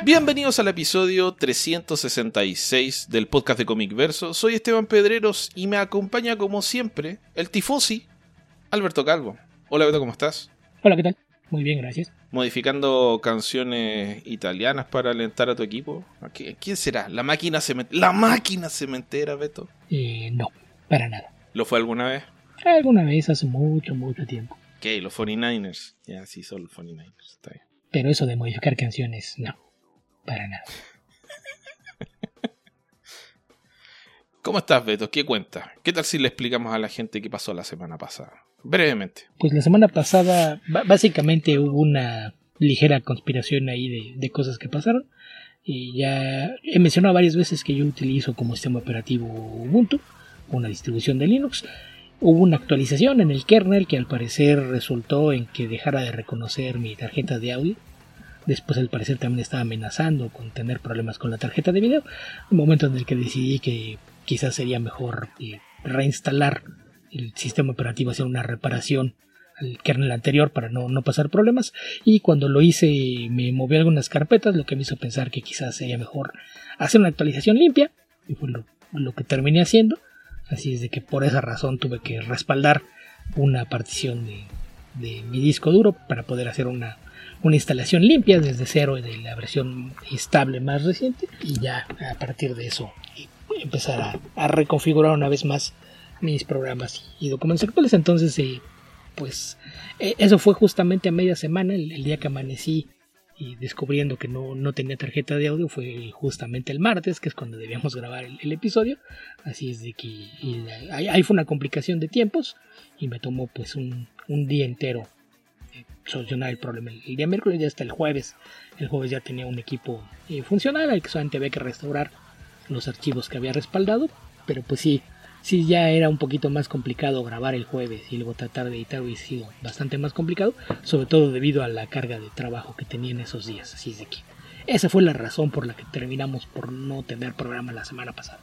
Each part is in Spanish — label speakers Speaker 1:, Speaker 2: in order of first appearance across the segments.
Speaker 1: Bienvenidos al episodio 366 del podcast de Comic Verso. Soy Esteban Pedreros y me acompaña como siempre el tifosi Alberto Calvo. Hola Beto, ¿cómo estás?
Speaker 2: Hola, ¿qué tal? Muy bien, gracias.
Speaker 1: Modificando canciones italianas para alentar a tu equipo. ¿Quién será? ¿La máquina cementera, Beto?
Speaker 2: No, para nada.
Speaker 1: ¿Lo fue alguna vez?
Speaker 2: Alguna vez hace mucho tiempo.
Speaker 1: Ok, los 49ers. Ya, sí, son los 49ers. Está bien.
Speaker 2: Pero eso de modificar canciones, no, para nada.
Speaker 1: ¿Cómo estás, Beto? ¿Qué cuentas? ¿Qué tal si le explicamos a la gente qué pasó la semana pasada? Brevemente.
Speaker 2: Pues la semana pasada básicamente hubo una ligera conspiración ahí de cosas que pasaron. Y ya he mencionado varias veces que yo utilizo como sistema operativo Ubuntu, una distribución de Linux. Hubo una actualización en el kernel que al parecer resultó en que dejara de reconocer mi tarjeta de audio. Después al parecer también estaba amenazando con tener problemas con la tarjeta de video. Un momento en el que decidí que quizás sería mejor reinstalar el sistema operativo, hacer una reparación al kernel anterior para no pasar problemas. Y cuando lo hice me moví algunas carpetas, lo que me hizo pensar que quizás sería mejor hacer una actualización limpia. Y fue lo que terminé haciendo. Así es de que por esa razón tuve que respaldar una partición de mi disco duro para poder hacer una instalación limpia desde cero de la versión estable más reciente, y ya a partir de eso empezar a reconfigurar una vez más mis programas y documentos actuales. Entonces pues eso fue justamente a media semana, el día que amanecí y descubriendo que no tenía tarjeta de audio fue justamente el martes, que es cuando debíamos grabar el episodio. Así es de que ahí fue una complicación de tiempos y me tomó pues un día entero solucionar el problema. El día miércoles, ya hasta el jueves ya tenía un equipo funcional, al que solamente había que restaurar los archivos que había respaldado. Pero pues sí ya era un poquito más complicado grabar el jueves y luego tratar de editar, hubiera sido bastante más complicado, sobre todo debido a la carga de trabajo que tenía en esos días. Así es de que esa fue la razón por la que terminamos por no tener programa la semana pasada.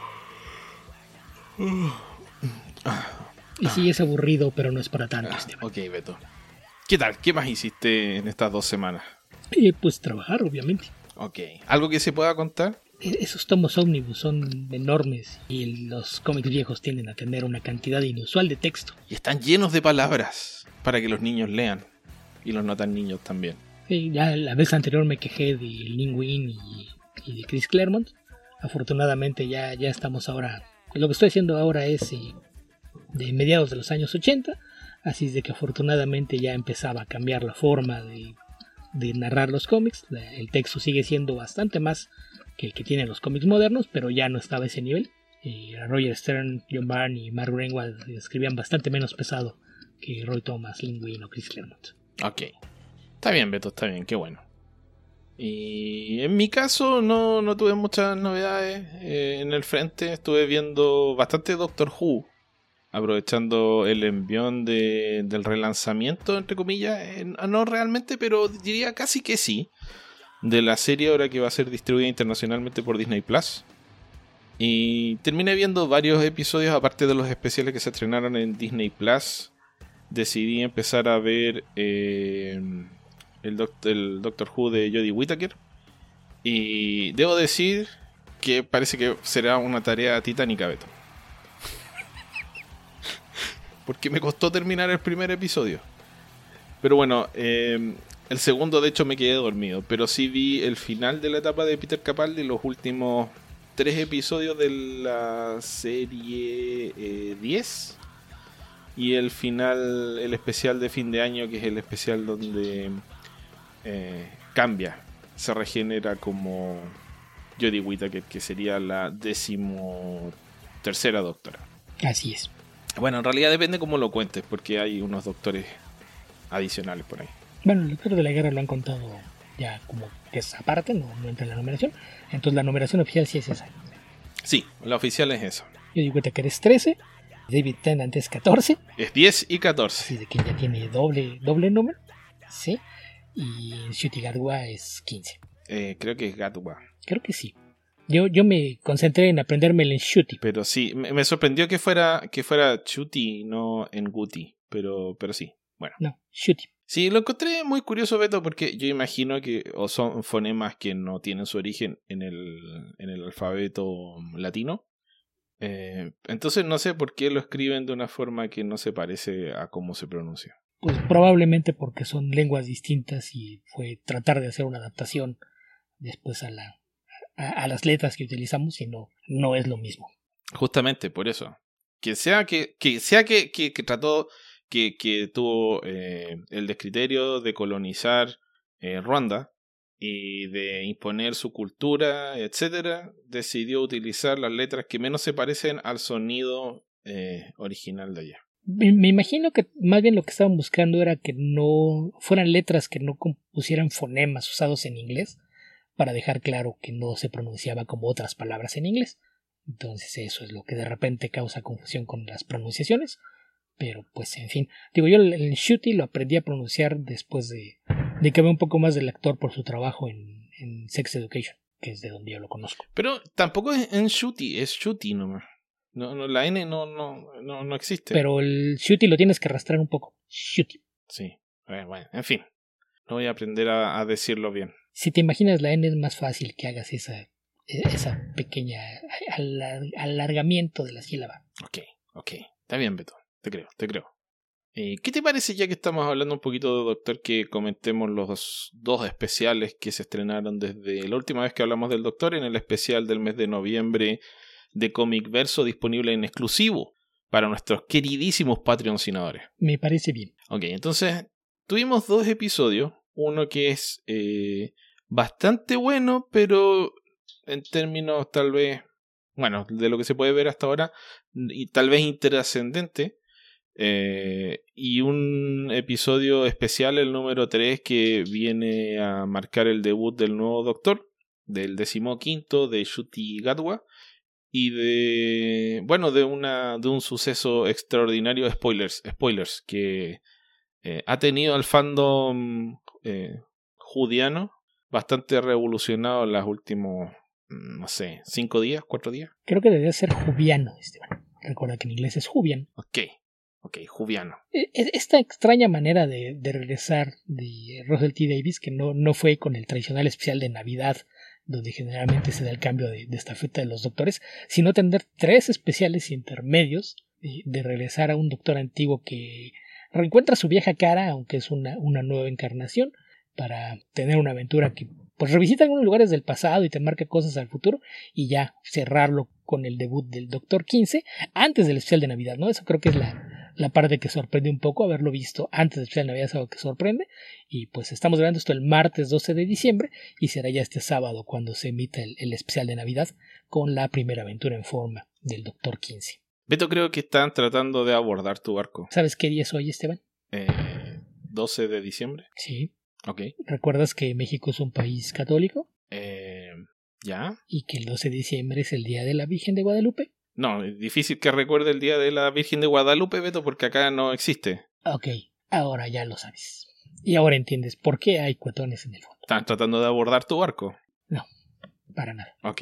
Speaker 2: Y sí, es aburrido, pero no es para tanto, Esteban.
Speaker 1: Ok, Beto. ¿Qué tal? ¿Qué más hiciste en estas 2 semanas?
Speaker 2: Pues trabajar, obviamente.
Speaker 1: Ok. ¿Algo que se pueda contar?
Speaker 2: Esos tomos ómnibus son enormes y los cómics viejos tienden a tener una cantidad inusual de texto.
Speaker 1: Y están llenos de palabras para que los niños lean. Y los no tan niños también.
Speaker 2: Sí, ya la vez anterior me quejé de Lin Wein y de Chris Claremont. Afortunadamente ya estamos ahora. Lo que estoy haciendo ahora es de mediados de los años 80. Así es de que afortunadamente ya empezaba a cambiar la forma de narrar los cómics. El texto sigue siendo bastante más que el que tienen los cómics modernos, pero ya no estaba a ese nivel. Roger Stern, John Byrne y Mark Greenwald escribían bastante menos pesado que Roy Thomas, Lin Wein o Chris Claremont.
Speaker 1: Ok. Está bien, Beto, está bien, qué bueno. Y en mi caso no tuve muchas novedades en el frente. Estuve viendo bastante Doctor Who, aprovechando el envión del relanzamiento, entre comillas, no realmente, pero diría casi que sí, de la serie ahora que va a ser distribuida internacionalmente por Disney Plus. Y terminé viendo varios episodios, aparte de los especiales que se estrenaron en Disney Plus. Decidí empezar a ver el Doctor Who de Jodie Whittaker. Y debo decir que parece que será una tarea titánica, Beto. Porque me costó terminar el primer episodio. Pero bueno, el segundo de hecho me quedé dormido. Pero sí vi el final de la etapa de Peter Capaldi, los últimos 3 episodios de la serie 10. Y el final, el especial de fin de año, que es el especial donde cambia, se regenera como Jodie Whittaker, que sería la 13ª doctora.
Speaker 2: Así es.
Speaker 1: Bueno, en realidad depende cómo lo cuentes, porque hay unos doctores adicionales por ahí.
Speaker 2: Bueno, el Doctor de la Guerra lo han contado ya como que es aparte, no entra en la numeración. Entonces la numeración oficial sí es esa.
Speaker 1: Sí, la oficial es eso.
Speaker 2: Jodie Whittaker es 13, David Tennant es 14.
Speaker 1: Es 10 y 14.
Speaker 2: Así de que ya tiene doble número. Sí. Y Ncuti Gatwa es 15.
Speaker 1: Creo que es Gatwa.
Speaker 2: Creo que sí. Yo me concentré en aprenderme el Ncuti.
Speaker 1: Pero sí, me sorprendió que fuera Chuti, no Nguti. Pero sí. Bueno.
Speaker 2: No, Shuti.
Speaker 1: Sí, lo encontré muy curioso, Beto, porque yo imagino que o son fonemas que no tienen su origen en el alfabeto latino. Entonces no sé por qué lo escriben de una forma que no se parece a cómo se pronuncia.
Speaker 2: Pues probablemente porque son lenguas distintas y fue tratar de hacer una adaptación después a las letras que utilizamos y no es lo mismo.
Speaker 1: Justamente por eso. Que trató, que tuvo el descriterio de colonizar Ruanda y de imponer su cultura, etcétera, decidió utilizar las letras que menos se parecen al sonido original de allá.
Speaker 2: Me imagino que más bien lo que estaban buscando era que no fueran letras que no compusieran fonemas usados en inglés, para dejar claro que no se pronunciaba como otras palabras en inglés. Entonces eso es lo que de repente causa confusión con las pronunciaciones. Pero pues en fin, digo, yo el Shuti lo aprendí a pronunciar después de que veo un poco más del actor por su trabajo en Sex Education, que es de donde yo lo conozco.
Speaker 1: Pero tampoco es en Shuti, es Shuti nomás. No, la N no existe.
Speaker 2: Pero el Shuti lo tienes que arrastrar un poco. Shuti.
Speaker 1: Sí, bueno, en fin. No voy a aprender a decirlo bien.
Speaker 2: Si te imaginas la N es más fácil que hagas esa pequeña alargamiento de la sílaba.
Speaker 1: Ok. Está bien, Beto. Te creo. ¿Qué te parece, ya que estamos hablando un poquito de Doctor, que comentemos los dos especiales que se estrenaron desde la última vez que hablamos del Doctor, en el especial del mes de noviembre de Comic Verso, disponible en exclusivo para nuestros queridísimos patrocinadores?
Speaker 2: Me parece bien.
Speaker 1: Ok, entonces tuvimos dos episodios. Uno que es bastante bueno, pero en términos tal vez, bueno, de lo que se puede ver hasta ahora, y tal vez intrascendente. Y un episodio especial, el número 3, que viene a marcar el debut del nuevo Doctor, del 15º de Ncuti Gatwa, y de un suceso extraordinario, spoilers, que ha tenido al fandom judiano bastante revolucionado en los últimos, no sé, 5 días, 4 días.
Speaker 2: Creo que debería ser jubiano, Esteban. Recuerda que en inglés es jubian.
Speaker 1: Ok, jubiano.
Speaker 2: Esta extraña manera de regresar de Russell T. Davies, que no fue con el tradicional especial de Navidad, donde generalmente se da el cambio de estafeta de los doctores, sino tener 3 especiales intermedios de regresar a un doctor antiguo que reencuentra su vieja cara, aunque es una nueva encarnación, para tener una aventura que pues revisita algunos lugares del pasado y te marca cosas al futuro, y ya cerrarlo con el debut del Doctor 15 antes del especial de Navidad, ¿no? Eso creo que es la parte que sorprende un poco, haberlo visto antes del especial de Navidad es algo que sorprende. Y pues estamos grabando esto el martes 12 de diciembre y será ya este sábado cuando se emita el especial de Navidad con la primera aventura en forma del Doctor 15.
Speaker 1: Beto, creo que están tratando de abordar tu barco.
Speaker 2: ¿Sabes qué día es hoy, Esteban?
Speaker 1: 12 de diciembre.
Speaker 2: Sí.
Speaker 1: Ok.
Speaker 2: ¿Recuerdas que México es un país católico?
Speaker 1: ¿Ya?
Speaker 2: Y que el 12 de diciembre es el día de la Virgen de Guadalupe.
Speaker 1: No, es difícil que recuerde el día de la Virgen de Guadalupe, Beto, porque acá no existe.
Speaker 2: Ok, ahora ya lo sabes. Y ahora entiendes por qué hay cuetones en el fondo.
Speaker 1: ¿Están tratando de abordar tu barco?
Speaker 2: No, para nada.
Speaker 1: Ok.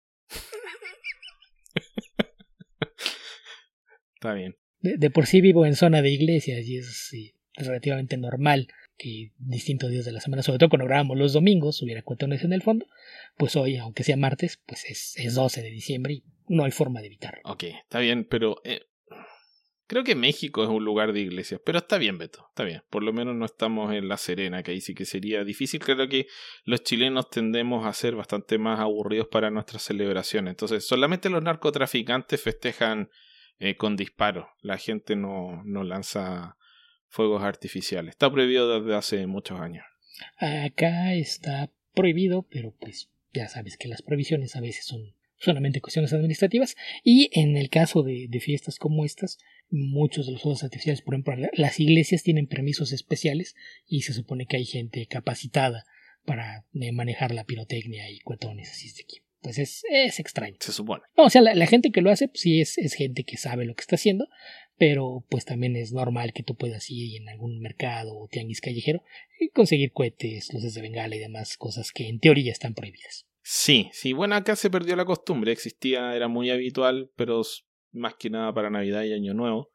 Speaker 1: Está bien.
Speaker 2: De por sí vivo en zona de iglesias y es relativamente normal que distintos días de la semana, sobre todo cuando grabamos los domingos, hubiera cuetones en el fondo. Pues hoy, aunque sea martes, pues es 12 de diciembre y no hay forma de evitarlo.
Speaker 1: Ok, está bien, pero creo que México es un lugar de iglesias, pero está bien, Beto, está bien. Por lo menos no estamos en La Serena, que ahí sí que sería difícil. Creo que los chilenos tendemos a ser bastante más aburridos para nuestras celebraciones. Entonces, solamente los narcotraficantes festejan con disparos. La gente no lanza fuegos artificiales. Está prohibido desde hace muchos años.
Speaker 2: Acá está prohibido, pero pues ya sabes que las prohibiciones a veces son solamente cuestiones administrativas, y en el caso de fiestas como estas, muchos de los fuegos artificiales, por ejemplo, las iglesias tienen permisos especiales y se supone que hay gente capacitada para manejar la pirotecnia y cuetones, así es de aquí. Pues es extraño.
Speaker 1: Se supone.
Speaker 2: No, o sea, la gente que lo hace, pues sí es gente que sabe lo que está haciendo, pero pues también es normal que tú puedas ir en algún mercado o tianguis callejero y conseguir cohetes, luces de bengala y demás cosas que en teoría están prohibidas.
Speaker 1: Sí, bueno, acá se perdió la costumbre, era muy habitual, pero más que nada para Navidad y Año Nuevo.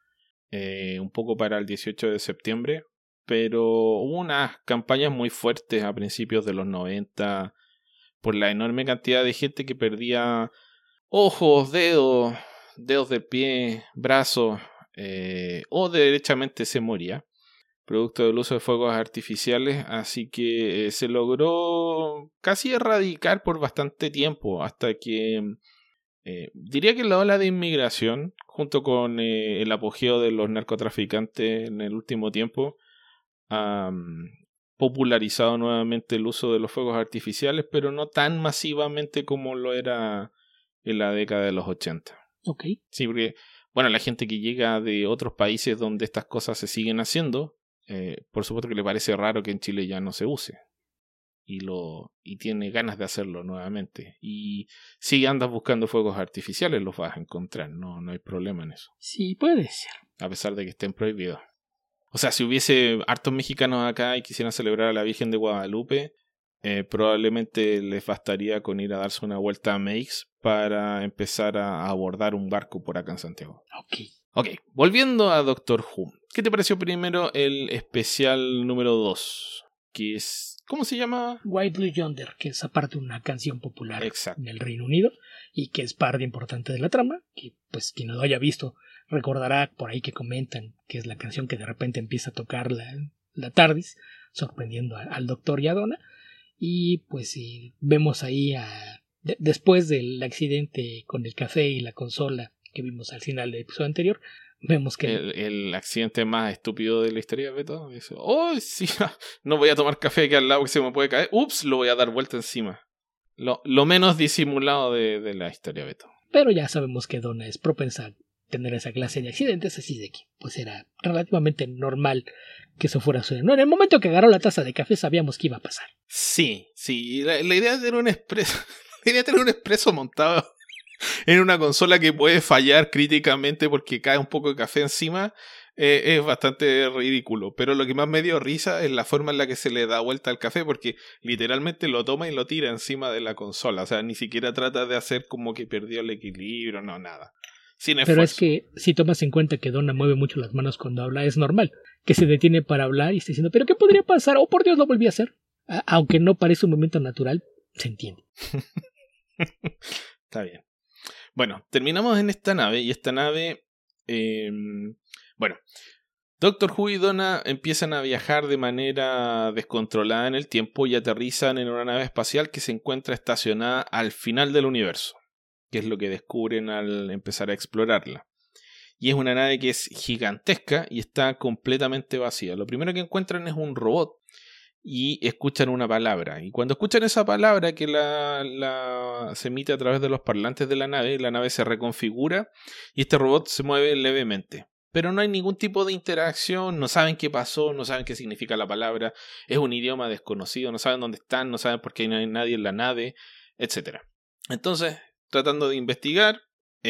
Speaker 1: un poco para el 18 de septiembre, pero hubo unas campañas muy fuertes a principios de los 90 por la enorme cantidad de gente que perdía ojos, dedos del pie, brazos, o derechamente se moría, producto del uso de fuegos artificiales, así que se logró casi erradicar por bastante tiempo, hasta que diría que la ola de inmigración, junto con el apogeo de los narcotraficantes en el último tiempo, ha popularizado nuevamente el uso de los fuegos artificiales, pero no tan masivamente como lo era en la década de los 80.
Speaker 2: Ok.
Speaker 1: Sí, porque, bueno, la gente que llega de otros países donde estas cosas se siguen haciendo, por supuesto que le parece raro que en Chile ya no se use. Y tiene ganas de hacerlo nuevamente. Y si andas buscando fuegos artificiales, los vas a encontrar. No hay problema en eso.
Speaker 2: Sí, puede ser.
Speaker 1: A pesar de que estén prohibidos. O sea, si hubiese hartos mexicanos acá y quisieran celebrar a la Virgen de Guadalupe, probablemente les bastaría con ir a darse una vuelta a Meix para empezar a abordar un barco por acá en Santiago. Ok, volviendo a Doctor Who. ¿Qué te pareció primero el especial número 2? Que es... ¿Cómo se llama?
Speaker 2: White Blue Yonder, que es aparte una canción popular
Speaker 1: Exacto.
Speaker 2: en el Reino Unido y que es parte importante de la trama, que pues quien no lo haya visto recordará por ahí que comentan que es la canción que de repente empieza a tocar la TARDIS, sorprendiendo al Doctor y a Donna. Y pues vemos ahí después del accidente con el café y la consola que vimos al final del episodio anterior, vemos que
Speaker 1: el accidente más estúpido de la historia, Beto. Oh, sí, no voy a tomar café aquí al lado que se me puede caer. Ups, lo voy a dar vuelta encima. Lo menos disimulado de la historia, Beto.
Speaker 2: Pero ya sabemos que Donna es propensa a tener esa clase de accidentes, así de que pues era relativamente normal que eso fuera a suceder. No, en el momento que agarró la taza de café sabíamos que iba a pasar.
Speaker 1: Sí. La idea de tener un expreso. La idea de tener un expreso montado en una consola que puede fallar críticamente porque cae un poco de café encima, es bastante ridículo. Pero lo que más me dio risa es la forma en la que se le da vuelta al café, porque literalmente lo toma y lo tira encima de la consola. O sea, ni siquiera trata de hacer como que perdió el equilibrio, no, nada. Sin esfuerzo.
Speaker 2: Pero es que si tomas en cuenta que Donna mueve mucho las manos cuando habla, es normal que se detiene para hablar y esté diciendo, ¿pero qué podría pasar? Oh, por Dios, lo volví a hacer. Aunque no parece un momento natural, se entiende.
Speaker 1: Está bien. Bueno, terminamos en esta nave y esta nave... Doctor Who y Donna empiezan a viajar de manera descontrolada en el tiempo y aterrizan en una nave espacial que se encuentra estacionada al final del universo, que es lo que descubren al empezar a explorarla. Y es una nave que es gigantesca y está completamente vacía. Lo primero que encuentran es un robot y escuchan una palabra. Y cuando escuchan esa palabra que se emite a través de los parlantes de la nave se reconfigura y este robot se mueve levemente. Pero no hay ningún tipo de interacción, no saben qué pasó, no saben qué significa la palabra, es un idioma desconocido, no saben dónde están, no saben por qué no hay nadie en la nave, etc. Entonces, tratando de investigar,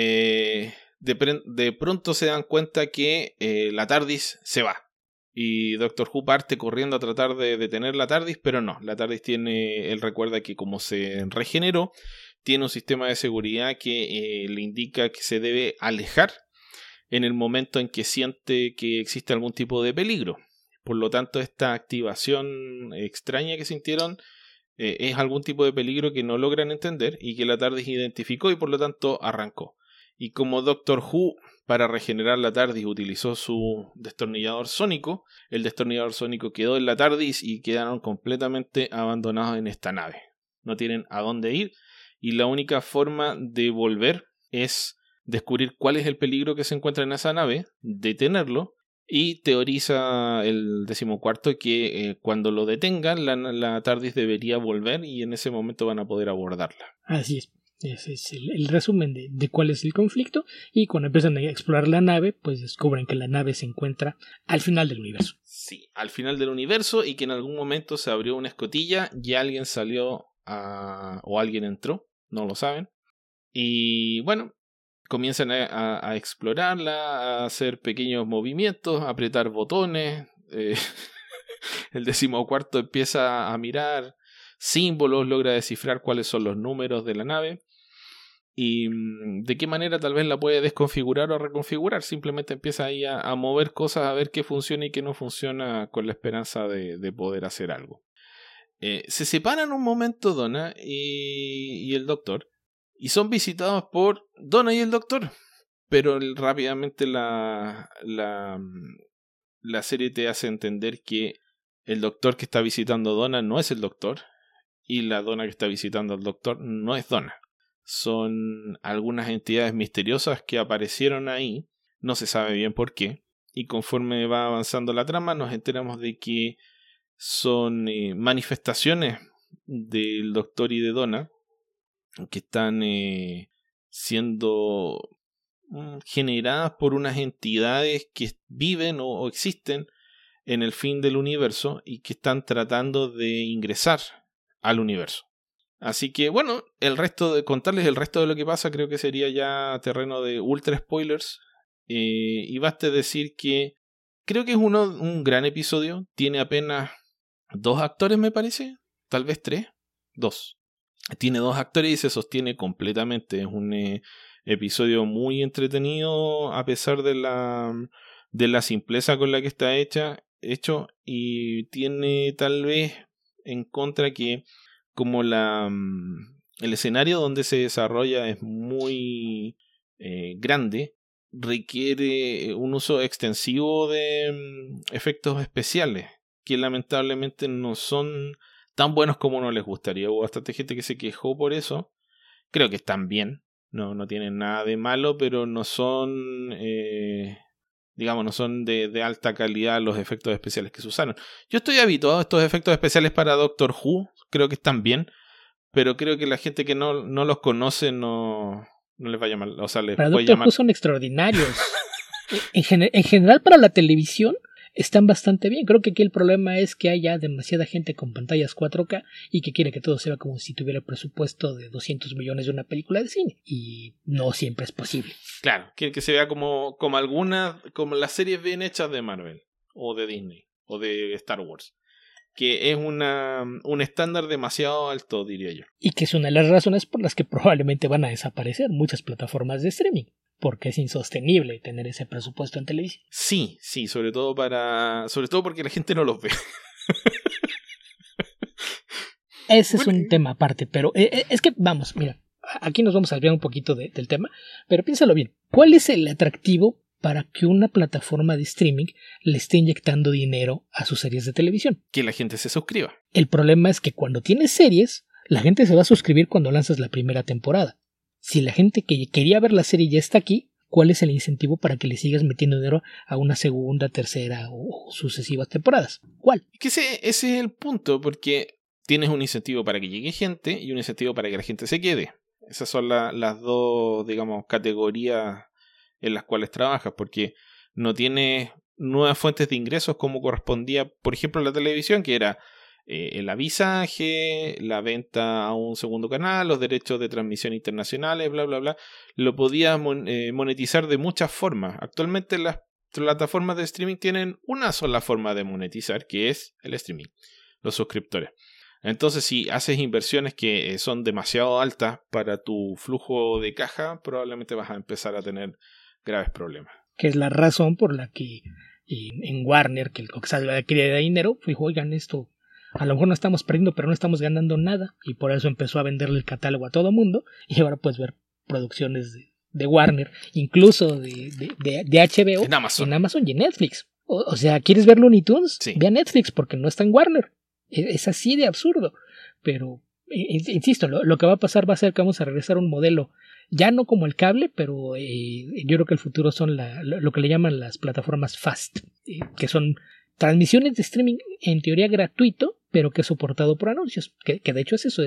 Speaker 1: de pronto se dan cuenta que la TARDIS se va. Y Doctor Who parte corriendo a tratar de detener la TARDIS, pero no. La TARDIS él recuerda que como se regeneró, tiene un sistema de seguridad que le indica que se debe alejar en el momento en que siente que existe algún tipo de peligro. Por lo tanto, esta activación extraña que sintieron es algún tipo de peligro que no logran entender y que la TARDIS identificó y por lo tanto arrancó. Y como Doctor Who, para regenerar la TARDIS, utilizó su destornillador sónico, el destornillador sónico quedó en la TARDIS y quedaron completamente abandonados en esta nave. No tienen a dónde ir y la única forma de volver es descubrir cuál es el peligro que se encuentra en esa nave, detenerlo, y teoriza el 14º que cuando lo detengan la TARDIS debería volver y en ese momento van a poder abordarla.
Speaker 2: Así es. Ese es el resumen de cuál es el conflicto, y cuando empiezan a explorar la nave, pues descubren que la nave se encuentra al final del universo.
Speaker 1: Sí, al final del universo, y que en algún momento se abrió una escotilla y alguien salió o alguien entró, no lo saben. Y bueno, comienzan a explorarla, a hacer pequeños movimientos, a apretar botones. El 14º empieza a mirar símbolos, logra descifrar cuáles son los números de la nave. y de qué manera tal vez la puede desconfigurar o reconfigurar. Simplemente empieza ahí a mover cosas, a ver qué funciona y qué no funciona, con la esperanza de poder hacer algo. Se separan un momento Donna y el Doctor, y son visitados por Donna y el Doctor, pero rápidamente la serie te hace entender que el Doctor que está visitando a Donna no es el Doctor, y la Donna que está visitando al Doctor no es Donna. Son algunas entidades misteriosas que aparecieron ahí, no se sabe bien por qué, y conforme va avanzando la trama nos enteramos de que son manifestaciones del Doctor y de Donna que están siendo generadas por unas entidades que viven o existen en el fin del universo y que están tratando de ingresar al universo. Así que bueno, contarles el resto de lo que pasa creo que sería ya terreno de ultra spoilers, y basta decir que creo que es un gran episodio. Tiene apenas 2 actores, me parece, tal vez 3, 2. Tiene 2 actores y se sostiene completamente. Es un episodio muy entretenido a pesar de la simpleza con la que está hecho, y tiene tal vez en contra que como el escenario donde se desarrolla es muy grande, requiere un uso extensivo de efectos especiales que lamentablemente no son tan buenos como uno les gustaría. Hubo bastante gente que se quejó por eso. Creo que están bien, no tienen nada de malo, pero no son no son de alta calidad los efectos especiales que se usaron. Yo estoy habituado a estos efectos especiales para Doctor Who, creo que están bien, pero creo que la gente que no los conoce no les va a llamar, o sea, les
Speaker 2: para
Speaker 1: puede
Speaker 2: Doctor
Speaker 1: llamar.
Speaker 2: Who son extraordinarios. En general, para la televisión están bastante bien. Creo que aquí el problema es que hay ya demasiada gente con pantallas 4K y que quiere que todo se vea como si tuviera el presupuesto de 200 millones de una película de cine, y no siempre es posible.
Speaker 1: Claro, quiere que se vea como las series bien hechas de Marvel o de Disney o de Star Wars, que es un estándar demasiado alto, diría yo.
Speaker 2: Y que es una de las razones por las que probablemente van a desaparecer muchas plataformas de streaming, porque es insostenible tener ese presupuesto en televisión.
Speaker 1: Sí, sobre todo porque la gente no los ve.
Speaker 2: Ese es un tema aparte, pero es que, vamos, mira, aquí nos vamos a desviar un poquito del tema, pero piénsalo bien. ¿Cuál es el atractivo para que una plataforma de streaming le esté inyectando dinero a sus series de televisión?
Speaker 1: Que la gente se suscriba.
Speaker 2: El problema es que cuando tienes series, la gente se va a suscribir cuando lanzas la primera temporada. Si la gente que quería ver la serie ya está aquí, ¿cuál es el incentivo para que le sigas metiendo dinero a una segunda, tercera o sucesivas temporadas? ¿Cuál?
Speaker 1: Que ese es el punto, porque tienes un incentivo para que llegue gente y un incentivo para que la gente se quede. Esas son las dos, digamos, categorías en las cuales trabajas, porque no tienes nuevas fuentes de ingresos como correspondía, por ejemplo, en la televisión, que era el avisaje, la venta a un segundo canal, los derechos de transmisión internacionales, bla, bla, bla. Lo podías monetizar de muchas formas. Actualmente las plataformas de streaming tienen una sola forma de monetizar, que es el streaming, los suscriptores. Entonces, si haces inversiones que son demasiado altas para tu flujo de caja, probablemente vas a empezar a tener graves problemas.
Speaker 2: Que es la razón por la que en Warner, que el que quería de dinero, dijo, oigan, esto a lo mejor no estamos perdiendo, pero no estamos ganando nada, y por eso empezó a venderle el catálogo a todo mundo, y ahora puedes ver producciones de Warner, incluso de HBO,
Speaker 1: en Amazon
Speaker 2: y en Netflix. O sea, ¿quieres ver Looney Tunes?
Speaker 1: Sí.
Speaker 2: Ve a Netflix porque no está en Warner. Es así de absurdo. Pero, insisto, lo que va a pasar va a ser que vamos a regresar a un modelo, ya no como el cable, pero yo creo que el futuro son lo que le llaman las plataformas FAST, que son transmisiones de streaming en teoría gratuito, pero que es soportado por anuncios. Que de hecho es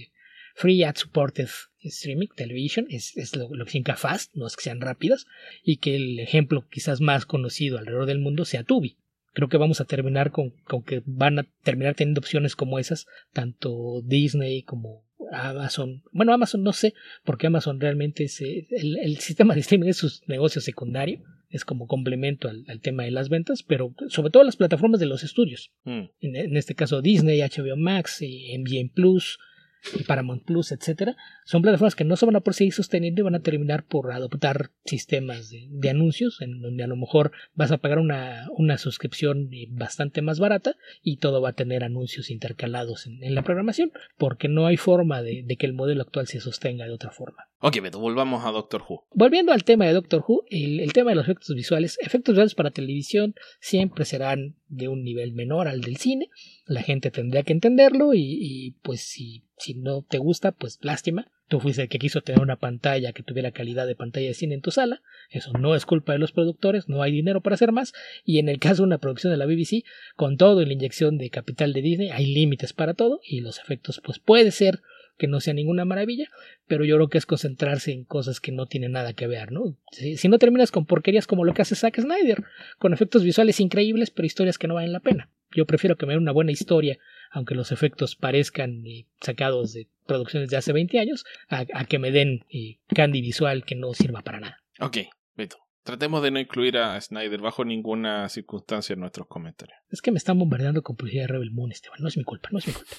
Speaker 2: Free Ad Supported Streaming Television, es lo que significa FAST, no es que sean rápidas, y que el ejemplo quizás más conocido alrededor del mundo sea Tubi. Creo que vamos a terminar con que van a terminar teniendo opciones como esas, tanto Disney como Amazon. Bueno, Amazon no sé, porque Amazon realmente es el sistema de streaming es su negocio secundario, es como complemento al tema de las ventas, pero sobre todo las plataformas de los estudios. En este caso Disney, HBO Max, MGM Plus, y Paramount Plus, etcétera, son plataformas que no se van a por seguir sosteniendo y van a terminar por adoptar sistemas de anuncios, en donde a lo mejor vas a pagar una suscripción bastante más barata y todo va a tener anuncios intercalados en la programación, porque no hay forma de que el modelo actual se sostenga de otra forma.
Speaker 1: Ok, Beto, volvamos a Doctor Who.
Speaker 2: Volviendo al tema de Doctor Who, el tema de los efectos visuales para televisión siempre serán de un nivel menor al del cine. La gente tendría que entenderlo y pues si no te gusta, pues lástima. Tú fuiste el que quiso tener una pantalla que tuviera calidad de pantalla de cine en tu sala. Eso no es culpa de los productores, no hay dinero para hacer más. Y en el caso de una producción de la BBC, con todo y la inyección de capital de Disney, hay límites para todo y los efectos pues puede ser que no sea ninguna maravilla, pero yo creo que es concentrarse en cosas que no tienen nada que ver, ¿no? Si no terminas con porquerías como lo que hace Zack Snyder, con efectos visuales increíbles, pero historias que no valen la pena. Yo prefiero que me den una buena historia, aunque los efectos parezcan sacados de producciones de hace 20 años, a que me den candy visual que no sirva para nada.
Speaker 1: Ok, Beto. Tratemos de no incluir a Snyder bajo ninguna circunstancia en nuestros comentarios.
Speaker 2: Es que me están bombardeando con publicidad de Rebel Moon, Esteban. No es mi culpa.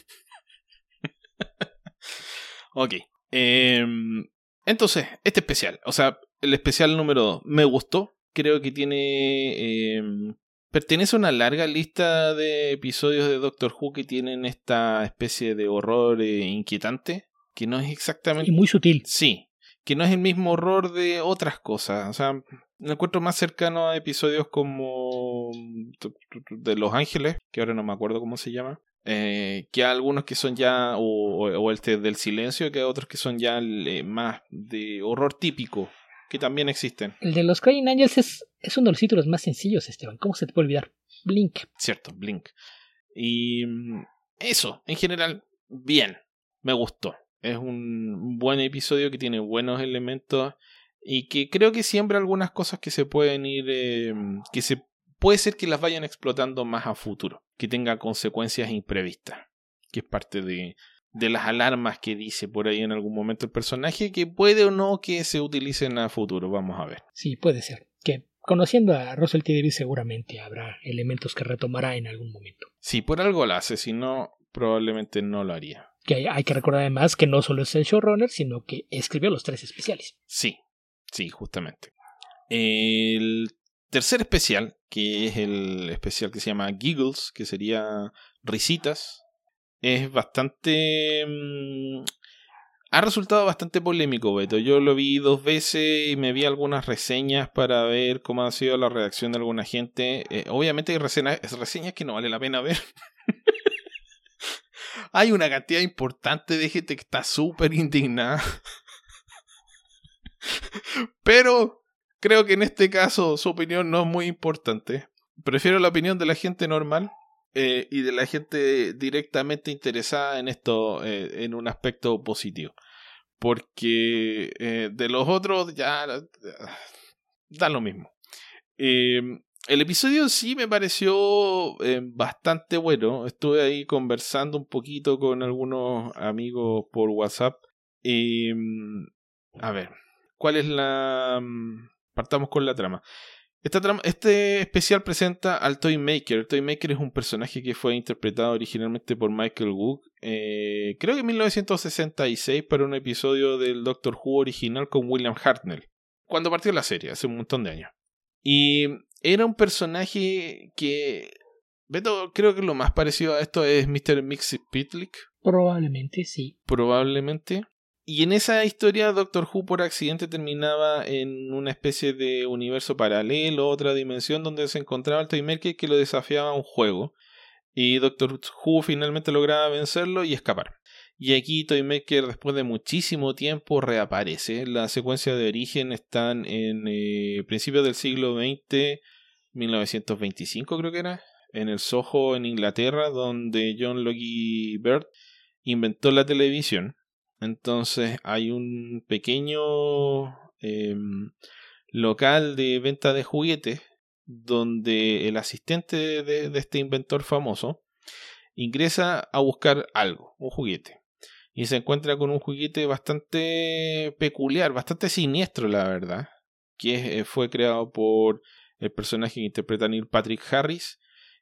Speaker 1: Ok. Entonces, este especial, o sea, el especial número 2, me gustó. Creo que tiene... pertenece a una larga lista de episodios de Doctor Who que tienen esta especie de horror inquietante, que no es exactamente...
Speaker 2: Y muy sutil.
Speaker 1: Sí, que no es el mismo horror de otras cosas. O sea, me encuentro más cercano a episodios como de Los Ángeles, que ahora no me acuerdo cómo se llama. Que a algunos que son ya o el del silencio, que a otros que son ya más de horror típico, que también existen.
Speaker 2: El de los Crying Angels es uno de los títulos más sencillos, Esteban. ¿Cómo se te puede olvidar? Blink.
Speaker 1: Cierto, Blink. Y eso, en general, bien, me gustó. Es un buen episodio que tiene buenos elementos y que creo que siembra algunas cosas que se pueden ir, puede ser que las vayan explotando más a futuro, que tenga consecuencias imprevistas, que es parte de las alarmas que dice por ahí en algún momento el personaje, que puede o no que se utilicen a futuro, vamos a ver.
Speaker 2: Sí, puede ser, que conociendo a Russell T. Davies seguramente habrá elementos que retomará en algún momento.
Speaker 1: Si por algo lo hace, si no, probablemente no lo haría.
Speaker 2: Que hay que recordar además que no solo es el showrunner, sino que escribió los 3 especiales.
Speaker 1: Sí, justamente. El tercer especial, que es el especial que se llama Giggles, que sería risitas, es bastante... ha resultado bastante polémico, Beto. Yo lo vi 2 veces y me vi algunas reseñas para ver cómo ha sido la reacción de alguna gente. Obviamente hay reseñas que no vale la pena ver. Hay una cantidad importante de gente que está súper indignada. Pero creo que en este caso su opinión no es muy importante. Prefiero la opinión de la gente normal y de la gente directamente interesada en esto, en un aspecto positivo. Porque de los otros ya da lo mismo. El episodio sí me pareció bastante bueno. Estuve ahí conversando un poquito con algunos amigos por WhatsApp. A ver, ¿cuál es la...? Partamos con la trama. Este especial presenta al Toymaker. El Toymaker es un personaje que fue interpretado originalmente por Michael Wood, creo que en 1966, para un episodio del Doctor Who original con William Hartnell, cuando partió la serie, hace un montón de años. Y era un personaje que... Beto, creo que lo más parecido a esto es Mr. Mxyzptlk.
Speaker 2: Probablemente, sí.
Speaker 1: Probablemente. Y en esa historia Doctor Who por accidente terminaba en una especie de universo paralelo, otra dimensión donde se encontraba el Toymaker que lo desafiaba a un juego. Y Doctor Who finalmente lograba vencerlo y escapar. Y aquí Toymaker después de muchísimo tiempo reaparece. La secuencia de origen están en principios del siglo XX, 1925 creo que era, en el Soho en Inglaterra, donde John Logie Baird inventó la televisión. Entonces hay un pequeño local de venta de juguetes donde el asistente de este inventor famoso ingresa a buscar algo, un juguete, y se encuentra con un juguete bastante peculiar, bastante siniestro la verdad, que fue creado por el personaje que interpreta Neil Patrick Harris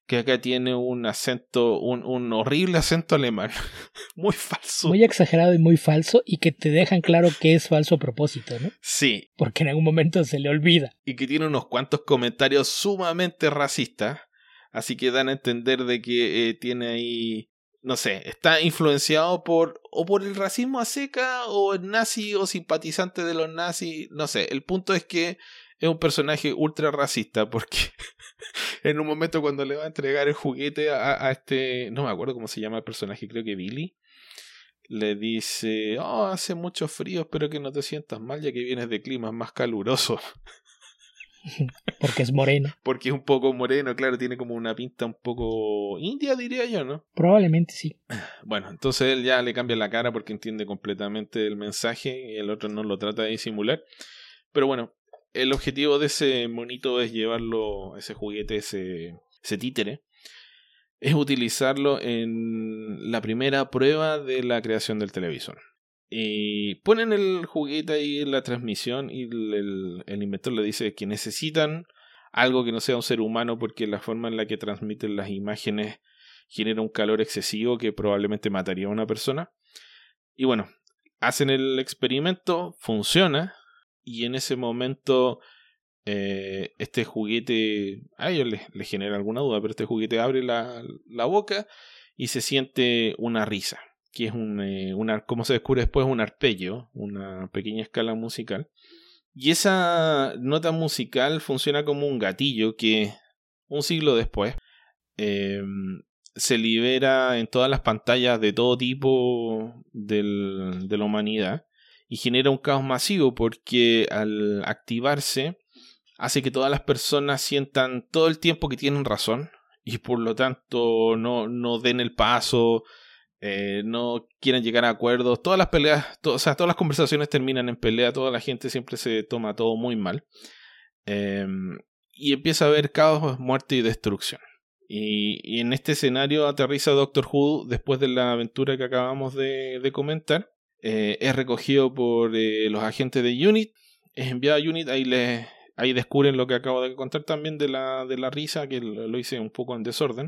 Speaker 1: que acá tiene un acento, un horrible acento alemán, muy falso.
Speaker 2: Muy exagerado y muy falso, y que te dejan claro que es falso a propósito, ¿no?
Speaker 1: Sí.
Speaker 2: Porque en algún momento se le olvida.
Speaker 1: Y que tiene unos cuantos comentarios sumamente racistas, así que dan a entender de que tiene ahí, no sé, está influenciado por el racismo a seca, o el nazi, o simpatizante de los nazis, no sé. El punto es que es un personaje ultra racista, porque en un momento cuando le va a entregar el juguete a este, no me acuerdo cómo se llama el personaje, creo que Billy, le dice, hace mucho frío, espero que no te sientas mal ya que vienes de climas más calurosos.
Speaker 2: Porque es moreno.
Speaker 1: Porque es un poco moreno, claro, tiene como una pinta un poco india, diría yo, ¿no?
Speaker 2: Probablemente sí.
Speaker 1: Bueno, entonces él ya le cambia la cara porque entiende completamente el mensaje y el otro no lo trata de disimular. Pero bueno, el objetivo de ese monito es llevarlo, ese juguete, ese títere, es utilizarlo en la primera prueba de la creación del televisor. Y ponen el juguete ahí en la transmisión y el inventor le dice que necesitan algo que no sea un ser humano porque la forma en la que transmiten las imágenes genera un calor excesivo que probablemente mataría a una persona. Y bueno, hacen el experimento, funciona, y en ese momento este juguete a ellos les genera alguna duda, pero este juguete abre la boca y se siente una risa, que es como se descubre después, un arpegio, una pequeña escala musical. Y esa nota musical funciona como un gatillo que un siglo después se libera en todas las pantallas de todo tipo de la humanidad y genera un caos masivo porque al activarse hace que todas las personas sientan todo el tiempo que tienen razón y por lo tanto no den el paso, no quieren llegar a acuerdos. Todas las peleas, todas las conversaciones terminan en pelea, toda la gente siempre se toma todo muy mal. Y empieza a haber caos, muerte y destrucción. Y en este escenario aterriza Doctor Who después de la aventura que acabamos de comentar. Es recogido por los agentes de UNIT, es enviado a UNIT, ahí descubren lo que acabo de contar también de la risa, que lo hice un poco en desorden.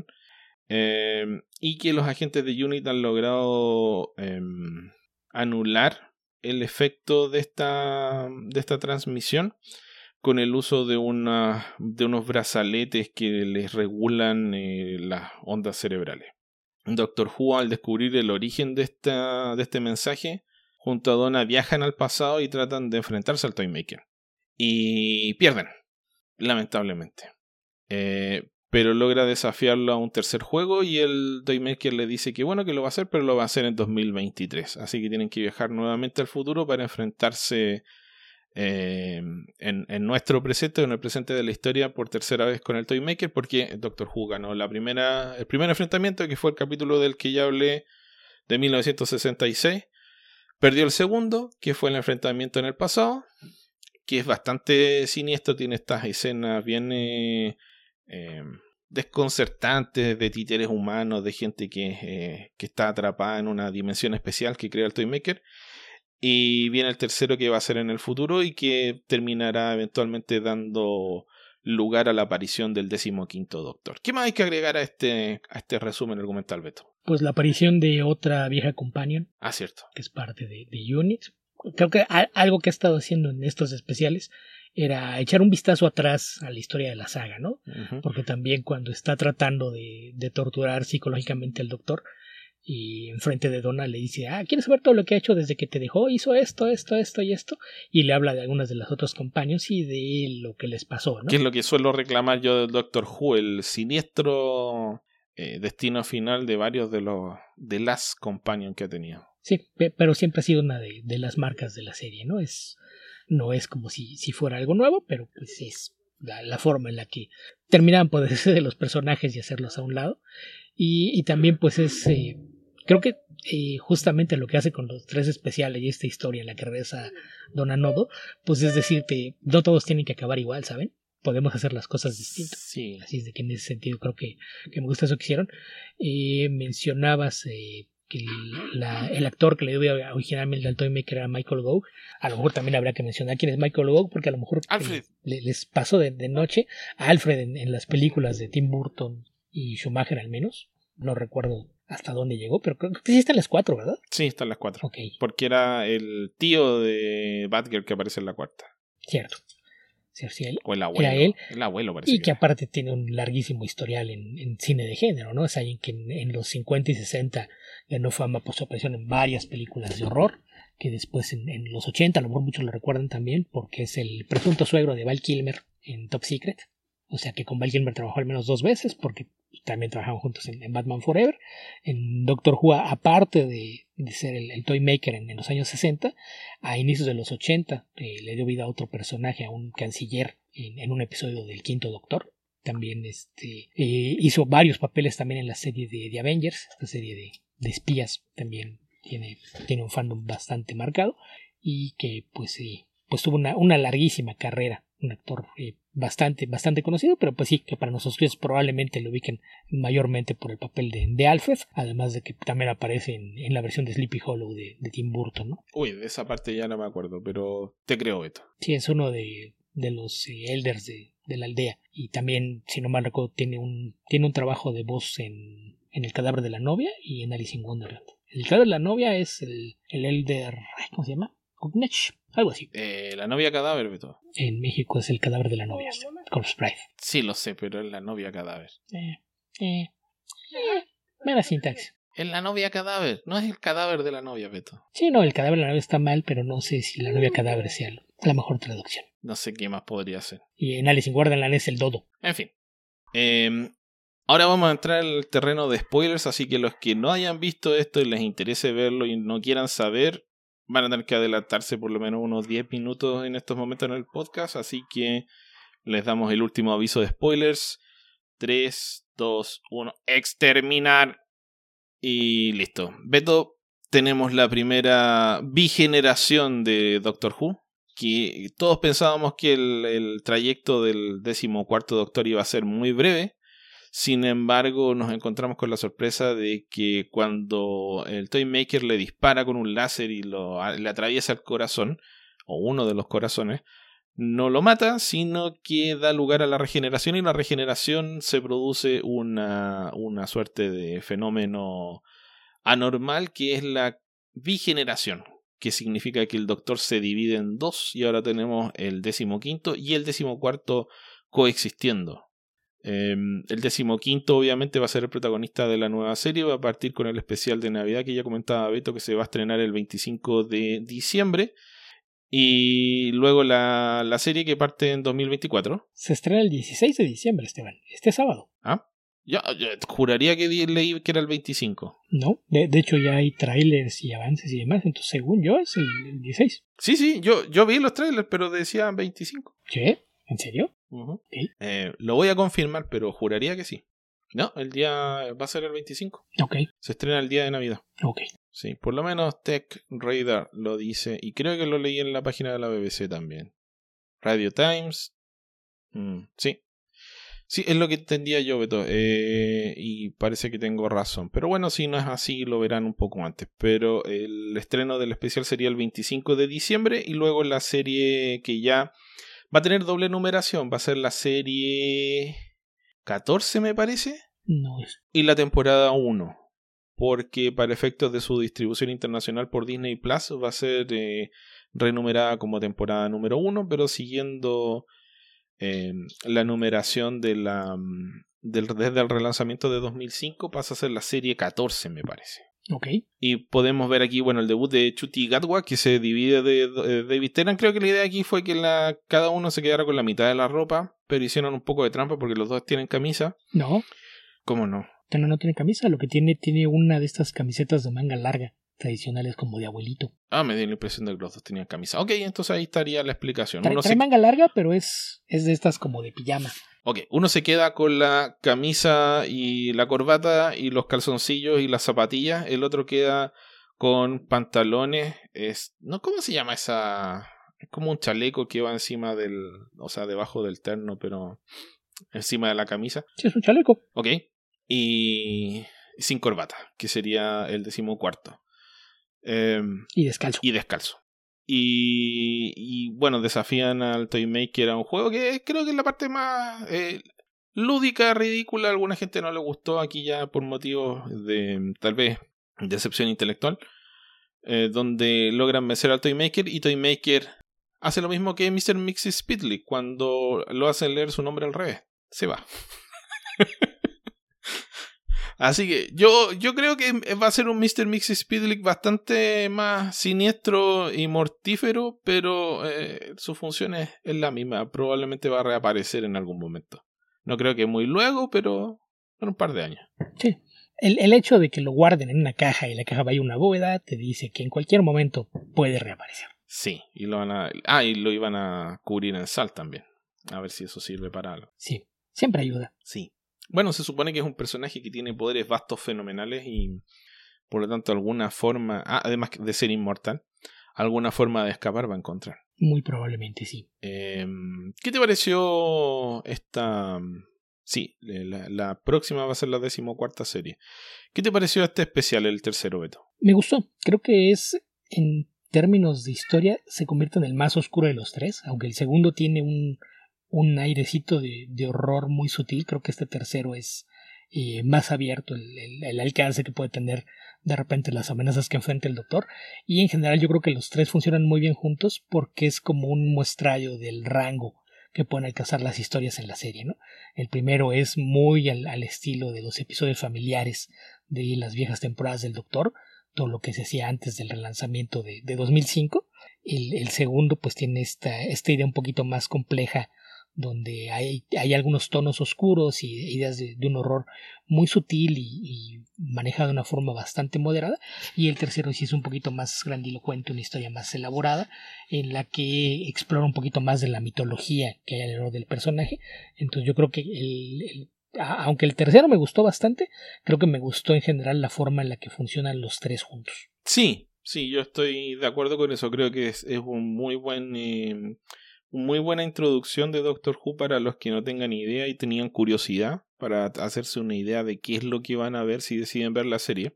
Speaker 1: Y que los agentes de UNIT han logrado anular el efecto de esta transmisión con el uso de unos brazaletes que les regulan las ondas cerebrales. Doctor Who, al descubrir el origen de este mensaje, junto a Donna viajan al pasado y tratan de enfrentarse al Toymaker. Y pierden, lamentablemente. Pero logra desafiarlo a un tercer juego y el Toymaker le dice que bueno, que lo va a hacer, pero lo va a hacer en 2023. Así que tienen que viajar nuevamente al futuro para enfrentarse en nuestro presente, en el presente de la historia, por tercera vez con el Toymaker, porque Doctor Who ganó el primer enfrentamiento, que fue el capítulo del que ya hablé, de 1966. Perdió el segundo, que fue el enfrentamiento en el pasado, que es bastante siniestro, tiene estas escenas bien desconcertantes de títeres humanos, de gente que está atrapada en una dimensión especial que crea el Toymaker. Y viene el tercero, que va a ser en el futuro y que terminará eventualmente dando lugar a la aparición del 15º Doctor. ¿Qué más hay que agregar a este resumen argumental, Beto?
Speaker 2: Pues la aparición de otra vieja companion.
Speaker 1: Cierto.
Speaker 2: Que es parte de UNIT. Creo que algo que ha estado haciendo en estos especiales era echar un vistazo atrás a la historia de la saga, ¿no? Uh-huh. Porque también cuando está tratando de torturar psicológicamente al Doctor, y enfrente de Donna le dice, ¿quieres saber todo lo que ha hecho desde que te dejó? Hizo esto y esto. Y le habla de algunas de las otras compañeros y de lo que les pasó, ¿no?
Speaker 1: Que es lo que suelo reclamar yo del Doctor Who, el siniestro destino final de varios de las companions que ha tenido.
Speaker 2: Sí, pero siempre ha sido una de las marcas de la serie, ¿no? No es como si fuera algo nuevo, pero pues es la forma en la que terminaban por deshacerse de los personajes y hacerlos a un lado. Y también pues es... creo que justamente lo que hace con los 3 especiales y esta historia en la que regresa Donna Nodo, pues es decirte, no todos tienen que acabar igual, ¿saben? Podemos hacer las cosas distintas.
Speaker 1: Sí.
Speaker 2: Así es de que en ese sentido creo que me gusta eso que hicieron. Mencionabas que el actor que le dio originalmente al Toymaker era Michael Gough. A lo mejor también habrá que mencionar quién es Michael Gough, porque a lo mejor les pasó de noche a Alfred en las películas de Tim Burton y Schumacher al menos. No recuerdo hasta dónde llegó, pero creo que sí están las 4, ¿verdad?
Speaker 1: Sí, están las 4.
Speaker 2: Ok,
Speaker 1: Porque era el tío de Batgirl que aparece en la 4.
Speaker 2: cierto. Sí,
Speaker 1: O el abuelo.
Speaker 2: era él.
Speaker 1: El abuelo parece
Speaker 2: Y que aparte tiene un larguísimo historial en cine de género, ¿no? Es alguien que en los 50 y 60 ganó fama por su aparición en varias películas de horror, que después en los 80, a lo mejor muchos lo recuerdan también, porque es el presunto suegro de Val Kilmer en Top Secret. O sea que con Val Kilmer trabajó al menos 2 veces, porque también trabajaron juntos en Batman Forever. En Doctor Who, aparte de ser el Toy Maker en los años 60, a inicios de los 80 le dio vida a otro personaje, a un canciller en un episodio del Quinto Doctor. También hizo varios papeles también en la serie de Avengers, esta serie de espías. También tiene un fandom bastante marcado y que pues tuvo una larguísima carrera. Un actor bastante conocido, pero pues sí, que para nosotros probablemente lo ubiquen mayormente por el papel de Alfred, además de que también aparece en la versión de Sleepy Hollow de Tim Burton, ¿no?
Speaker 1: Uy, de esa parte ya no me acuerdo, pero te creo, Beto.
Speaker 2: Sí, es uno de los elders de la aldea, y también, si no mal recuerdo, tiene un trabajo de voz en El cadáver de la novia y en Alice in Wonderland. El cadáver de la novia es el elder, ¿cómo se llama? Kugnech, algo así.
Speaker 1: La novia cadáver, Beto.
Speaker 2: En México es el cadáver de la novia, Corpse Bride.
Speaker 1: Sí, lo sé, pero es la novia cadáver.
Speaker 2: Mera sintaxis.
Speaker 1: Es la novia cadáver, no es el cadáver de la novia, Beto.
Speaker 2: Sí, no, el cadáver de la novia está mal, pero no sé si la novia cadáver sea la mejor traducción.
Speaker 1: No sé qué más podría ser.
Speaker 2: Y en Alice in Wonderland es el dodo.
Speaker 1: En fin. Ahora vamos a entrar al terreno de spoilers, así que los que no hayan visto esto y les interese verlo y no quieran saber, van a tener que adelantarse por lo menos unos 10 minutos en estos momentos en el podcast, así que les damos el último aviso de spoilers. 3, 2, 1, exterminar. Y listo. Beto, tenemos la primera bigeneración de Doctor Who, que todos pensábamos que el trayecto del 14º Doctor iba a ser muy breve. Sin embargo, nos encontramos con la sorpresa de que cuando el Toymaker le dispara con un láser y le atraviesa el corazón, o uno de los corazones, no lo mata, sino que da lugar a la regeneración, y la regeneración se produce una suerte de fenómeno anormal que es la bigeneración, que significa que el Doctor se divide en dos y ahora tenemos el 15º y el 14º coexistiendo. El 15º obviamente va a ser el protagonista de la nueva serie, va a partir con el especial de Navidad que ya comentaba Beto, que se va a estrenar el 25 de diciembre, y luego la serie que parte en 2024.
Speaker 2: Se estrena el 16 de diciembre, Esteban, este sábado.
Speaker 1: Yo juraría que leí que era el 25.
Speaker 2: No, de hecho ya hay trailers y avances y demás, entonces según yo es el 16.
Speaker 1: Sí, yo vi los trailers, pero decían 25.
Speaker 2: ¿Qué? ¿En serio?
Speaker 1: Okay. Lo voy a confirmar, pero juraría que sí. No, el día va a ser el 25.
Speaker 2: Ok.
Speaker 1: Se estrena el día de Navidad.
Speaker 2: Ok.
Speaker 1: Sí, por lo menos Tech Radar lo dice, y creo que lo leí en la página de la BBC también. Radio Times. Sí. Sí, es lo que entendía yo, Beto. Y parece que tengo razón. Pero bueno, si no es así, lo verán un poco antes. Pero el estreno del especial sería el 25 de diciembre. Y luego la serie que ya va a tener doble numeración. Va a ser la serie 14, me parece.
Speaker 2: No es.
Speaker 1: Y la temporada 1. Porque para efectos de su distribución internacional por Disney Plus va a ser renumerada como temporada número 1. Pero siguiendo la numeración desde el relanzamiento de 2005 pasa a ser la serie 14, me parece.
Speaker 2: Ok.
Speaker 1: Y podemos ver aquí, bueno, el debut de Ncuti Gatwa, que se divide de David Tennant. Creo que la idea aquí fue que cada uno se quedara con la mitad de la ropa, pero hicieron un poco de trampa porque los dos tienen camisa.
Speaker 2: No.
Speaker 1: ¿Cómo no?
Speaker 2: Tennant no tiene camisa, lo que tiene una de estas camisetas de manga larga, tradicionales como de abuelito.
Speaker 1: Me dio la impresión de que los dos tenían camisa. Ok, entonces ahí estaría la explicación.
Speaker 2: Trae manga larga, pero es de estas como de pijama. Ok,
Speaker 1: uno se queda con la camisa y la corbata y los calzoncillos y las zapatillas. El otro queda con pantalones. ¿Cómo se llama esa? Es como un chaleco que va encima debajo del terno, pero encima de la camisa.
Speaker 2: Sí, es un chaleco.
Speaker 1: Ok. Y sin corbata, que sería el 14º.
Speaker 2: Y descalzo.
Speaker 1: Y bueno, desafían al Toymaker a un juego que creo que es la parte más... lúdica, ridícula. A alguna gente no le gustó aquí ya por motivos de tal vez decepción intelectual. Donde logran vencer al Toymaker y Toymaker hace lo mismo que Mr. Mxyzptlk cuando lo hacen leer su nombre al revés. Se va. Así que yo creo que va a ser un Mr. Mxyzptlk bastante más siniestro y mortífero, pero su función es la misma. Probablemente va a reaparecer en algún momento. No creo que muy luego, pero en un par de años.
Speaker 2: Sí. El hecho de que lo guarden en una caja y la caja vaya a una bóveda te dice que en cualquier momento puede reaparecer.
Speaker 1: Sí, y lo iban a cubrir en sal también. A ver si eso sirve para algo.
Speaker 2: Sí, siempre ayuda.
Speaker 1: Sí. Bueno, se supone que es un personaje que tiene poderes vastos fenomenales y por lo tanto alguna forma, además de ser inmortal, alguna forma de escapar va a encontrar.
Speaker 2: Muy probablemente sí.
Speaker 1: ¿Qué te pareció esta? Sí, la próxima va a ser la 14ª serie. ¿Qué te pareció este especial, el tercero, Beto?
Speaker 2: Me gustó. Creo que es, en términos de historia, se convierte en el más oscuro de los tres, aunque el segundo tiene un airecito de horror muy sutil. Creo que este tercero es más abierto el alcance que puede tener de repente las amenazas que enfrenta el doctor, y en general yo creo que los tres funcionan muy bien juntos porque es como un muestrario del rango que pueden alcanzar las historias en la serie, ¿no? El primero es muy al estilo de los episodios familiares de las viejas temporadas del doctor, todo lo que se hacía antes del relanzamiento de 2005. El segundo pues tiene esta idea un poquito más compleja, donde hay algunos tonos oscuros y ideas de un horror muy sutil y manejado de una forma bastante moderada. Y el tercero sí es un poquito más grandilocuente, una historia más elaborada, en la que explora un poquito más de la mitología que hay alrededor del personaje. Entonces yo creo que aunque el tercero me gustó bastante, creo que me gustó en general la forma en la que funcionan los tres juntos.
Speaker 1: Sí, yo estoy de acuerdo con eso. Creo que es un muy muy buena introducción de Doctor Who para los que no tengan idea y tenían curiosidad para hacerse una idea de qué es lo que van a ver si deciden ver la serie.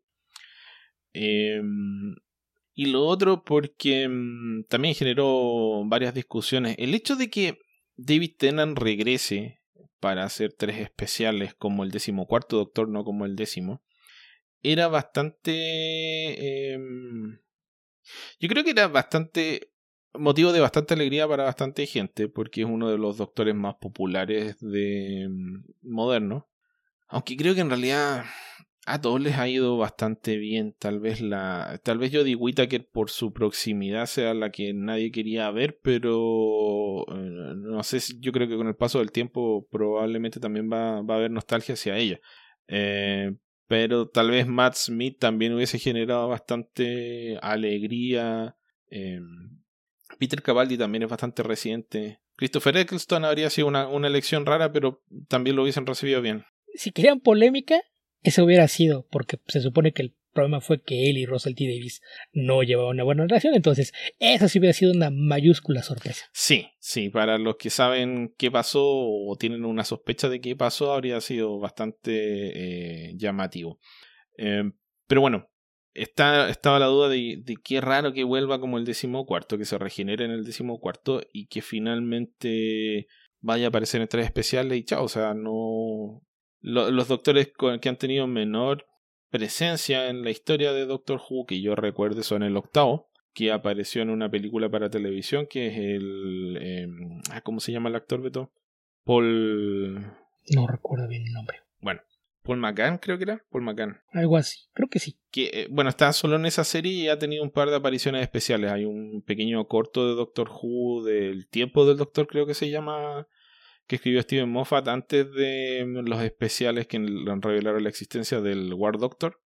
Speaker 1: Y lo otro porque también generó varias discusiones. El hecho de que David Tennant regrese para hacer 3 especiales como el 14º Doctor, no como el 10º, era bastante... yo creo que era motivo de bastante alegría para bastante gente, porque es uno de los doctores más populares de moderno. Aunque creo que en realidad a todos les ha ido bastante bien. Tal vez Jodie Whittaker por su proximidad sea la que nadie quería ver, pero no sé, yo creo que con el paso del tiempo probablemente también va a haber nostalgia hacia ella. Pero tal vez Matt Smith también hubiese generado bastante alegría. Peter Capaldi también es bastante reciente. Christopher Eccleston habría sido una elección rara, pero también lo hubiesen recibido bien.
Speaker 2: Si querían polémica, eso hubiera sido, porque se supone que el problema fue que él y Russell T. Davies no llevaban una buena relación, entonces esa sí hubiera sido una mayúscula sorpresa.
Speaker 1: Sí, para los que saben qué pasó o tienen una sospecha de qué pasó, habría sido bastante llamativo. Pero bueno, estaba la duda de qué raro que vuelva como el 14º, que se regenere en el 14º y que finalmente vaya a aparecer en 3 especiales y chao. O sea, no... Los doctores que han tenido menor presencia en la historia de Doctor Who, que yo recuerde, son el 8º, que apareció en una película para televisión, que es ¿cómo se llama el actor, Beto? Paul...
Speaker 2: No recuerdo bien el nombre.
Speaker 1: Bueno, Paul McGann, creo que era. Paul McGann.
Speaker 2: Algo así, creo que sí.
Speaker 1: Que, está solo en esa serie y ha tenido un par de apariciones especiales. Hay un pequeño corto de Doctor Who del tiempo del Doctor, creo que se llama, que escribió Steven Moffat antes de los especiales que revelaron la existencia del War Doctor.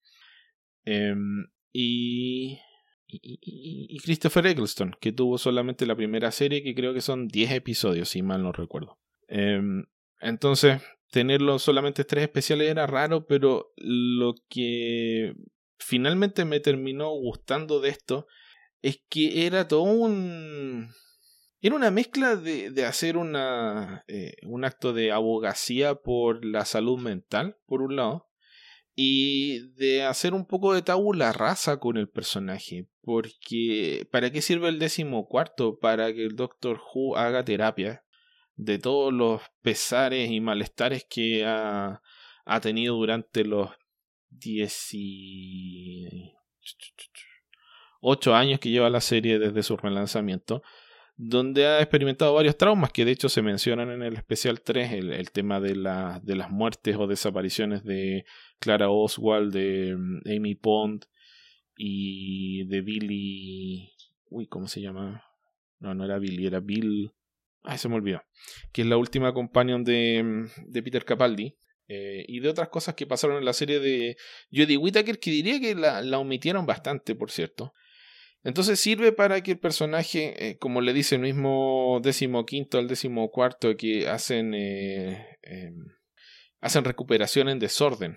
Speaker 1: Y Christopher Eccleston, que tuvo solamente la primera serie, que creo que son 10 episodios, si mal no recuerdo. Entonces, tenerlo solamente 3 especiales era raro, pero lo que finalmente me terminó gustando de esto es que era todo era una mezcla de hacer un acto de abogacía por la salud mental, por un lado, y de hacer un poco de tabula rasa con el personaje. Porque, ¿para qué sirve el 14º? Para que el Doctor Who haga terapia. de todos los pesares y malestares que ha tenido durante los 18 años que lleva la serie desde su relanzamiento, donde ha experimentado varios traumas que de hecho se mencionan en el especial 3, el tema de las muertes o desapariciones de Clara Oswald, de Amy Pond y de Billy... ¿cómo se llama? No era Billy, era Bill... se me olvidó. Que es la última companion de Peter Capaldi. Y de otras cosas que pasaron en la serie de Jodie Whittaker, que diría que la omitieron bastante, por cierto. Entonces sirve para que el personaje, como le dice el mismo 15º al 14º, que hacen recuperación en desorden.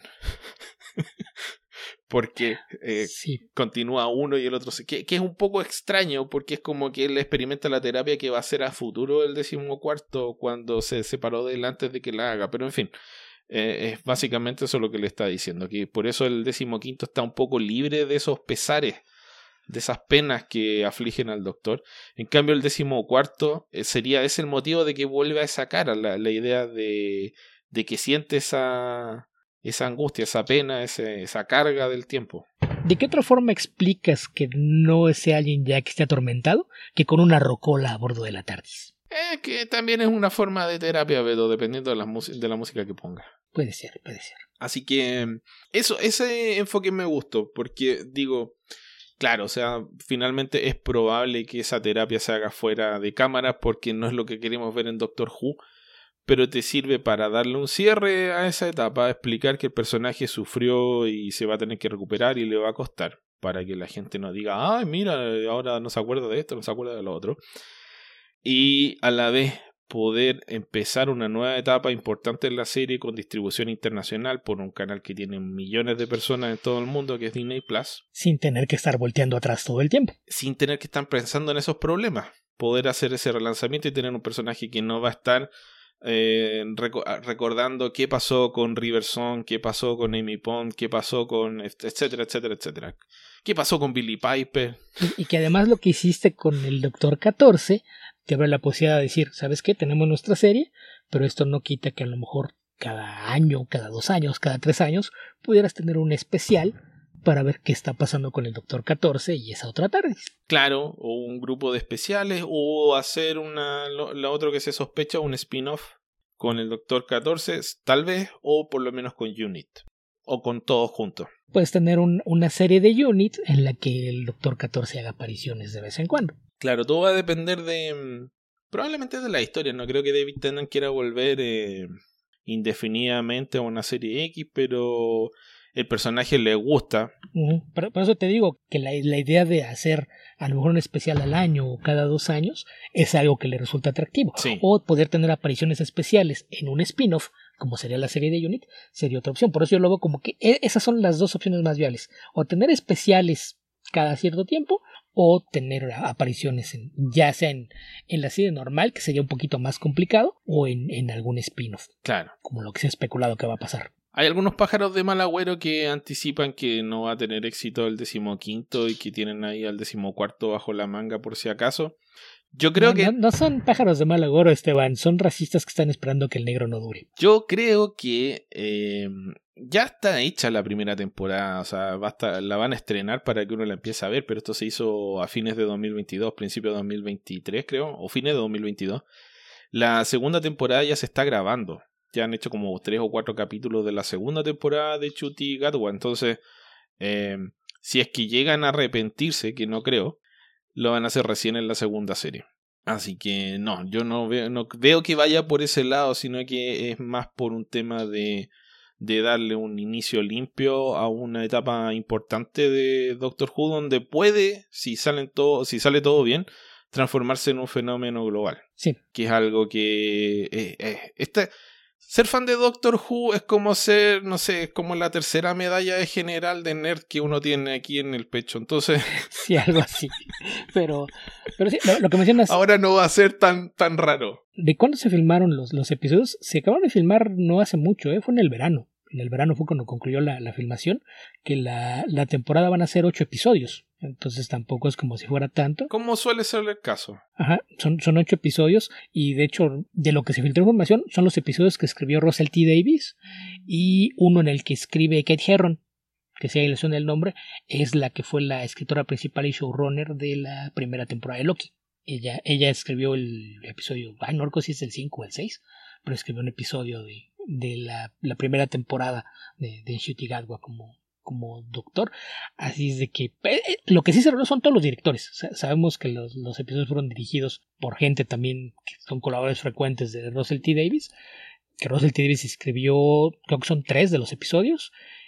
Speaker 1: Porque continúa uno y el otro. Que es un poco extraño, porque es como que él experimenta la terapia que va a hacer a futuro el 14º cuando se separó de él antes de que la haga. Pero en fin, es básicamente eso lo que le está diciendo. Que por eso el 15º está un poco libre de esos pesares, de esas penas que afligen al doctor. En cambio el 14º es el motivo de que vuelve a esa cara, la idea de que siente esa angustia, esa pena, esa carga del tiempo.
Speaker 2: ¿De qué otra forma explicas que no sea alguien ya que esté atormentado que con una rocola a bordo de la TARDIS?
Speaker 1: Que también es una forma de terapia, Beto, dependiendo de la música que ponga.
Speaker 2: Puede ser.
Speaker 1: Así que ese enfoque me gustó, porque digo, claro, o sea, finalmente es probable que esa terapia se haga fuera de cámara porque no es lo que queremos ver en Doctor Who, pero te sirve para darle un cierre a esa etapa, explicar que el personaje sufrió y se va a tener que recuperar y le va a costar, para que la gente no diga, ay, mira, ahora no se acuerda de esto, no se acuerda de lo otro. Y a la vez poder empezar una nueva etapa importante en la serie con distribución internacional por un canal que tiene millones de personas en todo el mundo, que es Disney Plus.
Speaker 2: Sin tener que estar volteando atrás todo el tiempo.
Speaker 1: Sin tener que estar pensando en esos problemas. Poder hacer ese relanzamiento y tener un personaje que no va a estar recordando qué pasó con River Song, qué pasó con Amy Pond, qué pasó con etcétera, etcétera, etcétera. ¿Qué pasó con Billie Piper?
Speaker 2: Y que además lo que hiciste con el Doctor 14 te abre la posibilidad de decir, ¿sabes qué? Tenemos nuestra serie, pero esto no quita que a lo mejor cada año, cada 2 años, cada 3 años pudieras tener un especial para ver qué está pasando con el Doctor 14 y esa otra tarde.
Speaker 1: Claro, o un grupo de especiales, o hacer la otra que se sospecha, un spin-off con el Doctor 14, tal vez, o por lo menos con UNIT, o con todos juntos.
Speaker 2: Puedes tener una serie de UNIT en la que el Doctor 14 haga apariciones de vez en cuando.
Speaker 1: Claro, todo va a depender probablemente de la historia. No creo que David Tennant quiera volver indefinidamente a una serie X, pero el personaje le gusta.
Speaker 2: Por eso te digo que la idea de hacer a lo mejor un especial al año o cada 2 años es algo que le resulta atractivo.
Speaker 1: Sí.
Speaker 2: O poder tener apariciones especiales en un spin-off, como sería la serie de UNIT, sería otra opción. Por eso yo lo veo como que esas son las 2 opciones más viables. O tener especiales cada cierto tiempo, o tener apariciones ya sea en la serie normal, que sería un poquito más complicado, o en algún spin-off.
Speaker 1: Claro.
Speaker 2: Como lo que se ha especulado que va a pasar.
Speaker 1: Hay algunos pájaros de mal agüero que anticipan que no va a tener éxito el 15º y que tienen ahí al 14º bajo la manga por si acaso. Yo creo que...
Speaker 2: No son pájaros de mal agüero, Esteban. Son racistas que están esperando que el negro no dure.
Speaker 1: Yo creo que ya está hecha la primera temporada. O sea, la van a estrenar para que uno la empiece a ver. Pero esto se hizo a fines de 2022, principios de 2023 creo. O fines de 2022. La segunda temporada ya se está grabando. Ya han hecho como 3 o 4 capítulos de la segunda temporada de Ncuti Gatwa. Entonces, si es que llegan a arrepentirse, que no creo, lo van a hacer recién en la segunda serie. Así que no, yo no veo que vaya por ese lado, sino que es más por un tema de darle un inicio limpio a una etapa importante de Doctor Who, donde puede, si sale todo bien, transformarse en un fenómeno global.
Speaker 2: Sí.
Speaker 1: Que es algo que... ser fan de Doctor Who es como ser, no sé, es como la tercera medalla de general de nerd que uno tiene aquí en el pecho. Entonces...
Speaker 2: Sí, algo así. Pero sí, lo que mencionas...
Speaker 1: Ahora no va a ser tan raro.
Speaker 2: ¿De cuándo se filmaron los episodios? Se acabaron de filmar no hace mucho, fue en el verano. En el verano fue cuando concluyó la filmación, que la temporada van a ser 8 episodios. Entonces tampoco es como si fuera tanto.
Speaker 1: Como suele ser el caso.
Speaker 2: Ajá, son 8 episodios y de hecho de lo que se filtró información son los episodios que escribió Russell T. Davies y uno en el que escribe Kate Herron, que si ahí le suena el nombre, es la que fue la escritora principal y showrunner de la primera temporada de Loki. Ella escribió el episodio, no recuerdo si es el 5 o el 6, pero escribió un episodio de la primera temporada de Ncuti Gatwa como doctor. Así es de que lo que sí se reveló son todos los directores. Sabemos que los episodios fueron dirigidos por gente también que son colaboradores frecuentes de Russell T. Davies, que Russell T. Davies escribió, creo que son 3 de los episodios,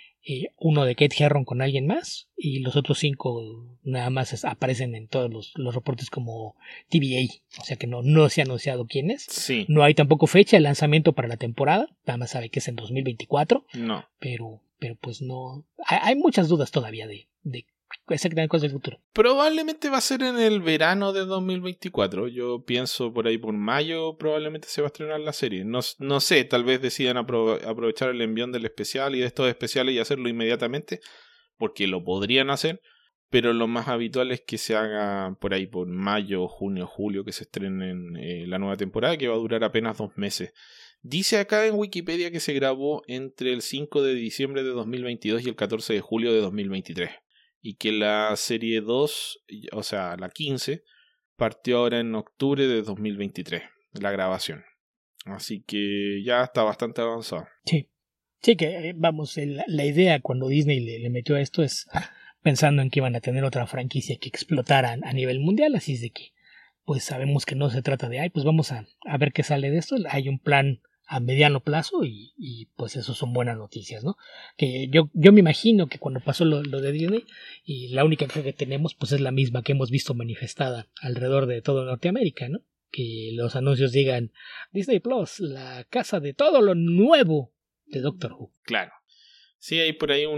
Speaker 2: uno de Kate Herron con alguien más, y los otros 5 nada más aparecen en todos los reportes como TVA, o sea que no se ha anunciado quién es.
Speaker 1: Sí.
Speaker 2: No hay tampoco fecha de lanzamiento para la temporada, nada más sabe que es en 2024.
Speaker 1: No.
Speaker 2: Pero pues no, hay muchas dudas todavía de exactamente cosas del futuro.
Speaker 1: Probablemente va a ser en el verano de 2024. Yo pienso por ahí por mayo probablemente se va a estrenar la serie. No sé, tal vez decidan aprovechar el envión del especial y de estos especiales y hacerlo inmediatamente, porque lo podrían hacer, pero lo más habitual es que se haga por ahí por mayo, junio, julio, que se estrenen la nueva temporada, que va a durar apenas 2 meses. Dice acá en Wikipedia que se grabó entre el 5 de diciembre de 2022 y el 14 de julio de 2023. Y que la serie 2, o sea, la 15, partió ahora en octubre de 2023, la grabación. Así que ya está bastante avanzado.
Speaker 2: Sí, que vamos, la idea cuando Disney le metió a esto es pensando en que iban a tener otra franquicia que explotara a nivel mundial, así es de que pues sabemos que no se trata de, pues vamos a ver qué sale de esto. Hay un plan a mediano plazo y pues eso son buenas noticias, ¿no? Que yo me imagino que cuando pasó lo de Disney, y la única que tenemos pues es la misma que hemos visto manifestada alrededor de todo Norteamérica, ¿no? Que los anuncios digan Disney Plus, la casa de todo lo nuevo de Doctor Who.
Speaker 1: Claro. Sí, hay por ahí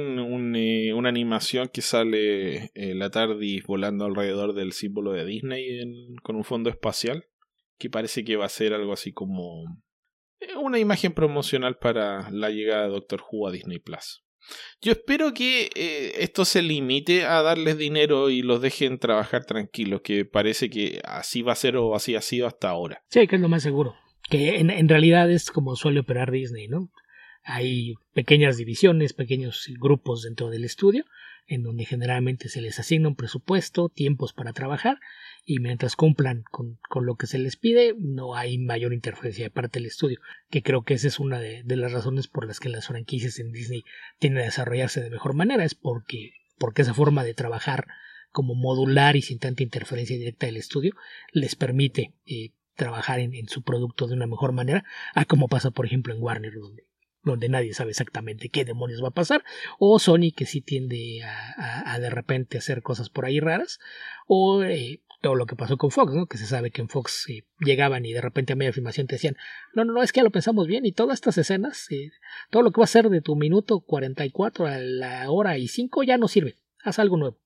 Speaker 1: una animación que sale la TARDIS volando alrededor del símbolo de Disney con un fondo espacial, que parece que va a ser algo así como una imagen promocional para la llegada de Doctor Who a Disney Plus. Yo espero que esto se limite a darles dinero y los dejen trabajar tranquilos, que parece que así va a ser o así ha sido hasta ahora.
Speaker 2: Sí, que es lo más seguro. Que en realidad es como suele operar Disney, ¿no? Hay pequeñas divisiones, pequeños grupos dentro del estudio, en donde generalmente se les asigna un presupuesto, tiempos para trabajar, y mientras cumplan con lo que se les pide, no hay mayor interferencia de parte del estudio, que creo que esa es una de las razones por las que las franquicias en Disney tienden a desarrollarse de mejor manera, es porque esa forma de trabajar como modular y sin tanta interferencia directa del estudio les permite trabajar en su producto de una mejor manera, a como pasa por ejemplo en Warner, donde nadie sabe exactamente qué demonios va a pasar, o Sony, que sí tiende a de repente hacer cosas por ahí raras, o todo lo que pasó con Fox, ¿no? Que se sabe que en Fox llegaban y de repente a media filmación te decían, no, es que ya lo pensamos bien y todas estas escenas, todo lo que va a ser de tu minuto 44 a la hora y 5 ya no sirve, haz algo nuevo.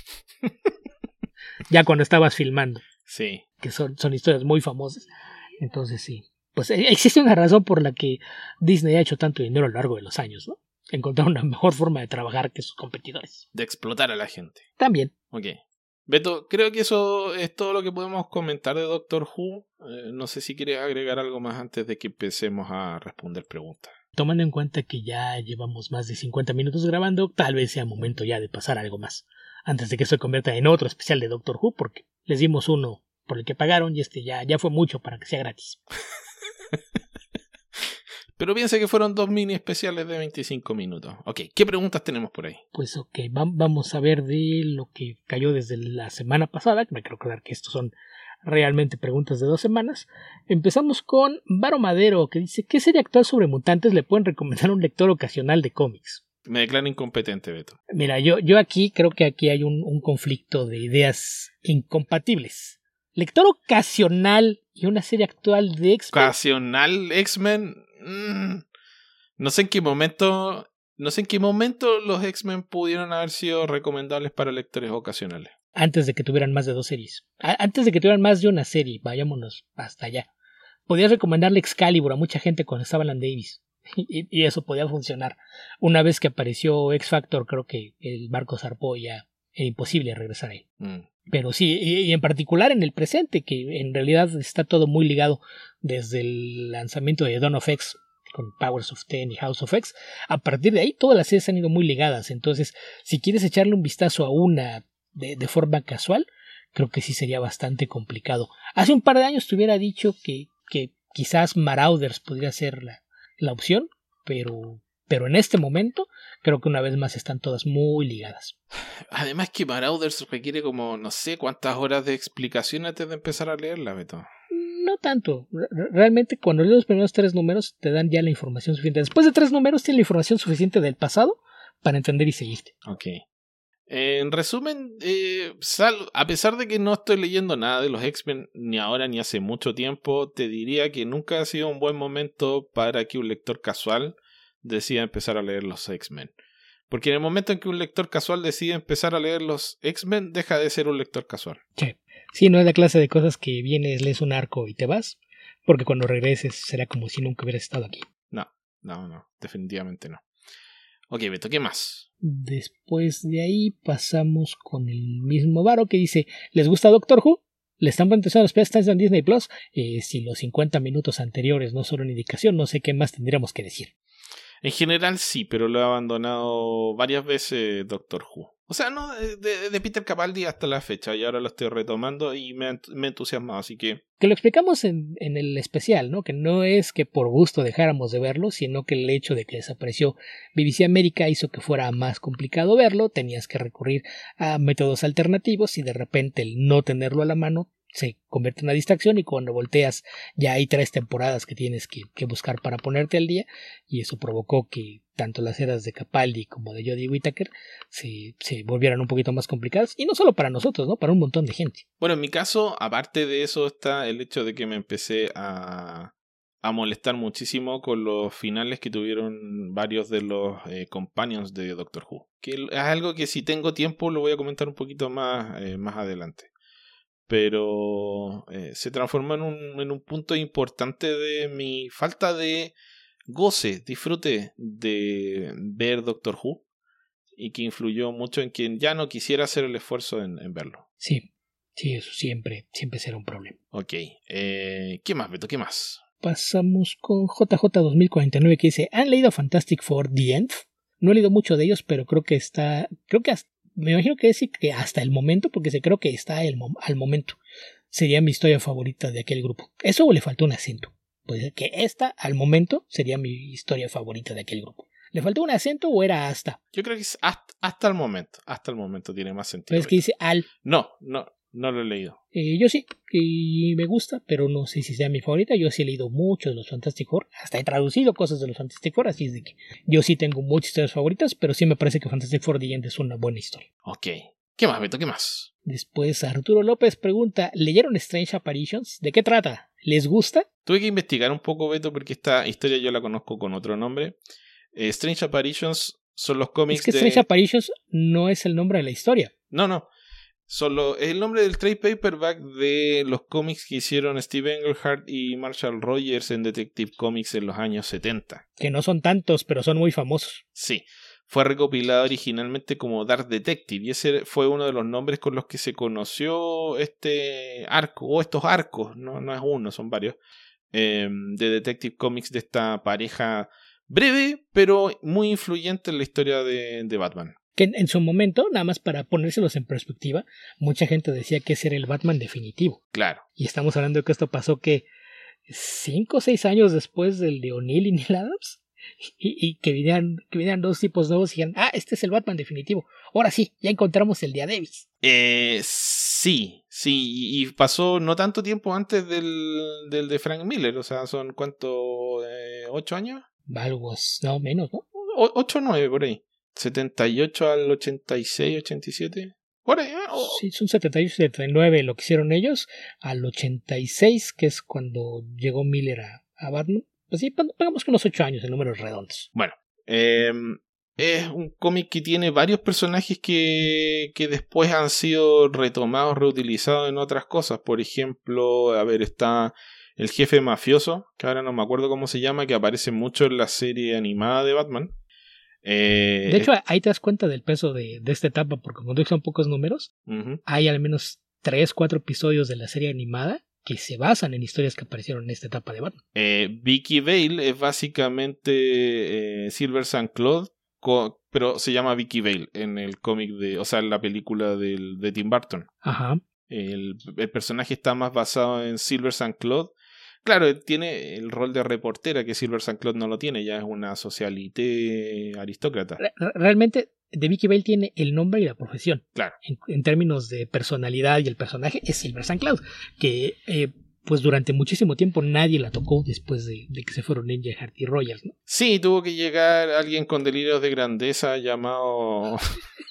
Speaker 2: Ya cuando estabas filmando.
Speaker 1: Sí.
Speaker 2: Que son historias muy famosas. Entonces sí. Pues existe una razón por la que Disney ha hecho tanto dinero a lo largo de los años, ¿no? Encontrar una mejor forma de trabajar que sus competidores.
Speaker 1: De explotar a la gente.
Speaker 2: También.
Speaker 1: Ok. Beto, creo que eso es todo lo que podemos comentar de Doctor Who. No sé si quieres agregar algo más antes de que empecemos a responder preguntas.
Speaker 2: Tomando en cuenta que ya llevamos más de 50 minutos grabando, tal vez sea momento ya de pasar algo más. Antes de que se convierta en otro especial de Doctor Who, porque les dimos uno por el que pagaron y ya fue mucho para que sea gratis.
Speaker 1: Pero piensa que fueron 2 mini especiales de 25 minutos. Ok, ¿qué preguntas tenemos por ahí?
Speaker 2: Pues ok, vamos a ver de lo que cayó desde la semana pasada, que me quiero acordar que estos son realmente preguntas de 2 semanas. Empezamos con Varo Madero, que dice, ¿qué serie actual sobre mutantes le pueden recomendar a un lector ocasional de cómics?
Speaker 1: Me declaro incompetente, Beto.
Speaker 2: Mira, yo aquí creo que aquí hay un conflicto de ideas incompatibles. Lector ocasional y una serie actual de X-Men.
Speaker 1: Ocasional X-Men. No sé en qué momento los X-Men pudieron haber sido recomendables para lectores ocasionales.
Speaker 2: Antes de que tuvieran más de 2 series. Antes de que tuvieran más de una serie. Vayámonos hasta allá. Podías recomendarle Excalibur a mucha gente cuando estaba Alan Davis. Y eso podía funcionar. Una vez que apareció X-Factor, creo que el barco zarpó ya era imposible regresar ahí. Pero sí, y en particular en el presente, que en realidad está todo muy ligado desde el lanzamiento de Dawn of X con Powers of Ten y House of X. A partir de ahí todas las series han ido muy ligadas. Entonces, si quieres echarle un vistazo a una de forma casual, creo que sí sería bastante complicado. Hace un par de años te hubiera dicho que quizás Marauders podría ser la opción, pero en este momento creo que una vez más están todas muy ligadas.
Speaker 1: Además que Marauders requiere como no sé cuántas horas de explicación antes de empezar a leerla, Beto.
Speaker 2: No tanto. Realmente cuando lees los primeros 3 números te dan ya la información suficiente. Después de 3 números tienes la información suficiente del pasado para entender y seguirte.
Speaker 1: Ok. En resumen, a pesar de que no estoy leyendo nada de los X-Men ni ahora ni hace mucho tiempo, te diría que nunca ha sido un buen momento para que un lector casual decida empezar a leer los X-Men. Porque en el momento en que un lector casual decide empezar a leer los X-Men, deja de ser un lector casual.
Speaker 2: Sí, no es la clase de cosas que vienes, lees un arco y te vas, porque cuando regreses será como si nunca hubieras estado aquí.
Speaker 1: No, definitivamente no. Ok, Beto, ¿qué más?
Speaker 2: Después de ahí pasamos con el mismo varo que dice, ¿les gusta Doctor Who? ¿Le están poniendo los Pestines en Disney Plus? Si los 50 minutos anteriores no son una indicación, no sé qué más tendríamos que decir.
Speaker 1: En general sí, pero lo he abandonado varias veces Doctor Who. O sea, no de Peter Capaldi hasta la fecha, y ahora lo estoy retomando y me ha entusiasmado, así que...
Speaker 2: Que lo explicamos en el especial, ¿no? Que no es que por gusto dejáramos de verlo, sino que el hecho de que desapareció BBC América hizo que fuera más complicado verlo, tenías que recurrir a métodos alternativos y de repente el no tenerlo a la mano se convierte en una distracción y cuando volteas ya hay 3 temporadas que tienes que buscar para ponerte al día y eso provocó que tanto las eras de Capaldi como de Jodie Whittaker se volvieran un poquito más complicadas y no solo para nosotros, ¿no? Para un montón de gente.
Speaker 1: Bueno, en mi caso, aparte de eso está el hecho de que me empecé a molestar muchísimo con los finales que tuvieron varios de los companions de Doctor Who, que es algo que si tengo tiempo lo voy a comentar un poquito más adelante. Pero se transformó en un punto importante de mi falta de disfrute de ver Doctor Who y que influyó mucho en que ya no quisiera hacer el esfuerzo en verlo.
Speaker 2: Sí, eso siempre será un problema.
Speaker 1: Ok, ¿qué más, Beto? ¿Qué más?
Speaker 2: Pasamos con JJ2049 que dice, ¿han leído Fantastic Four The End? No he leído mucho de ellos, pero me imagino que decir que hasta el momento, porque creo que está al momento. Sería mi historia favorita de aquel grupo. Eso o le faltó un acento. Puede ser que esta, al momento, sería mi historia favorita de aquel grupo. ¿Le faltó un acento o era hasta?
Speaker 1: Yo creo que es hasta el momento. Hasta el momento tiene más sentido.
Speaker 2: Pero es que dice al.
Speaker 1: No lo he leído.
Speaker 2: Yo sí, y me gusta, pero no sé si sea mi favorita. Yo sí he leído mucho de los Fantastic Four. Hasta he traducido cosas de los Fantastic Four, así es de que yo sí tengo muchas historias favoritas, pero sí me parece que Fantastic Four The End es una buena historia.
Speaker 1: Ok. ¿Qué más, Beto? ¿Qué más?
Speaker 2: Después Arturo López pregunta, ¿leyeron Strange Apparitions? ¿De qué trata? ¿Les gusta?
Speaker 1: Tuve que investigar un poco, Beto, porque esta historia yo la conozco con otro nombre. Strange Apparitions son los cómics
Speaker 2: de... Es que Strange Apparitions no es el nombre de la historia.
Speaker 1: No. Es el nombre del trade paperback de los cómics que hicieron Steve Englehart y Marshall Rogers en Detective Comics en los años 70.
Speaker 2: Que no son tantos, pero son muy famosos.
Speaker 1: Sí. Fue recopilado originalmente como Dark Detective y ese fue uno de los nombres con los que se conoció este arco, o estos arcos, no es uno, son varios, de Detective Comics de esta pareja breve, pero muy influyente en la historia de Batman.
Speaker 2: Que en su momento, nada más para ponérselos en perspectiva, mucha gente decía que ese era el Batman definitivo.
Speaker 1: Claro.
Speaker 2: Y estamos hablando de que esto pasó que 5 o 6 años después del de O'Neill y Neil Adams. Y que vinieran 2 tipos nuevos y dijeran, este es el Batman definitivo. Ahora sí, ya encontramos el de Davis.
Speaker 1: Sí, y pasó no tanto tiempo antes del de Frank Miller, o sea, son ¿cuánto? ¿8 años?
Speaker 2: Algo, no, menos, ¿no?
Speaker 1: 8 o 9 por ahí. 78 al 86, 87. Por ahí,
Speaker 2: Sí, son 78 y 79 lo que hicieron ellos. Al 86, que es cuando llegó Miller a Batman. Pues sí, pongamos que unos 8 años en números redondos.
Speaker 1: Bueno, es un cómic que tiene varios personajes que después han sido retomados, reutilizados en otras cosas. Por ejemplo, está el jefe mafioso, que ahora no me acuerdo cómo se llama, que aparece mucho en la serie animada de Batman.
Speaker 2: De hecho, ahí te das cuenta del peso de esta etapa, porque cuando son pocos números, hay al menos 3-4 episodios de la serie animada que se basan en historias que aparecieron en esta etapa de Batman.
Speaker 1: Vicky Vale es básicamente Silver St. Claude, pero se llama Vicky Vale en el cómic o sea, en la película de Tim Burton.
Speaker 2: Ajá.
Speaker 1: El personaje está más basado en Silver St. Claude. Claro, tiene el rol de reportera que Silver St. Claude no lo tiene, ya es una socialité aristócrata.
Speaker 2: Realmente, de Vicky Vale tiene el nombre y la profesión.
Speaker 1: Claro.
Speaker 2: En términos de personalidad y el personaje es Silver St. Claude, que pues durante muchísimo tiempo nadie la tocó después de que se fueron Ninja Heart y Royals, ¿no?
Speaker 1: Sí, tuvo que llegar alguien con delirios de grandeza llamado...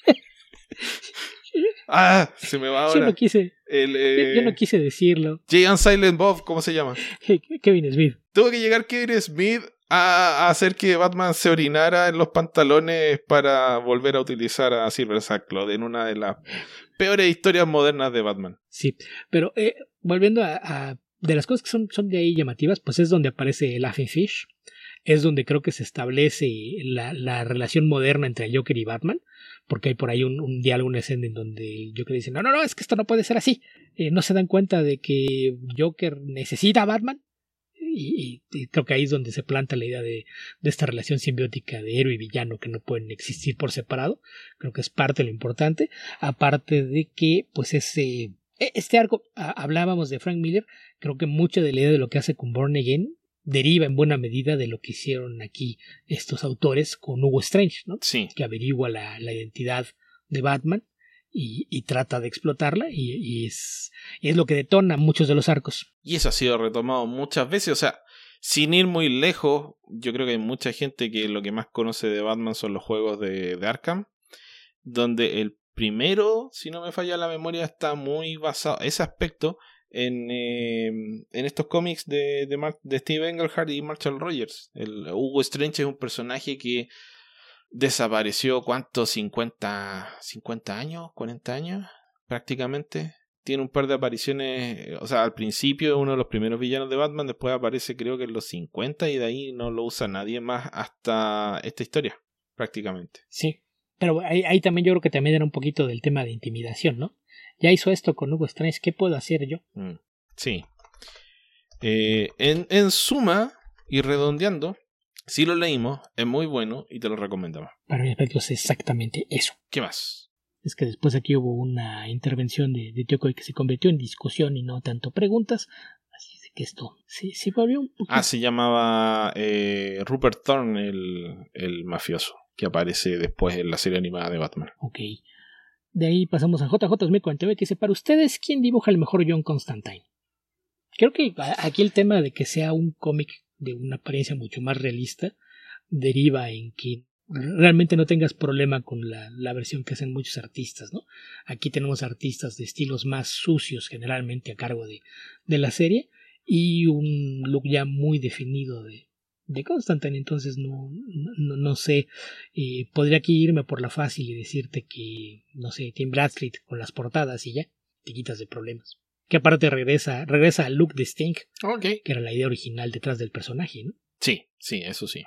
Speaker 1: se me va ahora.
Speaker 2: Yo no quise decirlo.
Speaker 1: Jay and Silent Bob, ¿cómo se llama?
Speaker 2: Kevin Smith.
Speaker 1: Tuvo que llegar Kevin Smith a hacer que Batman se orinara en los pantalones para volver a utilizar a Silver St. Claude en una de las peores historias modernas de Batman.
Speaker 2: Sí, pero volviendo a de las cosas que son de ahí llamativas, pues es donde aparece Laughing Fish. Es donde creo que se establece la relación moderna entre el Joker y Batman, porque hay por ahí un diálogo, una escena en donde el Joker dice, no, es que esto no puede ser así. No se dan cuenta de que Joker necesita a Batman, y creo que ahí es donde se planta la idea de esta relación simbiótica de héroe y villano que no pueden existir por separado. Creo que es parte de lo importante, aparte de que pues este arco, hablábamos de Frank Miller, creo que mucha de la idea de lo que hace con Born Again deriva en buena medida de lo que hicieron aquí estos autores con Hugo Strange, ¿no?
Speaker 1: Sí.
Speaker 2: Que averigua la identidad de Batman y trata de explotarla y es lo que detona muchos de los arcos.
Speaker 1: Y eso ha sido retomado muchas veces, o sea, sin ir muy lejos, yo creo que hay mucha gente que lo que más conoce de Batman son los juegos de Arkham, donde el primero, si no me falla la memoria, está muy basado, ese aspecto, en estos cómics de Steve Englehart y Marshall Rogers. El Hugo Strange es un personaje que desapareció, ¿cuántos? 50 años, 40 años prácticamente. Tiene un par de apariciones, o sea, al principio es uno de los primeros villanos de Batman, después aparece creo que en los 50 y de ahí no lo usa nadie más hasta esta historia, prácticamente.
Speaker 2: Sí, pero ahí también yo creo que también era un poquito del tema de intimidación, ¿no? Ya hizo esto con Hugo Strange, ¿qué puedo hacer yo?
Speaker 1: Sí. En suma, y redondeando, si lo leímos, es muy bueno y te lo recomendamos.
Speaker 2: Para mi aspecto es exactamente eso.
Speaker 1: ¿Qué más?
Speaker 2: Es que después aquí hubo una intervención de Tio Coy que se convirtió en discusión y no tanto preguntas. Así es que esto sí volvió un poquito.
Speaker 1: Se llamaba Rupert Thorne, el mafioso, que aparece después en la serie animada de Batman.
Speaker 2: Ok. De ahí pasamos a JJ 2049 que dice, para ustedes, ¿quién dibuja el mejor John Constantine? Creo que aquí el tema de que sea un cómic de una apariencia mucho más realista deriva en que realmente no tengas problema con la versión que hacen muchos artistas, ¿no? Aquí tenemos artistas de estilos más sucios generalmente a cargo de la serie y un look ya muy definido de Constantine, entonces no sé, podría aquí irme por la fácil y decirte que, no sé, Tim Bradstreet con las portadas y ya, te quitas de problemas. Que aparte regresa al look de Sting,
Speaker 1: Okay.
Speaker 2: Que era la idea original detrás del personaje, ¿no?
Speaker 1: Sí, eso sí.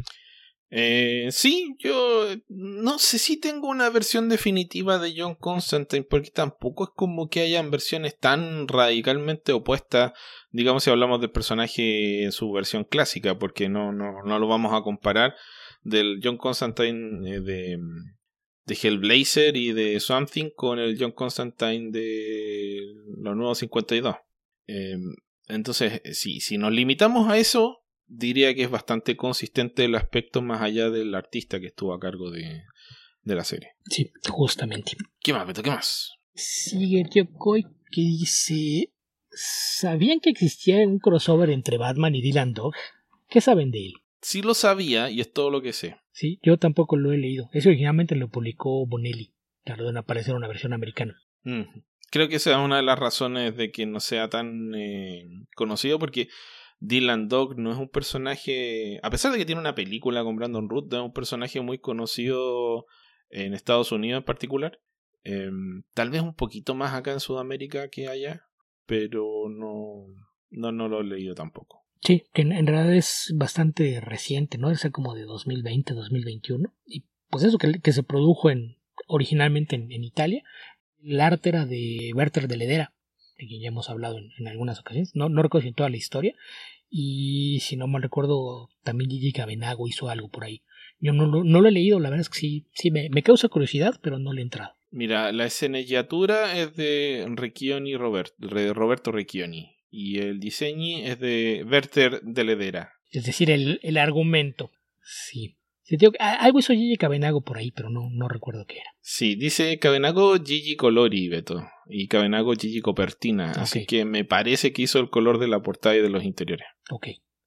Speaker 1: Sí, yo no sé si tengo una versión definitiva de John Constantine, porque tampoco es como que hayan versiones tan radicalmente opuestas, digamos, si hablamos del personaje en su versión clásica, porque no lo vamos a comparar del John Constantine de Hellblazer y de Swamp Thing con el John Constantine de los Nuevos 52. Entonces, si nos limitamos a eso, diría que es bastante consistente el aspecto más allá del artista que estuvo a cargo de la serie.
Speaker 2: Sí, justamente.
Speaker 1: ¿Qué más, Beto? ¿Qué más?
Speaker 2: Sigue Tio Coy que dice, ¿sabían que existía un crossover entre Batman y Dylan Dog? ¿Qué saben de él?
Speaker 1: Sí lo sabía y es todo lo que sé.
Speaker 2: Sí, yo tampoco lo he leído. Eso originalmente lo publicó Bonelli. Tardó en aparecer una versión americana.
Speaker 1: Creo que esa es una de las razones de que no sea tan conocido, porque Dylan Dog no es un personaje, a pesar de que tiene una película con Brandon Root, es un personaje muy conocido en Estados Unidos en particular. Tal vez un poquito más acá en Sudamérica que allá, pero no lo he leído tampoco.
Speaker 2: Sí, que en realidad es bastante reciente, ¿no? Es como de 2020, 2021. Y pues eso que se produjo originalmente en Italia. El arte era de Werther de Ledera, de quien ya hemos hablado en algunas ocasiones. No recuerdo si en toda la historia. Y si no mal recuerdo, también Gigi Cavenago hizo algo por ahí. Yo no lo he leído, la verdad es que sí me causa curiosidad, pero no le he entrado.
Speaker 1: Mira, la esceneggiatura es de Roberto Recchioni. Y el diseño es de Werther de Ledera.
Speaker 2: Es decir, el argumento. Sí. Sí, digo, algo hizo Gigi Cavenago por ahí, pero no recuerdo qué era.
Speaker 1: Sí, dice Cavenago Gigi Colori, Beto. Y Cavenago Gigi Copertina.
Speaker 2: Okay.
Speaker 1: Así que me parece que hizo el color de la portada y de los interiores.
Speaker 2: Ok.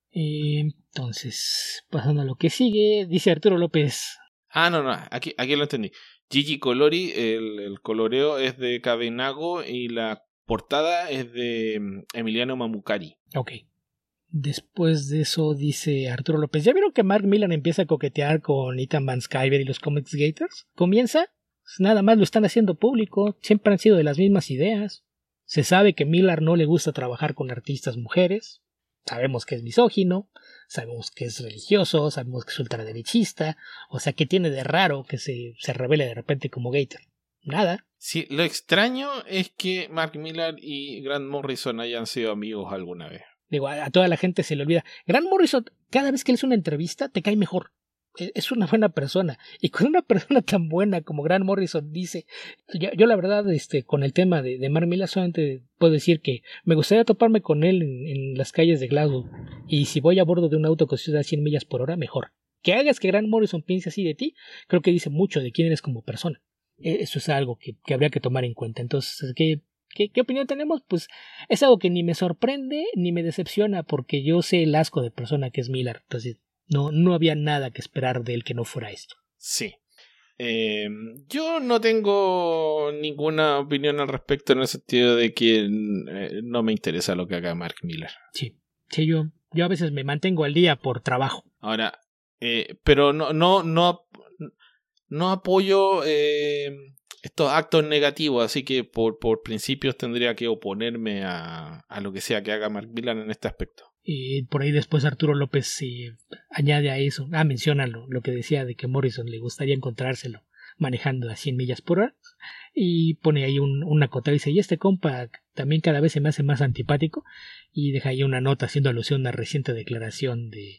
Speaker 2: Entonces, pasando a lo que sigue, dice Arturo López.
Speaker 1: No, aquí lo entendí. Gigi Colori, el coloreo es de Cavenago y la portada es de Emiliano Mamukari.
Speaker 2: Ok. Después de eso dice Arturo López, ¿ya vieron que Mark Millar empieza a coquetear con Ethan Van Sciver y los Comics Gators? Comienza, nada más lo están haciendo público, siempre han sido de las mismas ideas. Se sabe que Millar no le gusta trabajar con artistas mujeres, sabemos que es misógino, sabemos que es religioso, sabemos que es ultraderechista, o sea, ¿qué tiene de raro que se revele de repente como Gator? Nada.
Speaker 1: Sí, lo extraño es que Mark Millar y Grant Morrison hayan sido amigos alguna vez.
Speaker 2: Digo, a toda la gente se le olvida. Grant Morrison, cada vez que le hace una entrevista, te cae mejor. Es una buena persona. Y con una persona tan buena como Grant Morrison dice... Yo la verdad, con el tema de Mark Millar, solamente puedo decir que me gustaría toparme con él en las calles de Glasgow. Y si voy a bordo de un auto que se da 100 millas por hora, mejor. Que hagas que Grant Morrison piense así de ti, creo que dice mucho de quién eres como persona. Eso es algo que habría que tomar en cuenta. Entonces, ¿Qué opinión tenemos? Pues es algo que ni me sorprende ni me decepciona porque yo sé el asco de persona que es Millar. Entonces no había nada que esperar de él que no fuera esto.
Speaker 1: Sí. Yo no tengo ninguna opinión al respecto en el sentido de que no me interesa lo que haga Mark Millar.
Speaker 2: Sí, yo a veces me mantengo al día por trabajo.
Speaker 1: Ahora, pero no apoyo estos actos negativos, así que por principios tendría que oponerme a lo que sea que haga Mark Millar en este aspecto.
Speaker 2: Y por ahí después Arturo López añade a eso, menciona lo que decía de que Morrison le gustaría encontrárselo manejando a 100 millas por hora, y pone ahí una cota y dice, y este compa también cada vez se me hace más antipático, y deja ahí una nota haciendo alusión a una reciente declaración de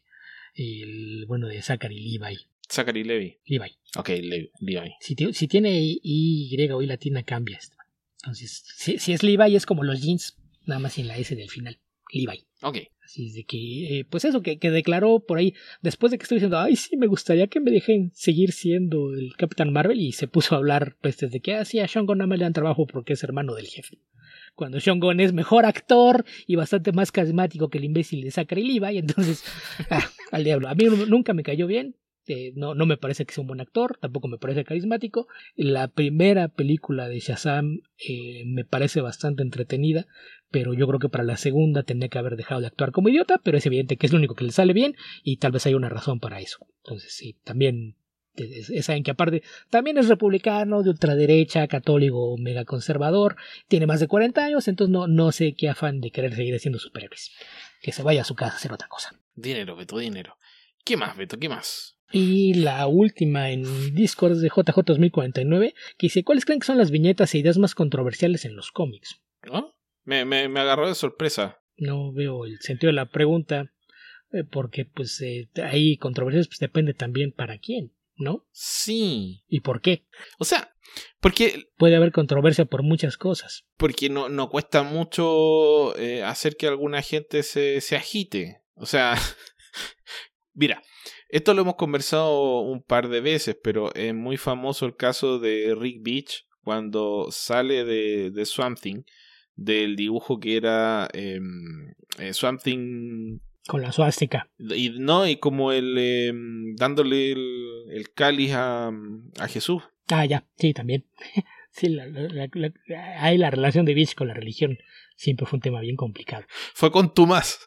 Speaker 2: Zachary Levi.
Speaker 1: Zachary Levi.
Speaker 2: Levi.
Speaker 1: Ok, Levi.
Speaker 2: Si tiene Y o I latina, cambia esto. Entonces, si es Levi, es como los jeans, nada más sin la S del final. Levi.
Speaker 1: Ok.
Speaker 2: Así es de que, pues eso, que declaró por ahí, después de que estuve diciendo, ay, sí, me gustaría que me dejen seguir siendo el Capitán Marvel, y se puso a hablar, pues, desde que a Sean Gunn nada más le dan trabajo porque es hermano del jefe. Cuando Sean Gunn es mejor actor y bastante más carismático que el imbécil de Zachary Levi, entonces, al diablo. A mí nunca me cayó bien. No me parece que sea un buen actor, tampoco me parece carismático. La primera película de Shazam me parece bastante entretenida, pero yo creo que para la segunda tenía que haber dejado de actuar como idiota, pero es evidente que es lo único que le sale bien y tal vez hay una razón para eso. Entonces sí, también saben que aparte también es republicano, de ultraderecha, católico, mega conservador, tiene más de 40 años, entonces no sé qué afán de querer seguir haciendo superhéroes. Que se vaya a su casa a hacer otra cosa.
Speaker 1: Dinero, Beto, dinero. ¿Qué más, Beto? ¿Qué más?
Speaker 2: Y la última en Discord de JJ 2049, que dice, ¿cuáles creen que son las viñetas e ideas más controversiales en los cómics?
Speaker 1: ¿No? Me agarró de sorpresa.
Speaker 2: No veo el sentido de la pregunta, porque pues hay controversias, pues depende también para quién, ¿no?
Speaker 1: Sí.
Speaker 2: ¿Y por qué?
Speaker 1: O sea, porque
Speaker 2: puede haber controversia por muchas cosas.
Speaker 1: Porque no cuesta mucho hacer que alguna gente se agite. O sea, mira, esto lo hemos conversado un par de veces, pero es muy famoso el caso de Rick Beach cuando sale de Swamp Thing, del dibujo que era Swamp Thing
Speaker 2: con la suástica.
Speaker 1: Y como dándole el cáliz a Jesús.
Speaker 2: Ya, sí, también. Sí, hay la relación de Beach con la religión siempre fue un tema bien complicado.
Speaker 1: Fue con Tomás.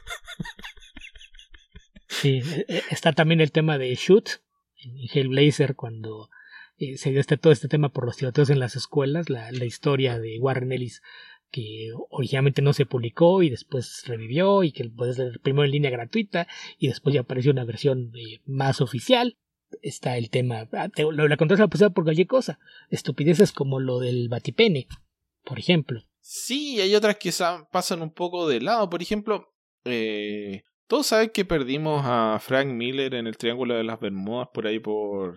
Speaker 2: Sí, está también el tema de Shoot en Hellblazer cuando se dio todo este tema por los tiroteos en las escuelas, la historia de Warren Ellis que originalmente no se publicó y después revivió y que puedes leer primero en línea gratuita y después ya apareció una versión más oficial. Está el tema, la controversia pasada por cualquier cosa, estupideces como lo del Batipene, por ejemplo.
Speaker 1: Sí, hay otras que pasan un poco de lado. Por ejemplo, todos saben que perdimos a Frank Miller en el Triángulo de las Bermudas por ahí por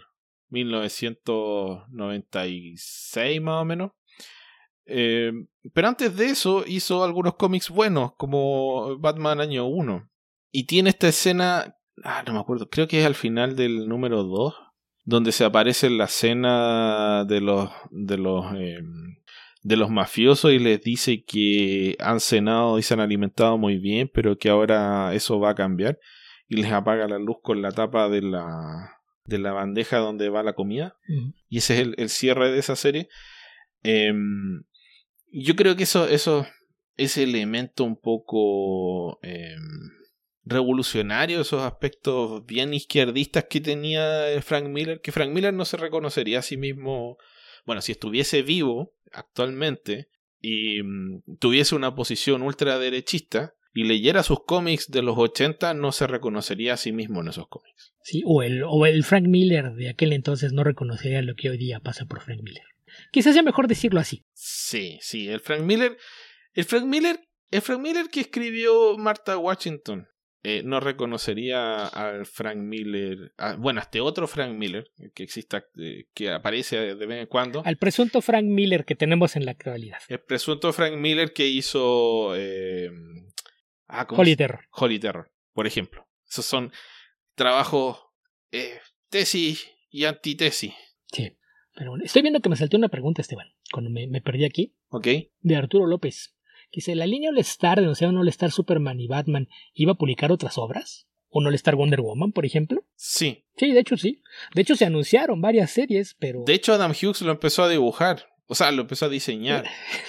Speaker 1: 1996 más o menos. Pero antes de eso hizo algunos cómics buenos como Batman Año 1. Y tiene esta escena, no me acuerdo, creo que es al final del número 2, donde se aparece la escena de los mafiosos y les dice que han cenado y se han alimentado muy bien, pero que ahora eso va a cambiar, y les apaga la luz con la tapa de la bandeja donde va la comida. Y ese es el cierre de esa serie. Yo creo que ese elemento un poco revolucionario, esos aspectos bien izquierdistas que tenía Frank Miller, que Frank Miller no se reconocería a sí mismo. Bueno, si estuviese vivo actualmente y tuviese una posición ultraderechista y leyera sus cómics de los 80, no se reconocería a sí mismo en esos cómics.
Speaker 2: Sí, o el Frank Miller de aquel entonces no reconocería lo que hoy día pasa por Frank Miller. Quizás sea mejor decirlo así.
Speaker 1: Sí, el Frank Miller que escribió Martha Washington no reconocería al Frank Miller, a este otro Frank Miller que exista, que aparece de vez en cuando.
Speaker 2: Al presunto Frank Miller que tenemos en la actualidad.
Speaker 1: El presunto Frank Miller que hizo
Speaker 2: Holy Terror.
Speaker 1: Holy Terror, por ejemplo. Esos son trabajos tesis y antitesis.
Speaker 2: Sí, pero bueno, estoy viendo que me saltó una pregunta, Esteban, cuando me perdí aquí.
Speaker 1: Ok.
Speaker 2: De Arturo López. Dice, ¿la línea All-Star de donde All-Star Superman y Batman iba a publicar otras obras? ¿O no All-Star Wonder Woman, por ejemplo?
Speaker 1: Sí.
Speaker 2: Sí, de hecho sí. De hecho se anunciaron varias series, pero...
Speaker 1: De hecho Adam Hughes lo empezó a dibujar. O sea, lo empezó a diseñar.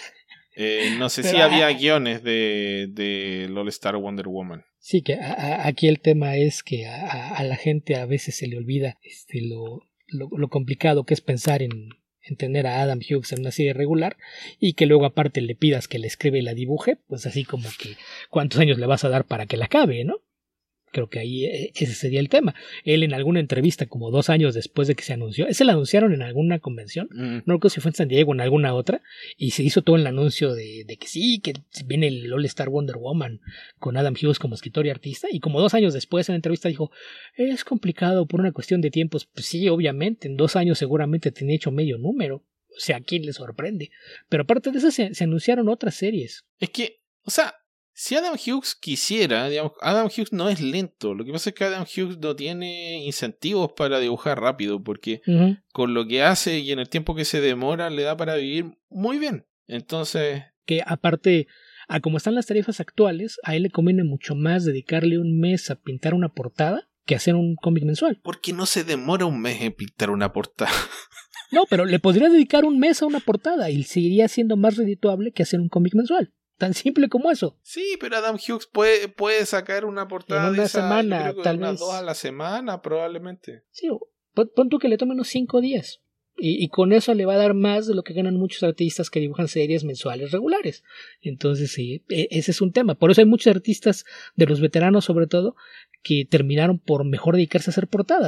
Speaker 1: No sé si había guiones de All-Star Wonder Woman.
Speaker 2: Sí, que aquí el tema es que a la gente a veces se le olvida lo complicado que es pensar en tener a Adam Hughes en una serie regular y que luego aparte le pidas que la escriba y la dibuje, pues así como que ¿cuántos años le vas a dar para que la acabe, no? Creo que ahí ese sería el tema. Él en alguna entrevista como 2 años después de que se anunció, ese lo anunciaron en alguna convención, no recuerdo si fue en San Diego o en alguna otra, y se hizo todo el anuncio de que sí, que viene el All-Star Wonder Woman con Adam Hughes como escritor y artista, y como 2 años después en la entrevista dijo, es complicado por una cuestión de tiempos. Pues sí, obviamente, en 2 años seguramente tenía hecho medio número, o sea, ¿a quién le sorprende? Pero aparte de eso se anunciaron otras series.
Speaker 1: Es que, o sea, si Adam Hughes quisiera, digamos, Adam Hughes no es lento. Lo que pasa es que Adam Hughes no tiene incentivos para dibujar rápido, porque con lo que hace y en el tiempo que se demora le da para vivir muy bien. Entonces...
Speaker 2: Que aparte, a como están las tarifas actuales, a él le conviene mucho más dedicarle un mes a pintar una portada que hacer un cómic mensual.
Speaker 1: ¿Por qué no se demora un mes en pintar una portada?
Speaker 2: No, pero le podría dedicar un mes a una portada y seguiría siendo más redituable que hacer un cómic mensual. Tan simple como eso.
Speaker 1: Sí, pero Adam Hughes puede sacar una portada
Speaker 2: en una semana,
Speaker 1: yo creo que
Speaker 2: tal
Speaker 1: unas
Speaker 2: vez
Speaker 1: 2 a la semana, probablemente.
Speaker 2: Sí, pon tú que le tome unos 5 días. Y con eso le va a dar más de lo que ganan muchos artistas que dibujan series mensuales regulares. Entonces, sí, ese es un tema. Por eso hay muchos artistas, de los veteranos sobre todo, que terminaron por mejor dedicarse a hacer portadas.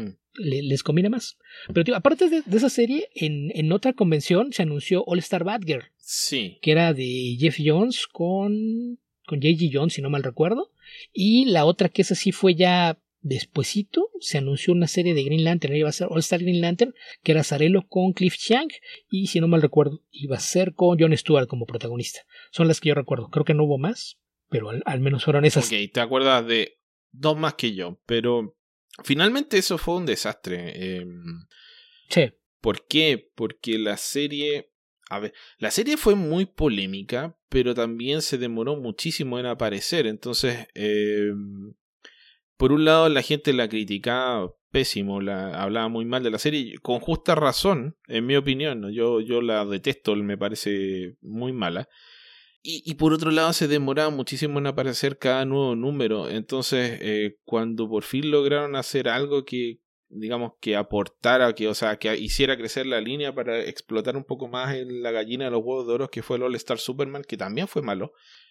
Speaker 2: Les conviene más. Pero tío, aparte de esa serie, en otra convención se anunció All Star Batgirl.
Speaker 1: Sí.
Speaker 2: Que era de Jeff Jones con J.G. Jones, si no mal recuerdo. Y la otra que esa sí fue ya despuesito, se anunció una serie de Green Lantern. Iba a ser All Star Green Lantern, que era Zarello con Cliff Chiang. Y si no mal recuerdo, iba a ser con Jon Stewart como protagonista. Son las que yo recuerdo. Creo que no hubo más, pero al menos fueron esas.
Speaker 1: Ok, te acuerdas de 2 más que yo, pero finalmente eso fue un desastre.
Speaker 2: Sí.
Speaker 1: ¿Por qué? Porque la serie fue muy polémica, pero también se demoró muchísimo en aparecer. Entonces, por un lado la gente la criticaba pésimo, hablaba muy mal de la serie, con justa razón, en mi opinión, ¿no? Yo la detesto, me parece muy mala. Y por otro lado se demoraba muchísimo en aparecer cada nuevo número. Entonces cuando por fin lograron hacer algo que digamos, que aportara, que hiciera crecer la línea para explotar un poco más en la gallina de los huevos de oro, que fue el All Star Superman, que también fue malo.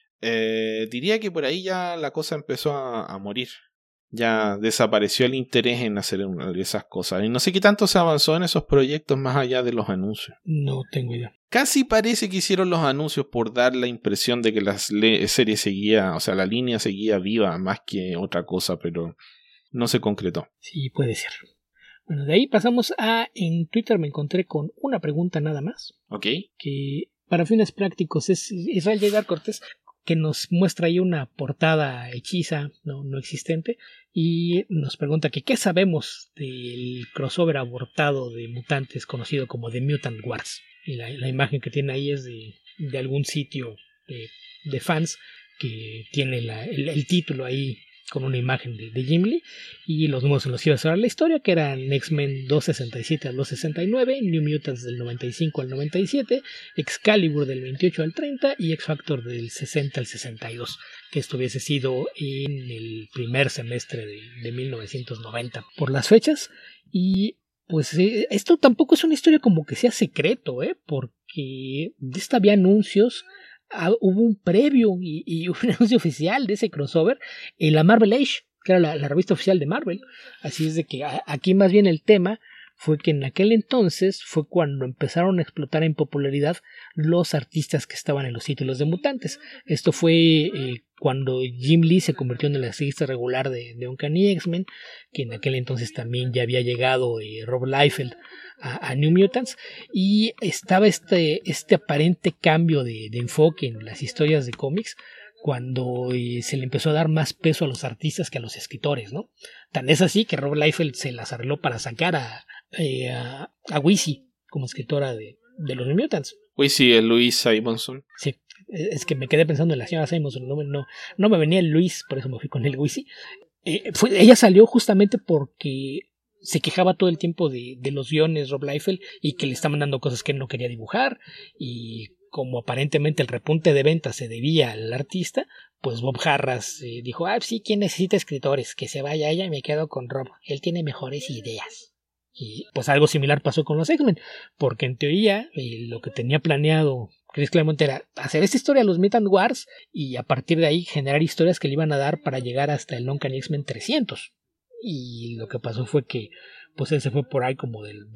Speaker 1: Diría que por ahí ya la cosa empezó a morir. Ya desapareció el interés en hacer esas cosas. Y no sé qué tanto se avanzó en esos proyectos más allá de los anuncios.
Speaker 2: No tengo idea.
Speaker 1: Casi parece que hicieron los anuncios por dar la impresión de que la serie seguía, o sea, la línea seguía viva más que otra cosa, pero no se concretó.
Speaker 2: Sí, puede ser. Bueno, de ahí pasamos en Twitter me encontré con una pregunta nada más.
Speaker 1: Ok.
Speaker 2: Que para fines prácticos es Israel Llegar Cortés, que nos muestra ahí una portada hechiza, no existente, y nos pregunta que qué sabemos del crossover abortado de mutantes conocido como The Mutant Wars. Y la imagen que tiene ahí es de algún sitio de fans que tiene el título ahí con una imagen de Jim Lee y los números en los que iba a cerrar la historia, que eran X-Men 267 al 269, New Mutants del 95 al 97, Excalibur del 28 al 30 y X-Factor del 60 al 62, que esto hubiese sido en el primer semestre de 1990 por las fechas. Y pues esto tampoco es una historia como que sea secreto, porque de esta había anuncios. Hubo un previo y un anuncio oficial de ese crossover en la Marvel Age, que era la revista oficial de Marvel. Así es de que aquí más bien el tema fue que en aquel entonces fue cuando empezaron a explotar en popularidad los artistas que estaban en los títulos de mutantes. Esto fue cuando Jim Lee se convirtió en el artista regular de Uncanny X-Men, que en aquel entonces también ya había llegado Rob Liefeld a New Mutants, y estaba este aparente cambio de enfoque en las historias de cómics cuando se le empezó a dar más peso a los artistas que a los escritores, ¿no? Tan es así que Rob Liefeld se las arregló para sacar a Wizzy como escritora de los New Mutants.
Speaker 1: Wizzy es Louise Simonson.
Speaker 2: Sí, es que me quedé pensando en la señora Simonson, no me venía el Luis, por eso me fui con el Wizzy. Ella salió justamente porque se quejaba todo el tiempo de los guiones Rob Liefeld y que le estaban dando cosas que él no quería dibujar, y como aparentemente el repunte de ventas se debía al artista, pues Bob Harras dijo, sí, ¿quién necesita escritores? Que se vaya ella y me quedo con Rob, él tiene mejores ideas. Y pues algo similar pasó con los X-Men, porque en teoría lo que tenía planeado Chris Claremont era hacer esta historia de los Mutant Wars y a partir de ahí generar historias que le iban a dar para llegar hasta el Uncanny X-Men 300. Y lo que pasó fue que pues él se fue por ahí como del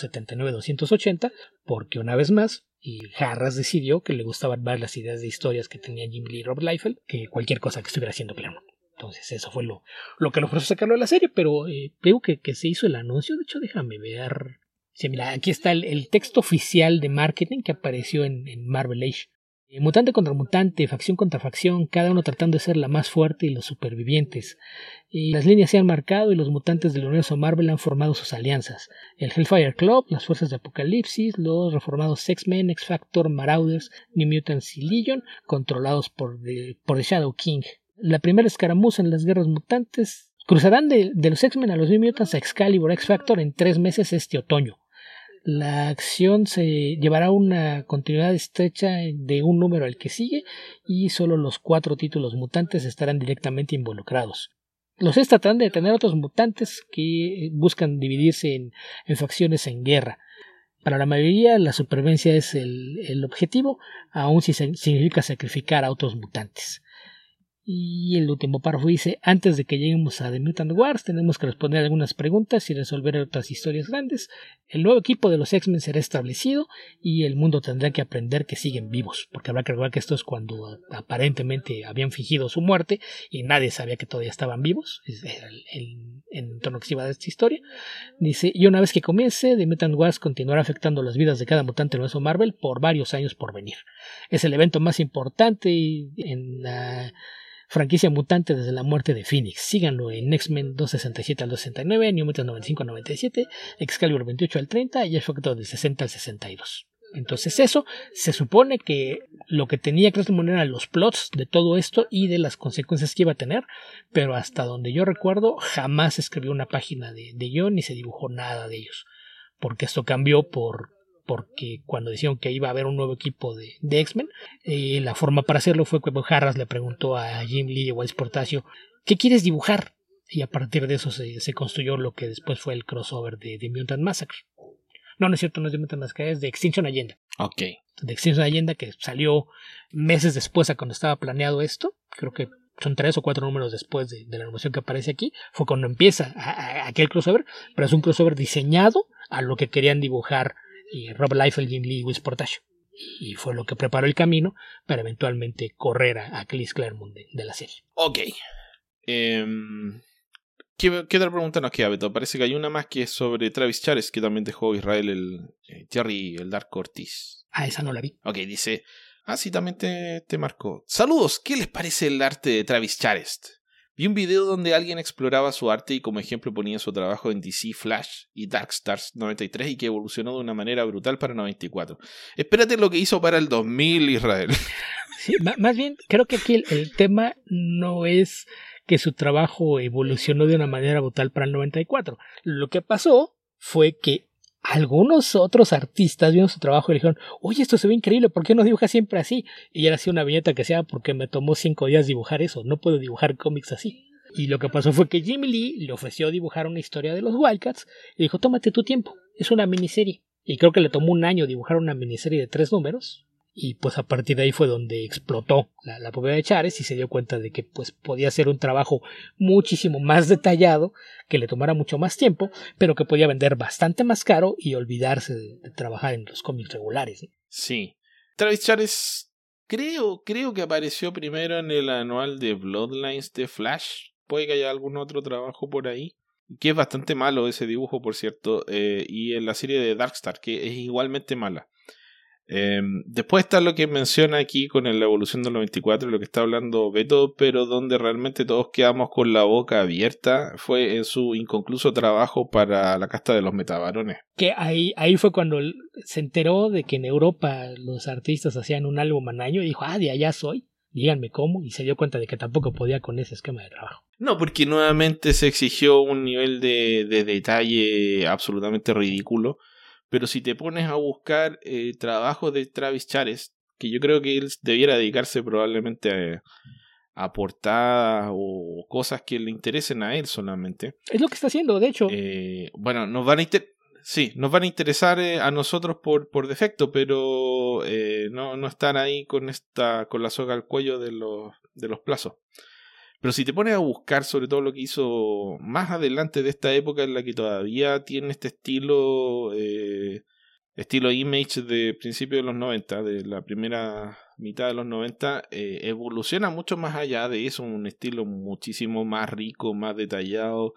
Speaker 2: 279-280, porque una vez más Harras decidió que le gustaban más las ideas de historias que tenía Jim Lee y Rob Liefeld que cualquier cosa que estuviera haciendo Claremont. Entonces eso fue lo que lo forzó a sacarlo de la serie, pero digo que se hizo el anuncio. De hecho, déjame ver. Sí, mira, aquí está el texto oficial de marketing que apareció en Marvel Age. Mutante contra mutante, facción contra facción, cada uno tratando de ser la más fuerte y los supervivientes. Las líneas se han marcado y los mutantes del universo Marvel han formado sus alianzas. El Hellfire Club, las fuerzas de Apocalipsis, los reformados X-Men, X-Factor, Marauders, New Mutants y Legion, controlados por The Shadow King. La primera escaramuza en las guerras mutantes. Cruzarán de los X-Men a los New Mutants a Excalibur, X-Factor en 3 meses este otoño. La acción se llevará una continuidad estrecha de un número al que sigue y solo los 4 títulos mutantes estarán directamente involucrados. Los X tratarán de detener a otros mutantes que buscan dividirse en facciones en guerra. Para la mayoría la supervivencia es el objetivo, aun si significa sacrificar a otros mutantes. Y el último párrafo dice: antes de que lleguemos a The Mutant Wars tenemos que responder algunas preguntas y resolver otras historias grandes. El nuevo equipo de los X-Men será establecido y el mundo tendrá que aprender que siguen vivos, porque habrá que recordar que esto es cuando aparentemente habían fingido su muerte y nadie sabía que todavía estaban vivos. Era el tono que se iba de esta historia. Dice: y una vez que comience, The Mutant Wars continuará afectando las vidas de cada mutante del universo Marvel por varios años por venir. Es el evento más importante en la franquicia mutante desde la muerte de Phoenix. Síganlo en X-Men 267 al 269, New Mutants 95 al 97, Excalibur 28 al 30 y X-Factor del 60 al 62. Entonces eso, se supone que lo que tenía Claremont eran los plots de todo esto y de las consecuencias que iba a tener, pero hasta donde yo recuerdo jamás escribió una página de guión ni se dibujó nada de ellos, porque esto cambió porque cuando dijeron que iba a haber un nuevo equipo de X-Men, la forma para hacerlo fue que Harras le preguntó a Jim Lee y a Whilce Portacio: ¿qué quieres dibujar? y a partir de eso se construyó lo que después fue el crossover de Mutant Massacre. No es cierto, no es de Mutant Massacre, es de Extinction Agenda.
Speaker 1: Ok.
Speaker 2: De Extinction Agenda, que salió meses después a cuando estaba planeado esto. Creo que son 3 o 4 números después de la animación que aparece aquí. Fue cuando empieza aquel crossover, pero es un crossover diseñado a lo que querían dibujar Rob Liefeld, Jim Lee y Whis Portacio. Y fue lo que preparó el camino para eventualmente correr a Chris Claremont de la serie.
Speaker 1: Ok. ¿Qué otra pregunta nos queda, Beto? Parece que hay una más que es sobre Travis Charest, que también dejó Israel Jerry el Dark Ortiz.
Speaker 2: Esa no la vi.
Speaker 1: Ok, dice... sí, también te marcó. Saludos, ¿qué les parece el arte de Travis Charest? Vi un video donde alguien exploraba su arte y como ejemplo ponía su trabajo en DC Flash y Darkstars 93 y que evolucionó de una manera brutal para 94. Espérate lo que hizo para el 2000, Israel.
Speaker 2: Sí, más bien, creo que aquí el tema no es que su trabajo evolucionó de una manera brutal para el 94. Lo que pasó fue que algunos otros artistas vieron su trabajo y le dijeron, oye, esto se ve increíble, ¿por qué no dibujas siempre así? Y era así una viñeta que sea porque me tomó 5 días dibujar eso, no puedo dibujar cómics así. Y lo que pasó fue que Jim Lee le ofreció dibujar una historia de los Wildcats y dijo, tómate tu tiempo, es una miniserie. Y creo que le tomó un año dibujar una miniserie de 3 números. Y pues a partir de ahí fue donde explotó la popularidad de Charest y se dio cuenta de que pues podía ser un trabajo muchísimo más detallado, que le tomara mucho más tiempo, pero que podía vender bastante más caro y olvidarse de trabajar en los cómics regulares, ¿no?
Speaker 1: Sí. Travis Charest creo que apareció primero en el anual de Bloodlines de Flash. Puede que haya algún otro trabajo por ahí. Que es bastante malo ese dibujo, por cierto. Y en la serie de Darkstar, que es igualmente mala. Después está lo que menciona aquí con la evolución del 94, lo que está hablando Beto, pero donde realmente todos quedamos con la boca abierta fue en su inconcluso trabajo para la casta de los metabarones.
Speaker 2: Que ahí fue cuando se enteró de que en Europa los artistas hacían un álbum al año y dijo, de allá soy, díganme cómo, y se dio cuenta de que tampoco podía con ese esquema de trabajo.
Speaker 1: No, porque nuevamente se exigió un nivel de detalle absolutamente ridículo. Pero si te pones a buscar trabajos de Travis Charest, que yo creo que él debiera dedicarse probablemente a portadas o cosas que le interesen a él solamente.
Speaker 2: Es lo que está haciendo, de hecho.
Speaker 1: Bueno, nos van a interesar a nosotros por defecto, pero no están ahí con la soga al cuello de los plazos. Pero si te pones a buscar sobre todo lo que hizo más adelante de esta época en la que todavía tiene este estilo Image de principios de los 90, de la primera mitad de los 90, evoluciona mucho más allá de eso, un estilo muchísimo más rico, más detallado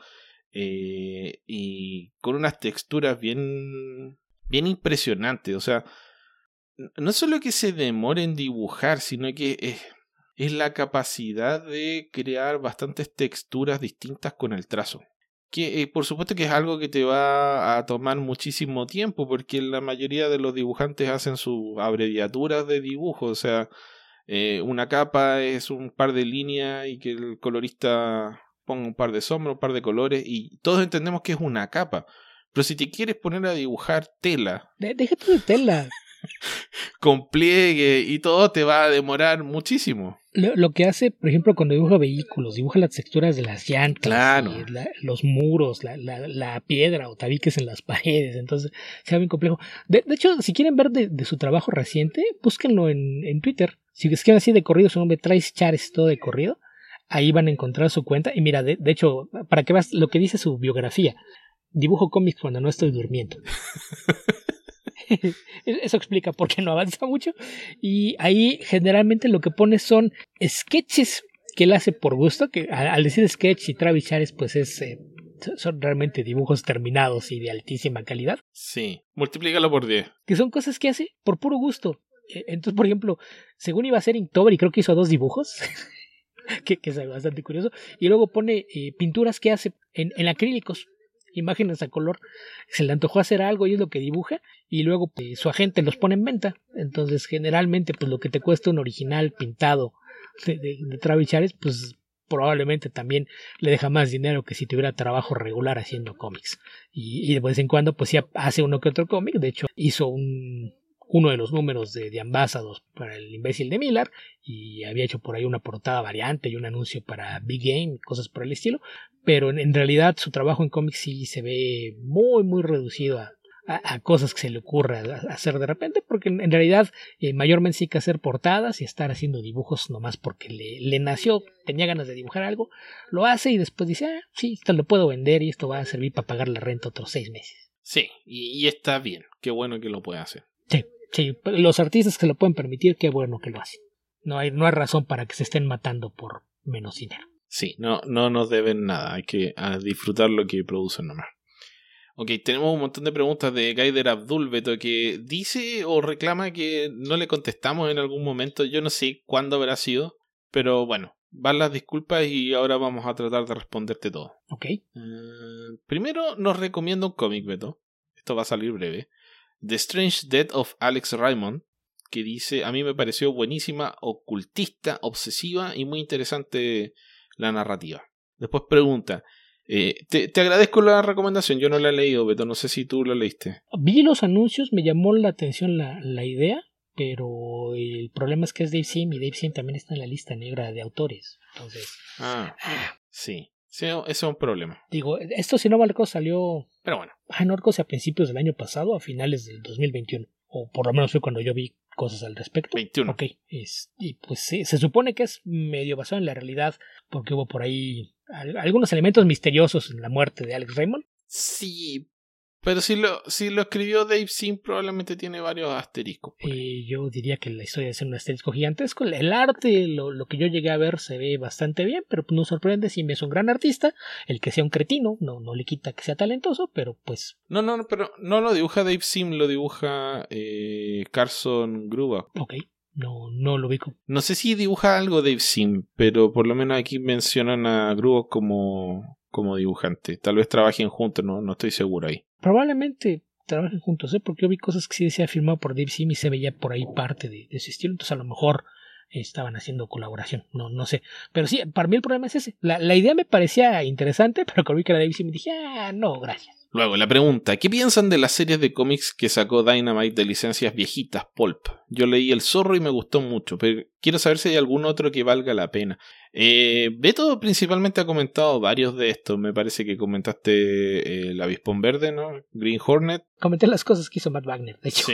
Speaker 1: y con unas texturas bien impresionantes. O sea, no solo que se demore en dibujar, sino que es la capacidad de crear bastantes texturas distintas con el trazo. Que por supuesto que es algo que te va a tomar muchísimo tiempo, porque la mayoría de los dibujantes hacen sus abreviaturas de dibujo. O sea, una capa es un par de líneas y que el colorista ponga un par de sombras, un par de colores, y todos entendemos que es una capa. Pero si te quieres poner a dibujar tela...
Speaker 2: Déjate de tela.
Speaker 1: Con pliegue y todo, te va a demorar muchísimo.
Speaker 2: Lo que hace, por ejemplo, cuando dibuja vehículos, dibuja las texturas de las llantas,
Speaker 1: claro,
Speaker 2: los muros, la piedra o tabiques en las paredes, entonces se ve bien complejo. De hecho, si quieren ver de su trabajo reciente, búsquenlo en Twitter. Si escriben así de corrido, su nombre Travis Charest, todo de corrido, ahí van a encontrar su cuenta. Y mira, de hecho, para que veas lo que dice su biografía, dibujo cómics cuando no estoy durmiendo. Eso explica por qué no avanza mucho. Y ahí generalmente lo que pone son sketches que él hace por gusto, que al decir sketch y Travis Charest pues son realmente dibujos terminados y de altísima calidad.
Speaker 1: Sí, multiplícalo por 10.
Speaker 2: Que son cosas que hace por puro gusto. Entonces, por ejemplo, según iba a ser Inktober y creo que hizo 2 dibujos, que es bastante curioso, y luego pone pinturas que hace en acrílicos, imágenes a color. Se le antojó hacer algo y es lo que dibuja, y luego su agente los pone en venta. Entonces generalmente pues lo que te cuesta un original pintado de Travis Charest, pues probablemente también le deja más dinero que si tuviera trabajo regular haciendo cómics. Y de vez en cuando pues sí hace uno que otro cómic. De hecho hizo un uno de los números de Ambassadors para el imbécil de Miller, y había hecho por ahí una portada variante y un anuncio para Big Game, cosas por el estilo, pero en realidad su trabajo en cómics sí se ve muy muy reducido a cosas que se le ocurra hacer de repente, porque en realidad mayormente sí que hacer portadas y estar haciendo dibujos nomás porque le nació, tenía ganas de dibujar algo, lo hace y después dice, sí, esto lo puedo vender y esto va a servir para pagar la renta otros 6 meses.
Speaker 1: Sí, y está bien, qué bueno que lo puede hacer.
Speaker 2: Sí, los artistas que lo pueden permitir, qué bueno que lo hacen. No hay razón para que se estén matando por menos dinero.
Speaker 1: Sí, no nos deben nada, hay que disfrutar lo que producen nomás. Ok, tenemos un montón de preguntas de Gaider Abdul, Beto, que dice o reclama que no le contestamos en algún momento. Yo no sé cuándo habrá sido, pero bueno, van las disculpas y ahora vamos a tratar de responderte todo.
Speaker 2: Ok.
Speaker 1: Primero nos recomienda un cómic, Beto. Esto va a salir breve. The Strange Death of Alex Raymond, que dice, a mí me pareció buenísima, ocultista, obsesiva y muy interesante la narrativa. Después pregunta... te agradezco la recomendación, yo no la he leído, Beto, no sé si tú la leíste.
Speaker 2: Vi los anuncios, me llamó la atención la idea, pero el problema es que es Dave Sim y Dave Sim también está en la lista negra de autores. Entonces,
Speaker 1: sí, ese es un problema.
Speaker 2: Digo, esto si no mal recuerdo salió,
Speaker 1: pero bueno,
Speaker 2: no recuerdo si a principios del año pasado, a finales del 2021, o por lo menos fue cuando yo vi cosas al respecto.
Speaker 1: 21.
Speaker 2: Ok, y pues sí, se supone que es medio basado en la realidad, porque hubo por ahí algunos elementos misteriosos en la muerte de Alex Raymond.
Speaker 1: Sí, pero si lo escribió Dave Sim, probablemente tiene varios asteriscos.
Speaker 2: Yo diría que la historia es un asterisco gigantesco. El arte, lo que yo llegué a ver, se ve bastante bien, pero no sorprende. Sim es un gran artista. El que sea un cretino no le quita que sea talentoso, pero pues...
Speaker 1: No, pero no lo dibuja Dave Sim, lo dibuja Carson Gruba.
Speaker 2: Ok. No lo ubico.
Speaker 1: No sé si dibuja algo Dave Sim, pero por lo menos aquí mencionan a Gruba como dibujante. Tal vez trabajen juntos, no estoy seguro ahí.
Speaker 2: Probablemente trabajen juntos, porque yo vi cosas que sí decía firmado por Dave Sim y se veía por ahí parte de ese estilo. Entonces a lo mejor estaban haciendo colaboración, no sé. Pero sí, para mí el problema es ese. La idea me parecía interesante, pero cuando vi que era Dave Sim me dije, no, gracias.
Speaker 1: Luego, la pregunta, ¿qué piensan de las series de cómics que sacó Dynamite de licencias viejitas, Pulp? Yo leí El Zorro y me gustó mucho, pero quiero saber si hay algún otro que valga la pena. Beto principalmente ha comentado varios de estos, me parece que comentaste El Avispón Verde, ¿no? Green Hornet.
Speaker 2: Comenté las cosas que hizo Matt Wagner, de hecho.
Speaker 1: Sí.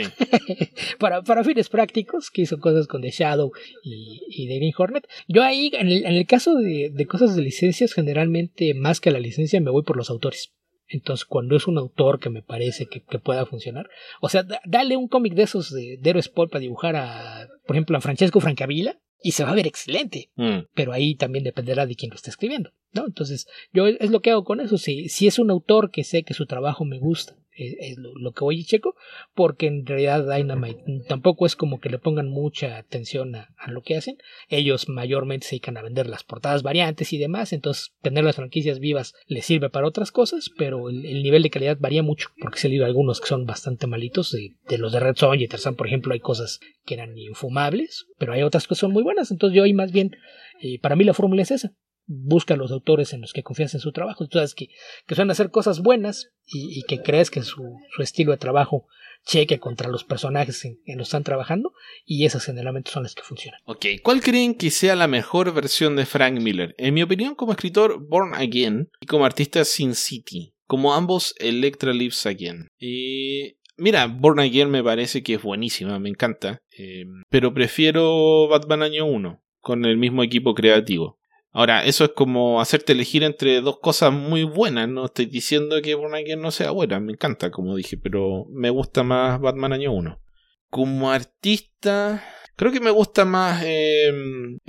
Speaker 2: para fines prácticos, que hizo cosas con The Shadow y The Green Hornet. Yo ahí, en el caso de cosas de licencias, generalmente más que la licencia me voy por los autores. Entonces, cuando es un autor que me parece que pueda funcionar, o sea, dale un cómic de esos de Heroes Pulp para dibujar por ejemplo, a Francesco Francavilla y se va a ver excelente. Pero ahí también dependerá de quién lo esté escribiendo, ¿no? Entonces, yo es lo que hago con eso. Si es un autor que sé que su trabajo me gusta, es lo que voy y checo, porque en realidad Dynamite tampoco es como que le pongan mucha atención a lo que hacen. Ellos mayormente se dedican a vender las portadas variantes y demás, entonces tener las franquicias vivas les sirve para otras cosas, pero el nivel de calidad varía mucho, porque se he leído algunos que son bastante malitos, de los de Red Son y Tarzan, por ejemplo, hay cosas que eran infumables, pero hay otras que son muy buenas. Entonces yo ahí más bien, para mí la fórmula es esa: busca a los autores en los que confías en su trabajo. Entonces que suelen hacer cosas buenas y que crees que su estilo de trabajo cheque contra los personajes en los que están trabajando, y esas generalmente son las que funcionan.
Speaker 1: Ok, ¿cuál creen que sea la mejor versión de Frank Miller? En mi opinión, como escritor, Born Again, y como artista, Sin City. Como ambos, Electra Lives Again. Mira, Born Again me parece que es buenísima, me encanta, pero prefiero Batman Año 1, con el mismo equipo creativo. Ahora, eso es como hacerte elegir entre dos cosas muy buenas. No estoy diciendo que Born Again no sea buena, me encanta, como dije, pero me gusta más Batman Año 1. Como artista, creo que me gusta más creo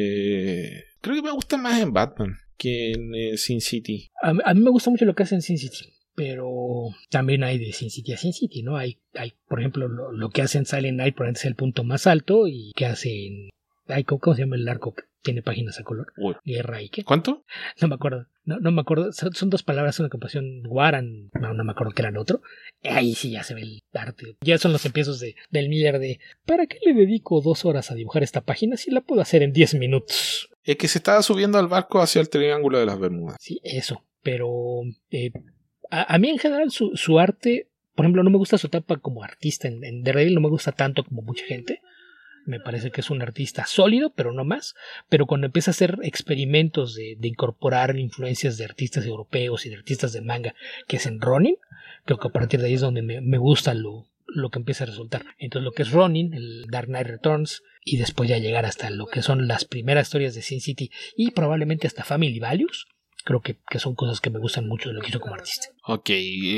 Speaker 1: que me gusta más en Batman que en Sin City.
Speaker 2: A mí me gusta mucho lo que hace en Sin City, pero también hay de Sin City a Sin City, ¿no? Hay por ejemplo, lo que hace en Silent Night, por ejemplo, es el punto más alto, y que hace en... ¿Cómo se llama el arco que tiene páginas a color? Guerra y qué.
Speaker 1: ¿Cuánto?
Speaker 2: No me acuerdo. No me acuerdo. Son dos palabras, una composición. Waran. No me acuerdo qué era el otro. Ahí sí ya se ve el arte. Ya son los empiezos del Miller de ¿para qué le dedico 2 horas a dibujar esta página si la puedo hacer en 10 minutos?
Speaker 1: Es que se estaba subiendo al barco hacia el Triángulo de las Bermudas.
Speaker 2: Sí, eso. Pero a mí en general su arte por ejemplo, no me gusta su etapa como artista en Daredevil, no me gusta tanto como mucha gente. Me parece que es un artista sólido, pero no más. Pero cuando empieza a hacer experimentos de incorporar influencias de artistas europeos y de artistas de manga, que es en Ronin, creo que a partir de ahí es donde me gusta lo que empieza a resultar. Entonces lo que es Ronin, el Dark Knight Returns, y después ya llegar hasta lo que son las primeras historias de Sin City y probablemente hasta Family Values, creo que son cosas que me gustan mucho de lo que hizo como artista.
Speaker 1: Ok,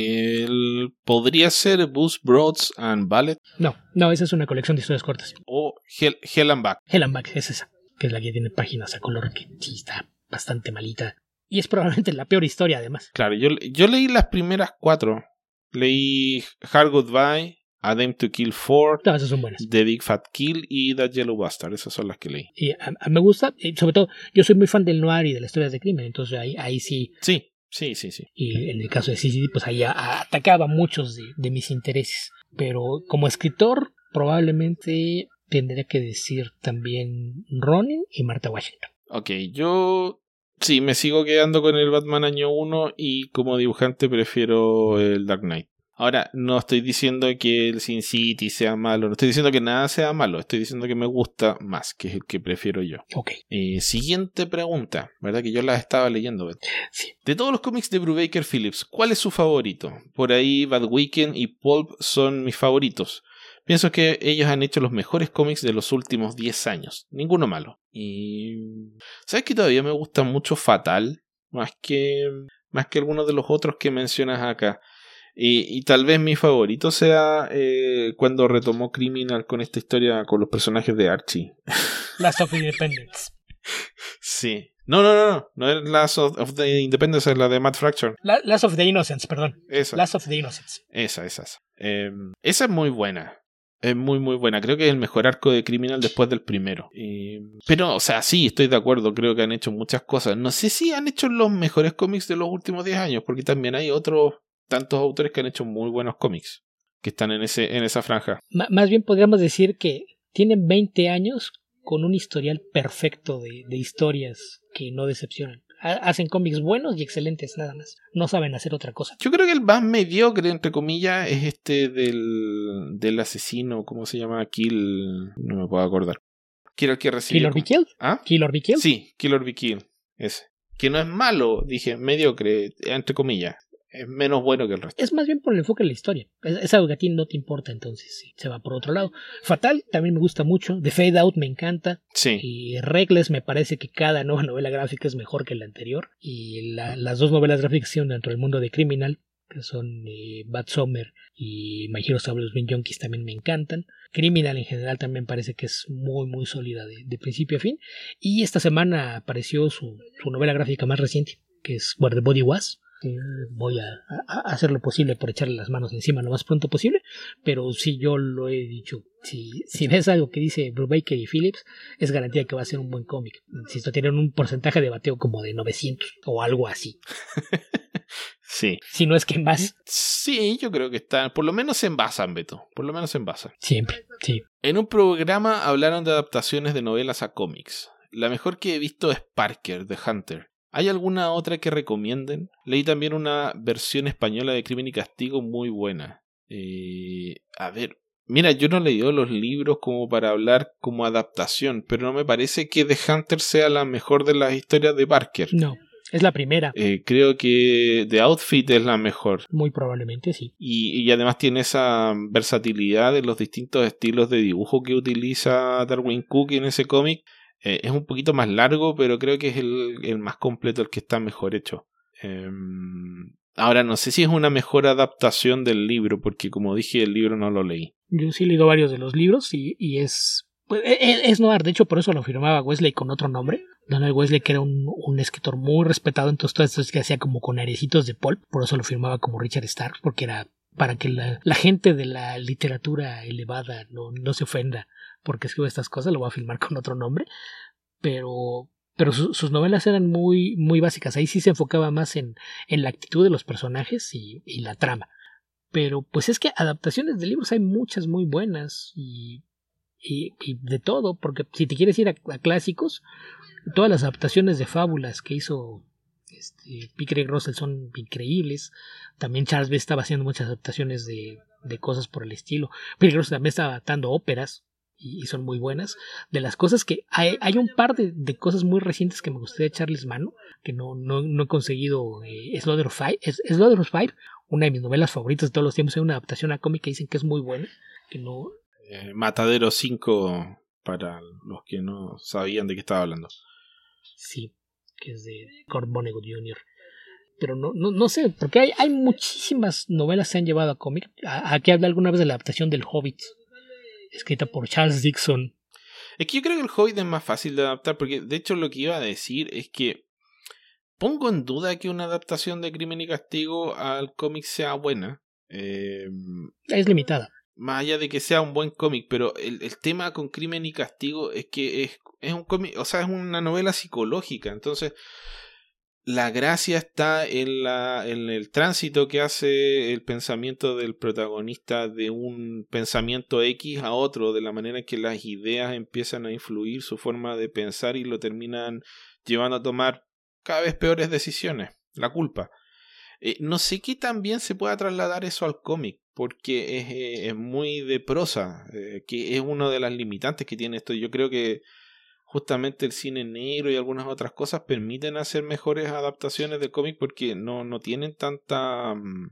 Speaker 1: ¿podría ser Boost, Broads and Ballet?
Speaker 2: No, esa es una colección de historias cortas.
Speaker 1: ¿O Hell and Back?
Speaker 2: Hell and Back es esa, que es la que tiene páginas a color que sí está bastante malita. Y es probablemente la peor historia además.
Speaker 1: Claro, yo leí las primeras 4. Leí Hard Goodbye, A Dame to Kill 4,
Speaker 2: No, esas son buenas.
Speaker 1: The Big Fat Kill y The Yellow Bastard. Esas son las que leí.
Speaker 2: Y me gusta, sobre todo, yo soy muy fan del noir y de las historias de crimen, entonces ahí sí.
Speaker 1: Sí.
Speaker 2: Y en el caso de CCD, pues ahí atacaba muchos de mis intereses. Pero como escritor, probablemente tendría que decir también Ronin y Martha Washington.
Speaker 1: Ok, yo sí, me sigo quedando con el Batman año 1 y como dibujante prefiero el Dark Knight. Ahora, no estoy diciendo que el Sin City sea malo, no estoy diciendo que nada sea malo, estoy diciendo que me gusta más, que es el que prefiero yo.
Speaker 2: Ok.
Speaker 1: Siguiente pregunta, ¿verdad? Que yo la estaba leyendo, ¿verdad?
Speaker 2: Sí.
Speaker 1: De todos los cómics de Brubaker Phillips, ¿cuál es su favorito? Por ahí Bad Weekend y Pulp son mis favoritos. Pienso que ellos han hecho los mejores cómics de los últimos 10 años. Ninguno malo. Y ¿sabes que todavía me gusta mucho Fatal? Más que algunos de los otros que mencionas acá. Y tal vez mi favorito sea cuando retomó Criminal con esta historia con los personajes de Archie.
Speaker 2: Last of the Independence.
Speaker 1: Sí. No es Last of the Independence, es la de Matt Fraction.
Speaker 2: Last of the Innocents, perdón.
Speaker 1: Esa.
Speaker 2: Last of the Innocents.
Speaker 1: Esa. Esa es muy buena. Es muy muy buena. Creo que es el mejor arco de Criminal después del primero. Pero, o sea, sí, estoy de acuerdo. Creo que han hecho muchas cosas. No sé si han hecho los mejores cómics de los últimos 10 años, porque también hay otros tantos autores que han hecho muy buenos cómics que están en esa franja.
Speaker 2: Más bien podríamos decir que tienen 20 años con un historial perfecto de historias que no decepcionan. Hacen cómics buenos y excelentes nada más. No saben hacer otra cosa.
Speaker 1: Yo creo que el más mediocre, entre comillas, es este del asesino. ¿Cómo se llama? Kill. No me puedo acordar. ¿Quién era el que recibe?
Speaker 2: ¿Kill or Be Killed?
Speaker 1: ¿Ah?
Speaker 2: ¿Kill or Be Killed?
Speaker 1: Sí, Kill or Be Killed. Ese. Que no es malo, dije, mediocre, entre comillas. Es menos bueno que el resto.
Speaker 2: Es más bien por el enfoque de la historia. Es algo que a ti no te importa, entonces sí, se va por otro lado. Fatal también me gusta mucho. The Fade Out me encanta.
Speaker 1: Sí.
Speaker 2: Y Reckless me parece que cada nueva novela gráfica es mejor que la anterior. Y las dos novelas gráficas que hicieron dentro del mundo de Criminal, que son Bad Summer y My Hero Academia Junkies, también me encantan. Criminal en general también parece que es muy muy sólida de principio a fin. Y esta semana apareció su novela gráfica más reciente, que es Where the Body Was. Voy a hacer lo posible por echarle las manos encima lo más pronto posible, pero si yo lo he dicho, si ves algo que dice Brubaker y Phillips, es garantía que va a ser un buen cómic. Si esto tienen un porcentaje de bateo como de 900 o algo así.
Speaker 1: Sí.
Speaker 2: Si no es que más.
Speaker 1: Sí, yo creo que está, por lo menos se envasan, Beto, por lo menos se envasan.
Speaker 2: Siempre, sí.
Speaker 1: En un programa hablaron de adaptaciones de novelas a cómics. La mejor que he visto es Parker, The Hunter. ¿Hay alguna otra que recomienden? Leí también una versión española de Crimen y Castigo muy buena. A ver, mira, yo no he leído los libros como para hablar como adaptación, pero no me parece que The Hunter sea la mejor de las historias de Parker.
Speaker 2: No, es la primera.
Speaker 1: Creo que The Outfit es la mejor.
Speaker 2: Muy probablemente sí.
Speaker 1: Y además tiene esa versatilidad de los distintos estilos de dibujo que utiliza Darwin Cook en ese cómic. Es un poquito más largo, pero creo que es el más completo, el que está mejor hecho. Ahora, no sé si es una mejor adaptación del libro, porque como dije, el libro no lo leí.
Speaker 2: Yo sí he leído varios de los libros y es noir. De hecho, por eso lo firmaba Wesley con otro nombre. Donald Wesley, que era un escritor muy respetado, entonces todo esto es que hacía como con arecitos de pulp. Por eso lo firmaba como Richard Stark, porque era para que la gente de la literatura elevada no se ofenda porque escribe estas cosas. Lo voy a firmar con otro nombre, pero sus novelas eran muy, muy básicas. Ahí sí se enfocaba más en la actitud de los personajes y la trama. Pero pues es que adaptaciones de libros hay muchas muy buenas y de todo, porque si te quieres ir a clásicos, todas las adaptaciones de fábulas que hizo P. Craig Russell son increíbles. También Charles B. estaba haciendo muchas adaptaciones de cosas por el estilo. P. Craig Russell también estaba adaptando óperas y son muy buenas. De las cosas que hay un par de cosas muy recientes que me gustaría echarles mano, que no he conseguido. Slaughter of Five, una de mis novelas favoritas de todos los tiempos, es una adaptación a cómic que dicen que es muy buena, que no...
Speaker 1: Matadero 5, para los que no sabían de qué estaba hablando.
Speaker 2: Sí, que es de Kurt Vonnegut Jr. Pero no sé, porque hay muchísimas novelas que se han llevado a cómic. Aquí habla alguna vez de la adaptación del Hobbit, escrita por Charles Dickens.
Speaker 1: Es que yo creo que el Hobbit es más fácil de adaptar, porque de hecho lo que iba a decir es que pongo en duda que una adaptación de Crimen y Castigo al cómic sea buena.
Speaker 2: Es limitada.
Speaker 1: Más allá de que sea un buen cómic, pero el tema con Crimen y Castigo es que es un cómic, o sea, es una novela psicológica. Entonces, la gracia está en el tránsito que hace el pensamiento del protagonista de un pensamiento X a otro, de la manera en que las ideas empiezan a influir su forma de pensar y lo terminan llevando a tomar cada vez peores decisiones. La culpa. No sé qué tan bien se pueda trasladar eso al cómic, porque es muy de prosa, que es una de las limitantes que tiene esto. Yo creo que justamente el cine negro y algunas otras cosas permiten hacer mejores adaptaciones del cómic porque no tienen tanta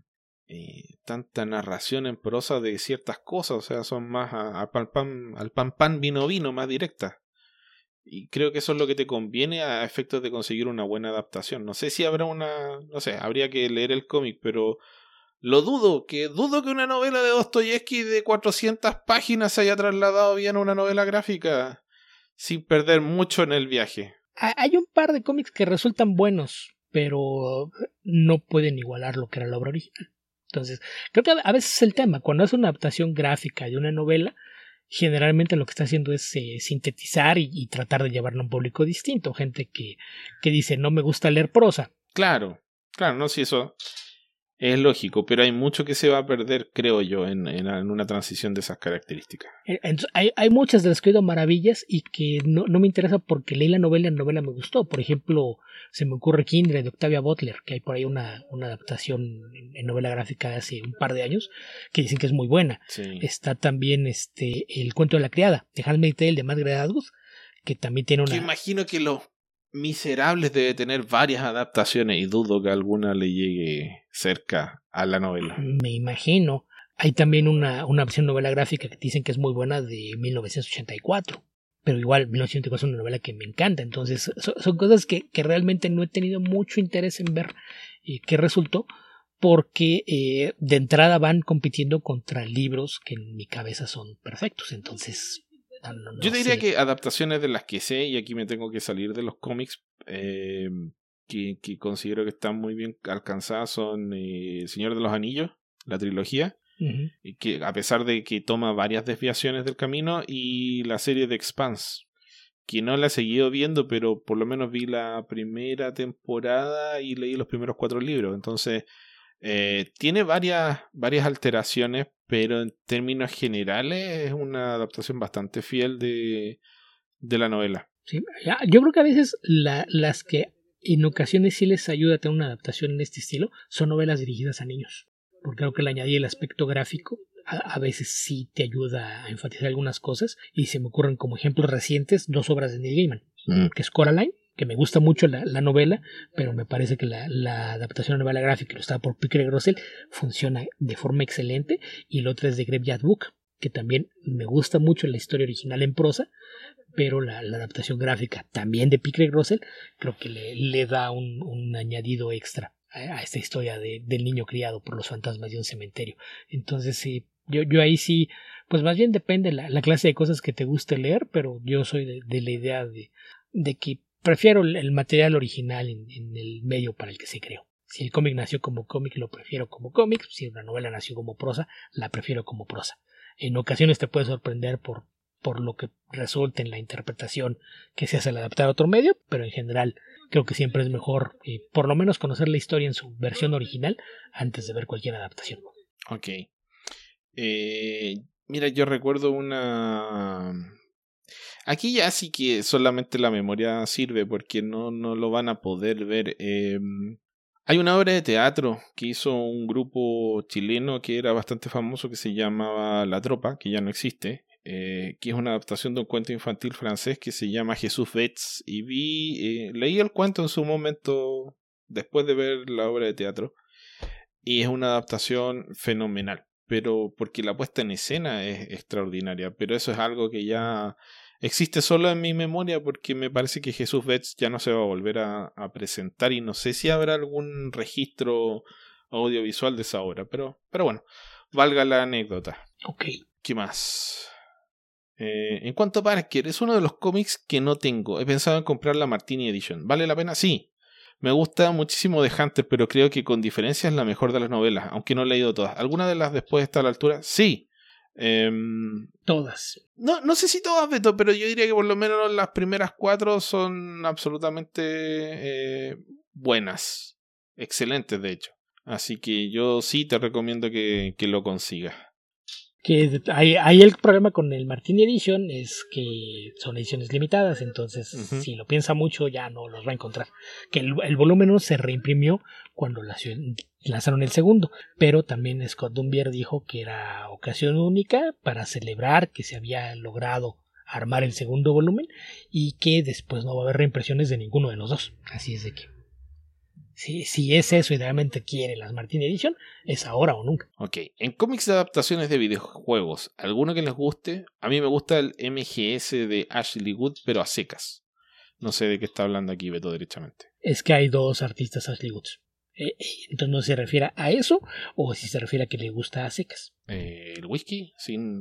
Speaker 1: narración en prosa de ciertas cosas, o sea, son más al pan vino más directas. Y creo que eso es lo que te conviene a efectos de conseguir una buena adaptación. No sé si habrá no sé, habría que leer el cómic, pero dudo que una novela de Dostoyevsky de 400 páginas se haya trasladado bien a una novela gráfica sin perder mucho en el viaje.
Speaker 2: Hay un par de cómics que resultan buenos, pero no pueden igualar lo que era la obra original. Entonces, creo que a veces es el tema. Cuando hace una adaptación gráfica de una novela, generalmente lo que está haciendo es sintetizar y tratar de llevarlo a un público distinto. Gente que dice, no me gusta leer prosa.
Speaker 1: Claro, no, si eso es lógico, pero hay mucho que se va a perder, creo yo, en una transición de esas características.
Speaker 2: Entonces, hay muchas de las que he oído maravillas y que no me interesa porque leí la novela y la novela me gustó. Por ejemplo, se me ocurre Kindred de Octavia Butler, que hay por ahí una adaptación en novela gráfica de hace un par de años que dicen que es muy buena.
Speaker 1: Sí.
Speaker 2: Está también El cuento de la criada de Handmaid's Tale de Margaret Atwood, que también tiene una...
Speaker 1: Que imagino que Los Miserables debe tener varias adaptaciones y dudo que alguna le llegue cerca a la novela.
Speaker 2: Me imagino. Hay también una versión novela gráfica que dicen que es muy buena de 1984. Pero igual 1984 es una novela que me encanta. Entonces son cosas que realmente no he tenido mucho interés en ver qué resultó. Porque de entrada van compitiendo contra libros que en mi cabeza son perfectos. Entonces...
Speaker 1: Yo diría que adaptaciones de las que sé, y aquí me tengo que salir de los cómics, que considero que están muy bien alcanzadas, son El Señor de los Anillos, la trilogía, que a pesar de que toma varias desviaciones del camino, y la serie de Expanse, que no la he seguido viendo, pero por lo menos vi la primera temporada y leí los primeros 4 libros. Entonces tiene varias alteraciones, pero en términos generales es una adaptación bastante fiel de la novela.
Speaker 2: Sí, yo creo que a veces las que en ocasiones sí les ayuda a tener una adaptación en este estilo son novelas dirigidas a niños, porque creo que le añadí el aspecto gráfico. A veces sí te ayuda a enfatizar algunas cosas, y se me ocurren como ejemplos recientes 2 obras de Neil Gaiman, que es Coraline, que me gusta mucho la novela, pero me parece que la adaptación a novela gráfica ilustrada por P. Craig Russell funciona de forma excelente, y el otro es The Graveyard Book, que también me gusta mucho la historia original en prosa, pero la adaptación gráfica también de P. Craig Russell creo que le da un añadido extra a esta historia del niño criado por los fantasmas de un cementerio. Entonces sí, yo ahí sí, pues más bien depende la clase de cosas que te guste leer, pero yo soy de la idea de que prefiero el material original en el medio para el que se creó. Si el cómic nació como cómic, lo prefiero como cómic. Si una novela nació como prosa, la prefiero como prosa. En ocasiones te puede sorprender por lo que resulta en la interpretación que se hace al adaptar a otro medio, pero en general creo que siempre es mejor por lo menos conocer la historia en su versión original antes de ver cualquier adaptación.
Speaker 1: Ok. Mira, yo recuerdo una Aquí ya sí que solamente la memoria sirve porque no lo van a poder ver. Hay una obra de teatro que hizo un grupo chileno que era bastante famoso que se llamaba La Tropa, que ya no existe, que es una adaptación de un cuento infantil francés que se llama Jesús Betz. Y leí el cuento en su momento después de ver la obra de teatro y es una adaptación fenomenal, pero porque la puesta en escena es extraordinaria, pero eso es algo que ya existe solo en mi memoria porque me parece que Jesús Betz ya no se va a volver a presentar y no sé si habrá algún registro audiovisual de esa obra, pero bueno, valga la anécdota.
Speaker 2: Ok.
Speaker 1: ¿Qué más? En cuanto a Parker, es uno de los cómics que no tengo. He pensado en comprar la Martini Edition. ¿Vale la pena? Sí. Me gusta muchísimo de Hunter, pero creo que con diferencia es la mejor de las novelas, aunque no he leído todas. ¿Alguna de las después está a la altura? Sí.
Speaker 2: Todas.
Speaker 1: No sé si todas, Beto, pero yo diría que por lo menos las primeras 4 son absolutamente buenas. Excelentes, de hecho. Así que yo sí te recomiendo que lo consigas.
Speaker 2: Que ahí el problema con el Martini Edition es que son ediciones limitadas, entonces si lo piensa mucho ya no los va a encontrar. Que el volumen 1 se reimprimió cuando lanzaron el segundo, pero también Scott Dunbier dijo que era ocasión única para celebrar que se había logrado armar el segundo volumen y que después no va a haber reimpresiones de ninguno de los dos. Así es de que si es eso y realmente quiere las Martini Edition, es ahora o nunca.
Speaker 1: Ok, en cómics de adaptaciones de videojuegos, ¿alguno que les guste? A mí me gusta el MGS de Ashley Wood, pero a secas. No sé de qué está hablando aquí Beto derechamente.
Speaker 2: Es que hay dos artistas Ashley Woods. Entonces no se refiere a eso o si se refiere a que le gusta a secas.
Speaker 1: ¿El whisky sin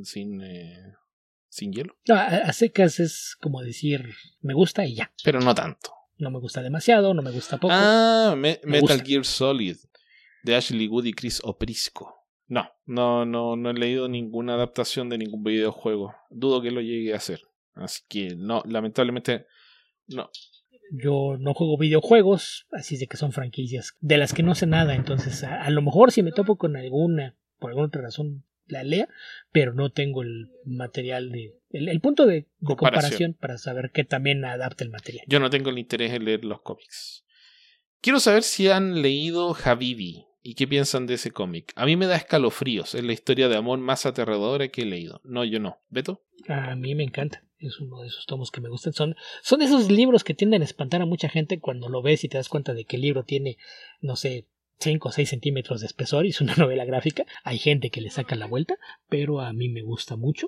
Speaker 1: hielo?
Speaker 2: No, a secas es como decir me gusta y ya.
Speaker 1: Pero no tanto.
Speaker 2: No me gusta demasiado, no me gusta poco.
Speaker 1: Metal Gear Solid de Ashley Wood y Chris Oprisco. No he leído ninguna adaptación de ningún videojuego. Dudo que lo llegue a hacer. Así que no, lamentablemente no.
Speaker 2: Yo no juego videojuegos, así de que son franquicias de las que no sé nada. Entonces a lo mejor si me topo con alguna, por alguna otra razón, la lea, pero no tengo el material el punto de comparación para saber que también adapta el material.
Speaker 1: Yo no tengo el interés en leer los cómics. Quiero saber si han leído Habibi y qué piensan de ese cómic. A mí me da escalofríos, es la historia de amor más aterradora que he leído. No, yo no. ¿Beto?
Speaker 2: A mí me encanta. Es uno de esos tomos que me gustan. Son esos libros que tienden a espantar a mucha gente cuando lo ves y te das cuenta de que el libro tiene, no sé, 5 o 6 centímetros de espesor y es una novela gráfica. Hay gente que le saca la vuelta, pero a mí me gusta mucho.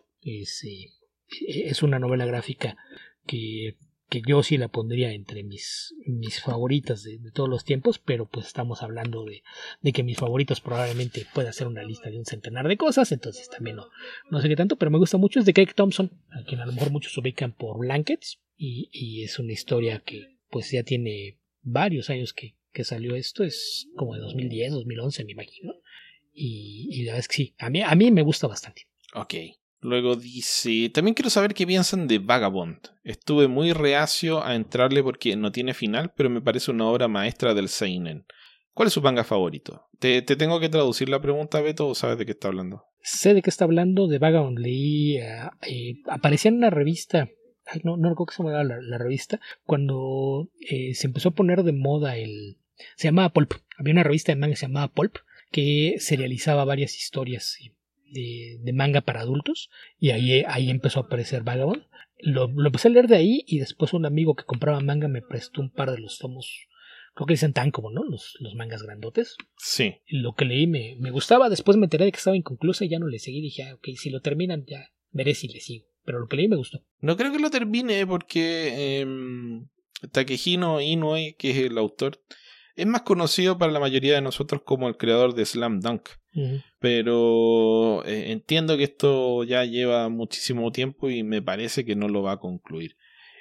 Speaker 2: Es una novela gráfica que yo sí la pondría entre mis favoritas de todos los tiempos, pero pues estamos hablando de que mis favoritos probablemente pueda ser una lista de un centenar de cosas, entonces también no sé qué tanto, pero me gusta mucho. Es de Craig Thompson, a quien a lo mejor muchos ubican por Blankets, y es una historia que pues ya tiene varios años que salió esto, es como de 2010, 2011 me imagino, y la verdad es que sí, a mí me gusta bastante.
Speaker 1: Ok. Luego dice, también quiero saber qué piensan de Vagabond. Estuve muy reacio a entrarle porque no tiene final, pero me parece una obra maestra del seinen. ¿Cuál es su manga favorito? ¿Te tengo que traducir la pregunta, Beto, o sabes de qué está hablando?
Speaker 2: Sé de qué está hablando, de Vagabond. Leí, aparecía en una revista, no recuerdo qué se llamaba la revista, cuando se empezó a poner de moda se llamaba Pulp. Había una revista de manga que se llamaba Pulp, que serializaba varias historias de manga para adultos, y ahí empezó a aparecer Vagabond. Lo empecé a leer de ahí, y después un amigo que compraba manga me prestó un par de los tomos, creo que dicen tan como, ¿no? Los mangas grandotes.
Speaker 1: Sí.
Speaker 2: Lo que leí me gustaba, después me enteré de que estaba inconclusa y ya no le seguí, dije, ok, si lo terminan ya veré si le sigo, pero lo que leí me gustó.
Speaker 1: No creo que lo termine porque Takehiko Inoue, que es el autor, es más conocido para la mayoría de nosotros como el creador de Slam Dunk. Uh-huh. Pero entiendo que esto ya lleva muchísimo tiempo y me parece que no lo va a concluir.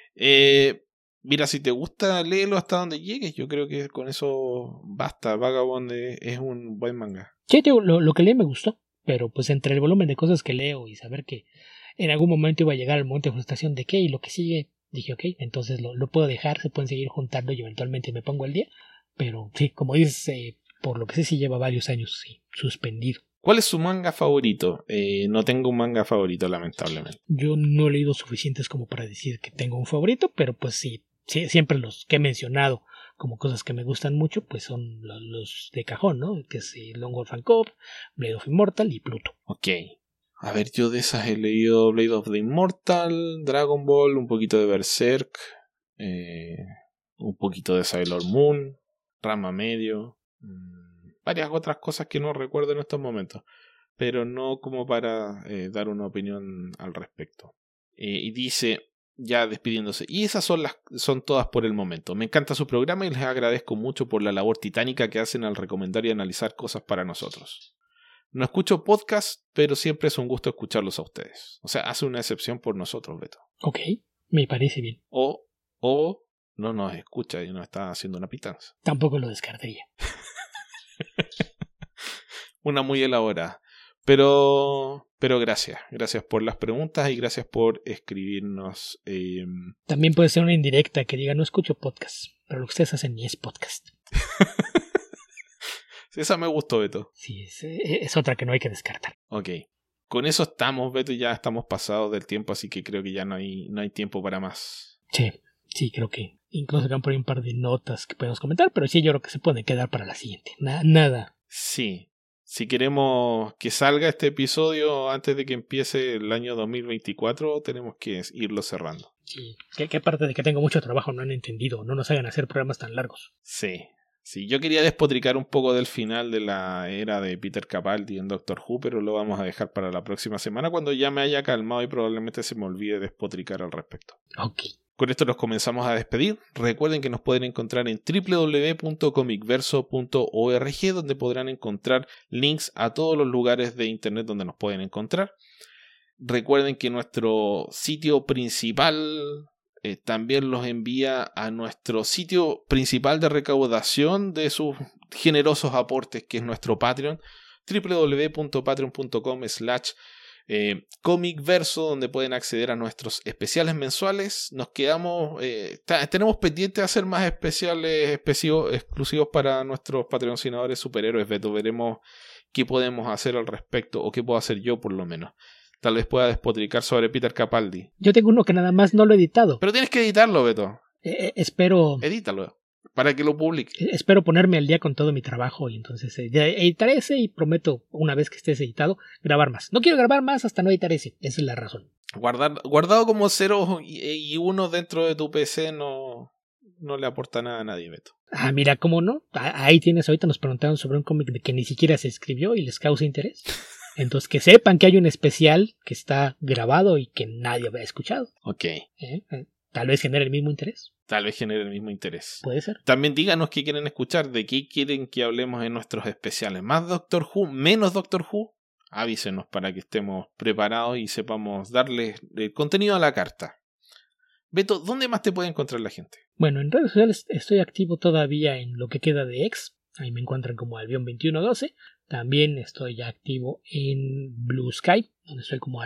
Speaker 1: Mira, si te gusta, léelo hasta donde llegues. Yo creo que con eso basta. Vagabond es un buen manga.
Speaker 2: Sí, tío, lo que leí me gustó, pero pues entre el volumen de cosas que leo y saber que en algún momento iba a llegar el momento de frustración de qué y lo que sigue, dije, ok, entonces lo puedo dejar, se pueden seguir juntando y eventualmente me pongo al día. Pero sí, como dices, por lo que sé, sí lleva varios años suspendido.
Speaker 1: ¿Cuál es su manga favorito? No tengo un manga favorito, lamentablemente.
Speaker 2: Yo no he leído suficientes como para decir que tengo un favorito, pero pues sí, siempre los que he mencionado como cosas que me gustan mucho, pues son los de cajón, ¿no? Que es Lone Wolf and Cub, Blade of Immortal y Pluto.
Speaker 1: Ok. A ver, yo de esas he leído Blade of the Immortal, Dragon Ball, un poquito de Berserk, un poquito de Sailor Moon, Rama Medio, varias otras cosas que no recuerdo en estos momentos, pero no como para dar una opinión al respecto. Y dice, ya despidiéndose, y esas son todas por el momento. Me encanta su programa y les agradezco mucho por la labor titánica que hacen al recomendar y analizar cosas para nosotros. No escucho podcast, pero siempre es un gusto escucharlos a ustedes. O sea, hace una excepción por nosotros, Beto.
Speaker 2: Ok, me parece bien.
Speaker 1: O no nos escucha y nos está haciendo una pitanza.
Speaker 2: Tampoco lo descartaría.
Speaker 1: Una muy elaborada. Pero gracias por las preguntas y gracias por escribirnos.
Speaker 2: También puede ser una indirecta que diga no escucho podcast, pero lo que ustedes hacen ni es podcast.
Speaker 1: Esa me gustó, Beto.
Speaker 2: Sí, es otra que no hay que descartar.
Speaker 1: Ok. Con eso estamos, Beto, y ya estamos pasados del tiempo, así que creo que ya no hay tiempo para más.
Speaker 2: Sí, creo que incluso quedan por ahí un par de notas que podemos comentar, pero sí, yo creo que se puede quedar para la siguiente. Nada.
Speaker 1: Sí. Si queremos que salga este episodio antes de que empiece el año 2024, tenemos que irlo cerrando.
Speaker 2: Sí. ¿Qué parte de que tengo mucho trabajo no han entendido? No nos hagan hacer programas tan largos.
Speaker 1: Sí, yo quería despotricar un poco del final de la era de Peter Capaldi en Doctor Who, pero lo vamos a dejar para la próxima semana cuando ya me haya calmado y probablemente se me olvide despotricar al respecto.
Speaker 2: Ok.
Speaker 1: Con esto nos comenzamos a despedir. Recuerden que nos pueden encontrar en www.comicverso.org, donde podrán encontrar links a todos los lugares de internet donde nos pueden encontrar. Recuerden que nuestro sitio principal también los envía a nuestro sitio principal de recaudación de sus generosos aportes, que es nuestro Patreon, www.patreon.com/comicverso, donde pueden acceder a nuestros especiales mensuales. Nos quedamos, tenemos pendiente de hacer más especiales exclusivos para nuestros patrocinadores superhéroes, Beto. Veremos qué podemos hacer al respecto, o qué puedo hacer yo por lo menos. Tal vez pueda despotricar sobre Peter Capaldi.
Speaker 2: Yo tengo uno que nada más no lo he editado.
Speaker 1: Pero tienes que editarlo, Beto.
Speaker 2: Espero...
Speaker 1: Edítalo, para que lo publique.
Speaker 2: Espero ponerme al día con todo mi trabajo y entonces ya editaré ese y prometo, una vez que estés editado, grabar más. No quiero grabar más hasta no editar ese. Esa es la razón.
Speaker 1: Guardado como 0 y 1 dentro de tu PC no le aporta nada a nadie, Beto.
Speaker 2: Ah, mira, ¿cómo no? Ahí tienes, ahorita nos preguntaron sobre un cómic de que ni siquiera se escribió y les causa interés. Entonces, que sepan que hay un especial que está grabado y que nadie había escuchado.
Speaker 1: Ok.
Speaker 2: Tal vez genere el mismo interés.
Speaker 1: Puede ser. También díganos qué quieren escuchar, de qué quieren que hablemos en nuestros especiales. ¿Más Doctor Who? ¿Menos Doctor Who? Avísenos para que estemos preparados y sepamos darles contenido a la carta. Beto, ¿dónde más te puede encontrar la gente?
Speaker 2: Bueno, en redes sociales estoy activo todavía en lo que queda de X. Ahí me encuentran como Albion2112. También estoy ya activo en Blue Sky, donde estoy como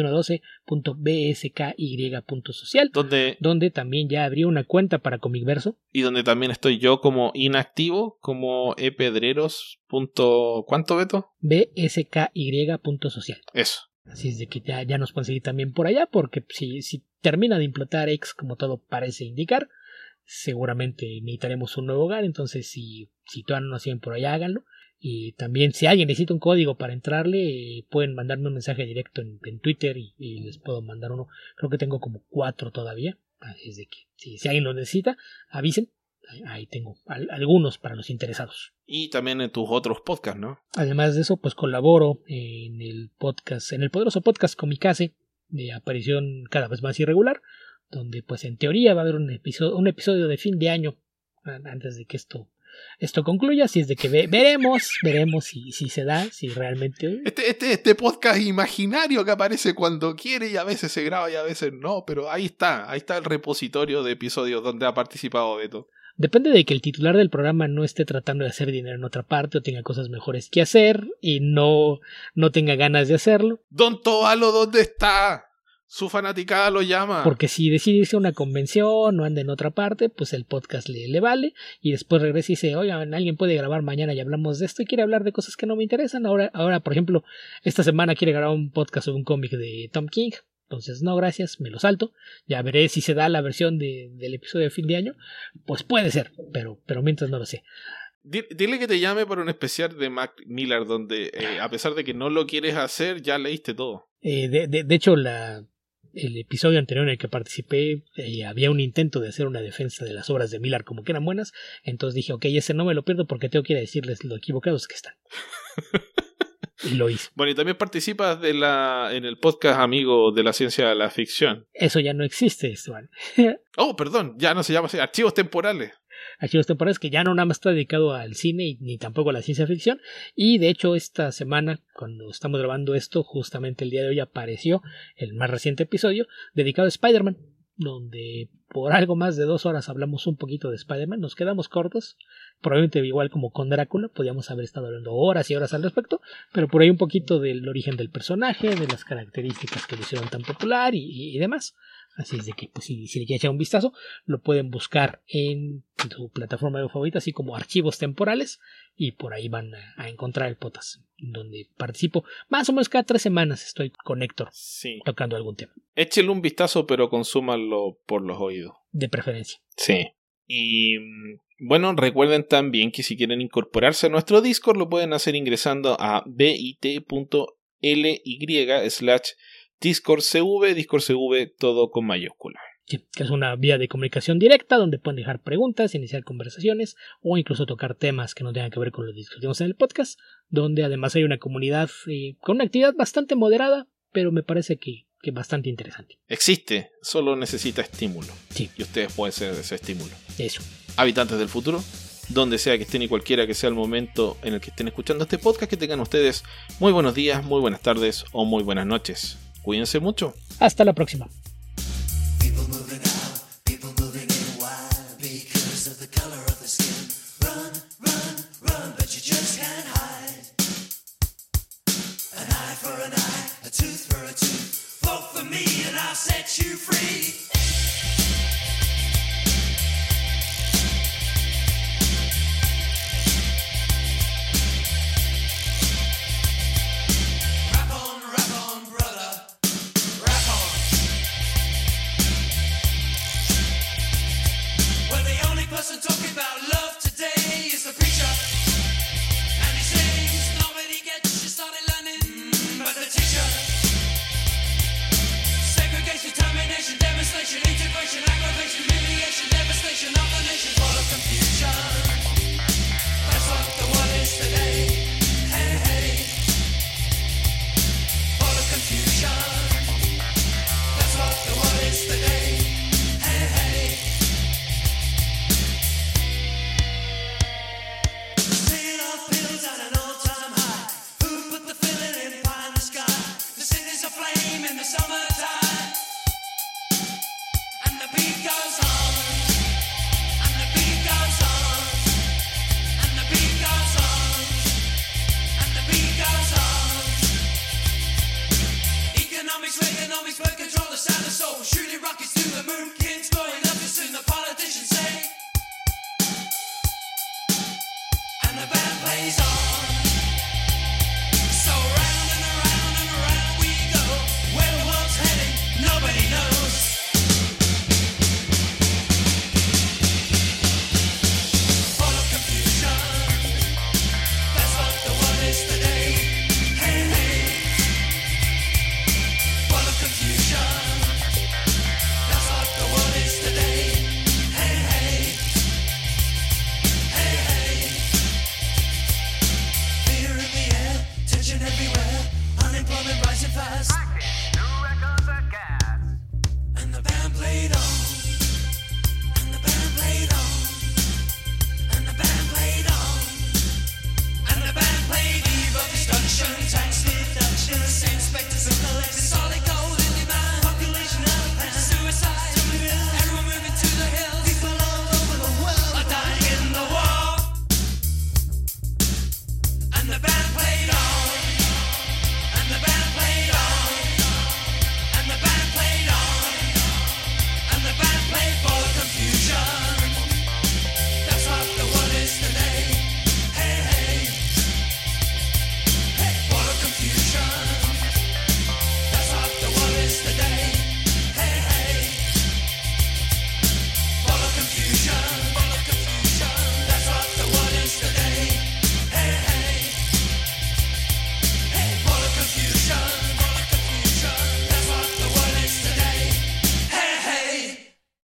Speaker 2: albion2112.bsky.social, donde también ya abrí una cuenta para Comicverso.
Speaker 1: Y donde también estoy yo como inactivo, como epedreros. ¿Cuánto, Beto?
Speaker 2: bsky.social.
Speaker 1: Eso.
Speaker 2: Así es de que ya nos pueden seguir también por allá, porque si termina de implotar X, como todo parece indicar, seguramente necesitaremos un nuevo hogar. Entonces si todavía no nos siguen por allá, háganlo. Y también si alguien necesita un código para entrarle, pueden mandarme un mensaje directo en Twitter y les puedo mandar uno. Creo que tengo como 4 todavía. Así es de que si alguien lo necesita, avisen. Ahí tengo algunos para los interesados.
Speaker 1: Y también en tus otros podcasts, ¿no?
Speaker 2: Además de eso, pues colaboro en el podcast, en el poderoso podcast Comicase, de aparición cada vez más irregular, donde pues en teoría va a haber un episodio de fin de año antes de que esto concluya. Así es de que veremos si se da, si realmente...
Speaker 1: Este podcast imaginario que aparece cuando quiere y a veces se graba y a veces no, pero ahí está el repositorio de episodios donde ha participado Beto.
Speaker 2: Depende de que el titular del programa no esté tratando de hacer dinero en otra parte o tenga cosas mejores que hacer y no tenga ganas de hacerlo.
Speaker 1: Don Tobalo, ¿dónde está? Su fanaticada lo llama.
Speaker 2: Porque si decide irse a una convención o anda en otra parte, pues el podcast le vale. Y después regresa y dice, oigan, alguien puede grabar mañana y hablamos de esto. Y quiere hablar de cosas que no me interesan. Ahora, por ejemplo, esta semana quiere grabar un podcast sobre un cómic de Tom King. Entonces, no, gracias, me lo salto. Ya veré si se da la versión del episodio de fin de año. Pues puede ser, pero mientras no lo sé.
Speaker 1: Dile que te llame para un especial de Mac Miller donde, a pesar de que no lo quieres hacer, ya leíste todo.
Speaker 2: De hecho, el episodio anterior en el que participé, había un intento de hacer una defensa de las obras de Miller como que eran buenas. Entonces dije, ok, ese no me lo pierdo porque tengo que ir a decirles lo equivocados que están. Y lo hice.
Speaker 1: Bueno, y también participas en el podcast amigo de la ciencia de la ficción.
Speaker 2: Eso ya no existe, Esteban.
Speaker 1: Oh, perdón, ya no se llama así. Archivos temporales.
Speaker 2: Archivos temporales, que ya no nada más está dedicado al cine ni tampoco a la ciencia ficción. Y de hecho esta semana, cuando estamos grabando esto, justamente el día de hoy apareció el más reciente episodio dedicado a Spider-Man, donde por algo más de 2 horas hablamos un poquito de Spider-Man. Nos quedamos cortos, probablemente igual como con Drácula, podíamos haber estado hablando horas y horas al respecto, pero por ahí un poquito del origen del personaje, de las características que lo hicieron tan popular y demás. Así es de que, pues, si le quieren echar un vistazo, lo pueden buscar en su plataforma de favorita, así como Archivos Temporales, y por ahí van a encontrar el podcast, donde participo más o menos cada 3 semanas. Estoy con Héctor,
Speaker 1: sí,
Speaker 2: tocando algún tema.
Speaker 1: Échele un vistazo, pero consúmanlo por los oídos.
Speaker 2: De preferencia.
Speaker 1: Sí. Y bueno, recuerden también que si quieren incorporarse a nuestro Discord, lo pueden hacer ingresando a bit.ly/Discord CV, todo con mayúscula.
Speaker 2: Sí, que es una vía de comunicación directa donde pueden dejar preguntas, iniciar conversaciones o incluso tocar temas que no tengan que ver con lo que discutimos en el podcast, donde además hay una comunidad con una actividad bastante moderada, pero me parece que bastante interesante.
Speaker 1: Existe, solo necesita estímulo.
Speaker 2: Sí.
Speaker 1: Y ustedes pueden ser ese estímulo.
Speaker 2: Eso.
Speaker 1: Habitantes del futuro, donde sea que estén y cualquiera que sea el momento en el que estén escuchando este podcast, que tengan ustedes muy buenos días, muy buenas tardes o muy buenas noches. Cuídense mucho.
Speaker 2: Hasta la próxima.
Speaker 3: And the band plays on.